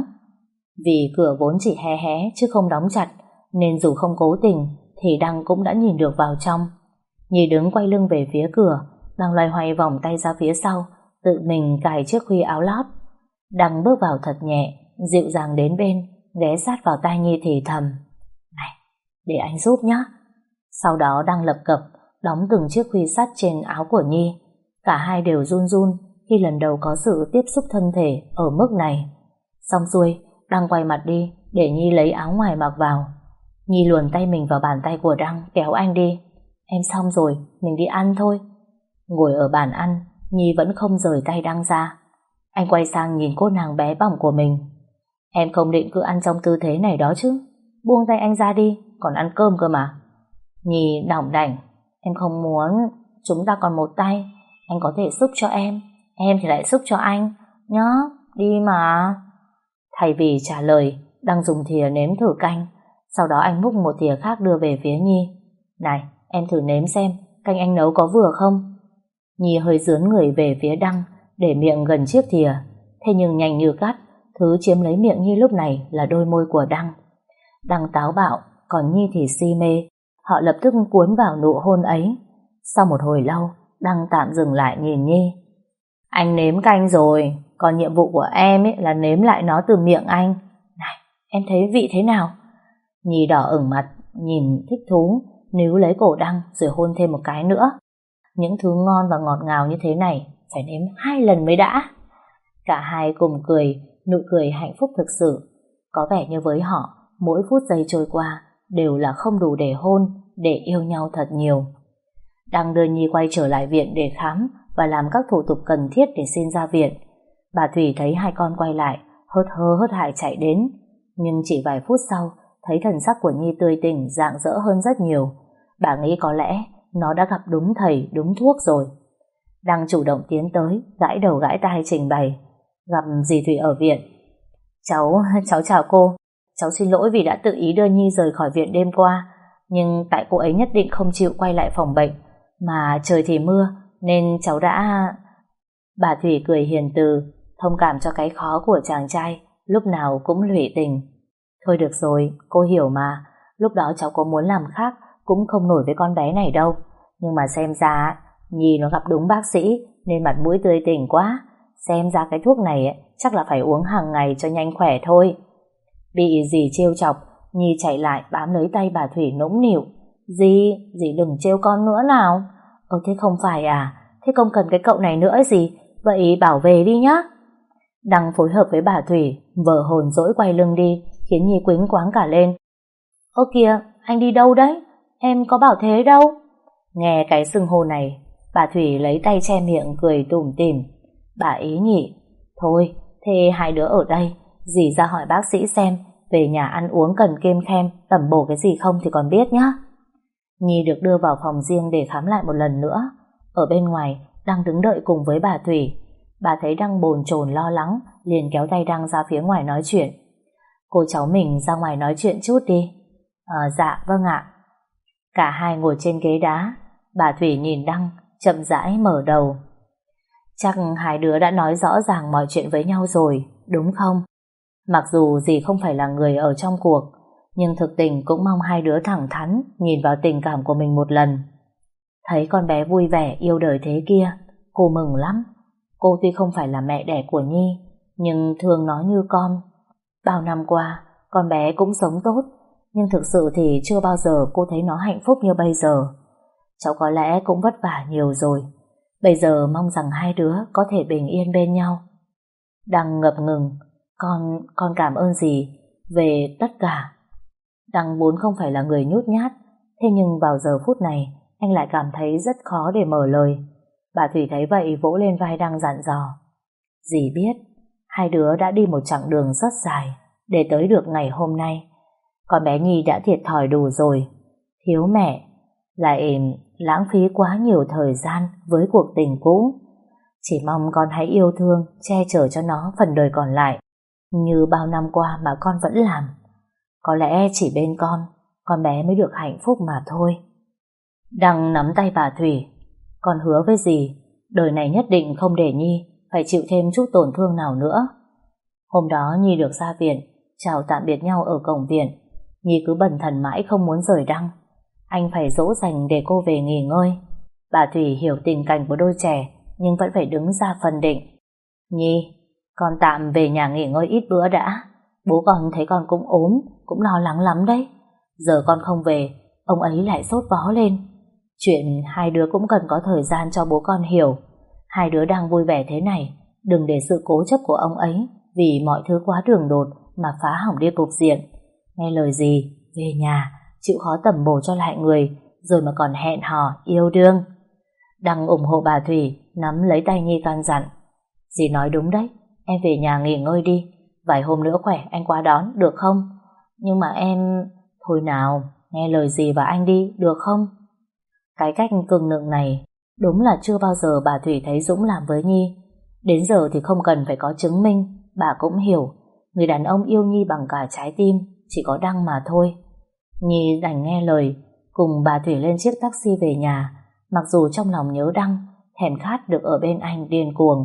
Vì cửa vốn chỉ hé hé chứ không đóng chặt, nên dù không cố tình thì Đăng cũng đã nhìn được vào trong. Nhi đứng quay lưng về phía cửa, đang loay hoay vòng tay ra phía sau, tự mình cài chiếc khuy áo lót. Đăng bước vào thật nhẹ, dịu dàng đến bên, ghé sát vào tai Nhi thì thầm: này, để anh giúp nhé. Sau đó Đăng lập cập đóng từng chiếc khuy sắt trên áo của Nhi. Cả hai đều run run khi lần đầu có sự tiếp xúc thân thể ở mức này. Xong xuôi, Đăng quay mặt đi để Nhi lấy áo ngoài mặc vào. Nhi luồn tay mình vào bàn tay của Đăng, kéo anh đi. Em xong rồi, mình đi ăn thôi. Ngồi ở bàn ăn, Nhi vẫn không rời tay Đăng ra. Anh quay sang nhìn cô nàng bé bỏng của mình. Em không định cứ ăn trong tư thế này đó chứ. Buông tay anh ra đi, còn ăn cơm cơ mà. Nhi đỏng đảnh: em không muốn, chúng ta còn một tay. Anh có thể xúc cho em thì lại xúc cho anh. Nhá, đi mà. Thay vì trả lời, Đăng dùng thìa nếm thử canh. Sau đó anh múc một thìa khác đưa về phía Nhi. Này, em thử nếm xem canh anh nấu có vừa không. Nhi hơi dướn người về phía Đăng, để miệng gần chiếc thìa. Thế nhưng nhanh như cắt, thứ chiếm lấy miệng Nhi lúc này là đôi môi của Đăng. Đăng táo bạo, còn Nhi thì si mê. Họ lập tức cuốn vào nụ hôn ấy. Sau một hồi lâu, Đăng tạm dừng lại nhìn Nhi. Anh nếm canh rồi, còn nhiệm vụ của em ấy là nếm lại nó từ miệng anh. Này, em thấy vị thế nào? Nhi đỏ ửng mặt, nhìn thích thú, níu lấy cổ Đăng rồi hôn thêm một cái nữa. Những thứ ngon và ngọt ngào như thế này phải nếm 2 lần mới đã. Cả hai cùng cười, nụ cười hạnh phúc thực sự. Có vẻ như với họ, mỗi phút giây trôi qua đều là không đủ để hôn, để yêu nhau thật nhiều. Đăng đưa Nhi quay trở lại viện để khám và làm các thủ tục cần thiết để xin ra viện. Bà Thủy thấy hai con quay lại, hớt hơ hớt hải chạy đến, nhưng chỉ vài phút sau thấy thần sắc của Nhi tươi tỉnh, rạng rỡ hơn rất nhiều. Bà nghĩ có lẽ nó đã gặp đúng thầy, đúng thuốc rồi. Đăng chủ động tiến tới, gãi đầu gãi tai trình bày. Gặp dì Thủy ở viện. Cháu chào cô. Cháu xin lỗi vì đã tự ý đưa Nhi rời khỏi viện đêm qua, nhưng tại cô ấy nhất định không chịu quay lại phòng bệnh, mà trời thì mưa nên cháu đã... Bà Thủy cười hiền từ, thông cảm cho cái khó của chàng trai lúc nào cũng lụy tình. Thôi được rồi, cô hiểu mà. Lúc đó cháu có muốn làm khác cũng không nổi với con bé này đâu. Nhưng mà xem ra Nhi nó gặp đúng bác sĩ nên mặt mũi tươi tỉnh quá. Xem ra cái thuốc này chắc là phải uống hàng ngày cho nhanh khỏe thôi. Bị dì trêu chọc, Nhi chạy lại bám lấy tay bà Thủy nũng nịu. Dì đừng trêu con nữa nào. Thế không phải à? Thế không cần cái cậu này nữa ấy gì? Vậy bảo về đi nhá. Đăng phối hợp với bà Thủy, vờ hồn dỗi quay lưng đi, khiến Nhi quĩnh quáng cả lên. Ơ kìa, anh đi đâu đấy? Em có bảo thế đâu. Nghe cái xưng hô này, bà Thủy lấy tay che miệng cười tủm tỉm. Bà ý nhỉ. Thôi, thế hai đứa ở đây, dì ra hỏi bác sĩ xem về nhà ăn uống cần kem khem, tẩm bổ cái gì không thì còn biết nhá. Nhi được đưa vào phòng riêng để khám lại một lần nữa. Ở bên ngoài, Đăng đứng đợi cùng với bà Thủy. Bà thấy Đăng bồn chồn lo lắng, liền kéo tay Đăng ra phía ngoài nói chuyện. Cô cháu mình ra ngoài nói chuyện chút đi. Dạ vâng ạ. Cả hai ngồi trên ghế đá. Bà Thủy nhìn Đăng, chậm rãi mở đầu. Chắc hai đứa đã nói rõ ràng mọi chuyện với nhau rồi, đúng không? Mặc dù dì không phải là người ở trong cuộc, nhưng thực tình cũng mong hai đứa thẳng thắn nhìn vào tình cảm của mình một lần. Thấy con bé vui vẻ yêu đời thế kia, cô mừng lắm. Cô tuy không phải là mẹ đẻ của Nhi, nhưng thương nó như con. Bao năm qua, con bé cũng sống tốt, nhưng thực sự thì chưa bao giờ cô thấy nó hạnh phúc như bây giờ. Cháu có lẽ cũng vất vả nhiều rồi. Bây giờ mong rằng hai đứa có thể bình yên bên nhau. Đăng ngập ngừng. Con cảm ơn dì về tất cả. Đăng vốn không phải là người nhút nhát, thế nhưng vào giờ phút này anh lại cảm thấy rất khó để mở lời. Bà Thủy thấy vậy vỗ lên vai Đăng dặn dò. Dì biết hai đứa đã đi một chặng đường rất dài để tới được ngày hôm nay. Con bé Nhi đã thiệt thòi đủ rồi, thiếu mẹ, lại lãng phí quá nhiều thời gian với cuộc tình cũ. Chỉ mong con hãy yêu thương, che chở cho nó phần đời còn lại, như bao năm qua mà con vẫn làm. Có lẽ chỉ bên con bé mới được hạnh phúc mà thôi. Đăng nắm tay bà Thủy. Con hứa với dì, đời này nhất định không để Nhi phải chịu thêm chút tổn thương nào nữa. Hôm đó Nhi được ra viện, chào tạm biệt nhau ở cổng viện. Nhi cứ bần thần mãi không muốn rời Đăng. Anh phải dỗ dành để cô về nghỉ ngơi. Bà Thủy hiểu tình cảnh của đôi trẻ, nhưng vẫn phải đứng ra phân định. Nhi, con tạm về nhà nghỉ ngơi ít bữa đã. Bố con thấy con cũng ốm, cũng lo lắng lắm đấy. Giờ con không về, ông ấy lại sốt vó lên. Chuyện hai đứa cũng cần có thời gian cho bố con hiểu. Hai đứa đang vui vẻ thế này, đừng để sự cố chấp của ông ấy vì mọi thứ quá đường đột mà phá hỏng đi cục diện. Nghe lời gì, về nhà, chịu khó tẩm bổ cho lại người, rồi mà còn hẹn hò, yêu đương. Đăng ủng hộ bà Thủy, nắm lấy tay Nhi can dặn. Dì nói đúng đấy, em về nhà nghỉ ngơi đi. Vài hôm nữa khỏe anh qua đón, được không? Nhưng mà em... Thôi nào, nghe lời dì và anh đi, được không? Cái cách cưng nựng này đúng là chưa bao giờ bà Thủy thấy Dũng làm với Nhi. Đến giờ thì không cần phải có chứng minh, bà cũng hiểu. Người đàn ông yêu Nhi bằng cả trái tim chỉ có Đăng mà thôi. Nhi đành nghe lời, cùng bà Thủy lên chiếc taxi về nhà, mặc dù trong lòng nhớ Đăng, thèm khát được ở bên anh điên cuồng.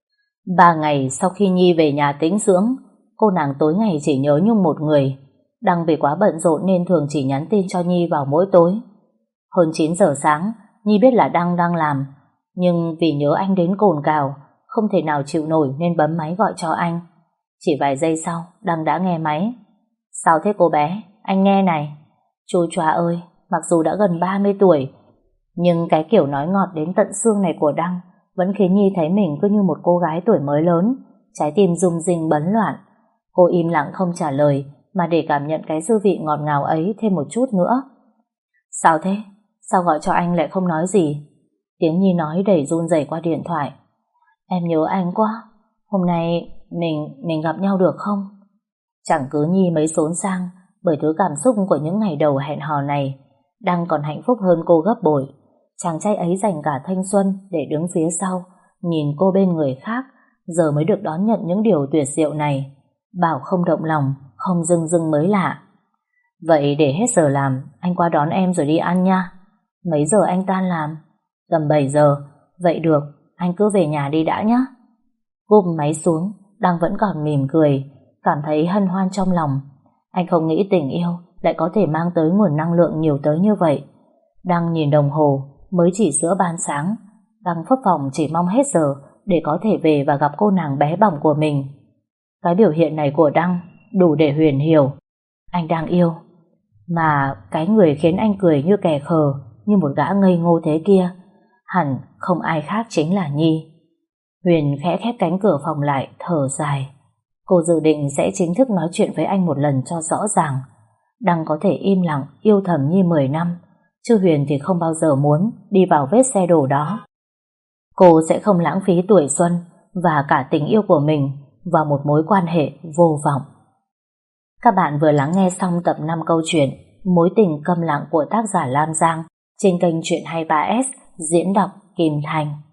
3 ngày sau khi Nhi về nhà tĩnh dưỡng, cô nàng tối ngày chỉ nhớ nhung một người. Đăng vì quá bận rộn nên thường chỉ nhắn tin cho Nhi vào mỗi tối. Hơn 9 giờ sáng, Nhi biết là Đăng đang làm, nhưng vì nhớ anh đến cồn cào, không thể nào chịu nổi nên bấm máy gọi cho anh. Chỉ vài giây sau, Đăng đã nghe máy. Sao thế cô bé? Anh nghe này. Chú chóa ơi, mặc dù đã gần 30 tuổi, nhưng cái kiểu nói ngọt đến tận xương này của Đăng vẫn khiến Nhi thấy mình cứ như một cô gái tuổi mới lớn, trái tim rung rinh bấn loạn. Cô im lặng không trả lời, mà để cảm nhận cái dư vị ngọt ngào ấy thêm một chút nữa. Sao thế? Sao gọi cho anh lại không nói gì? Tiếng Nhi nói đầy run rẩy qua điện thoại. Em nhớ anh quá. Hôm nay mình gặp nhau được không? Chẳng cứ Nhi mấy xốn sang, bởi thứ cảm xúc của những ngày đầu hẹn hò này. Đăng còn hạnh phúc hơn cô gấp bội. Chàng trai ấy dành cả thanh xuân để đứng phía sau, nhìn cô bên người khác, giờ mới được đón nhận những điều tuyệt diệu này. Bảo không động lòng, không dưng dưng mới lạ. Vậy để hết giờ làm, anh qua đón em rồi đi ăn nha. Mấy giờ anh tan làm? Tầm 7 giờ. Vậy được, anh cứ về nhà đi đã nhé. Cúp máy xuống, Đăng vẫn còn mỉm cười, cảm thấy hân hoan trong lòng. Anh không nghĩ tình yêu lại có thể mang tới nguồn năng lượng nhiều tới như vậy. Đăng nhìn đồng hồ, mới chỉ giữa ban sáng. Đăng phấp phồng chỉ mong hết giờ để có thể về và gặp cô nàng bé bỏng của mình. Cái biểu hiện này của Đăng đủ để Huyền hiểu anh đang yêu. Mà cái người khiến anh cười như kẻ khờ, như một gã ngây ngô thế kia, hẳn không ai khác chính là Nhi. Huyền khẽ khép cánh cửa phòng lại, thở dài. Cô dự định sẽ chính thức nói chuyện với anh một lần cho rõ ràng. Đăng có thể im lặng yêu thầm Nhi 10 năm, chứ Huyền thì không bao giờ muốn đi vào vết xe đổ đó. Cô sẽ không lãng phí tuổi xuân và cả tình yêu của mình vào một mối quan hệ vô vọng. Các bạn vừa lắng nghe xong tập 5 câu chuyện Mối tình câm lặng của tác giả Lam Giang trên kênh Chuyện 23S, diễn đọc Kim Thành.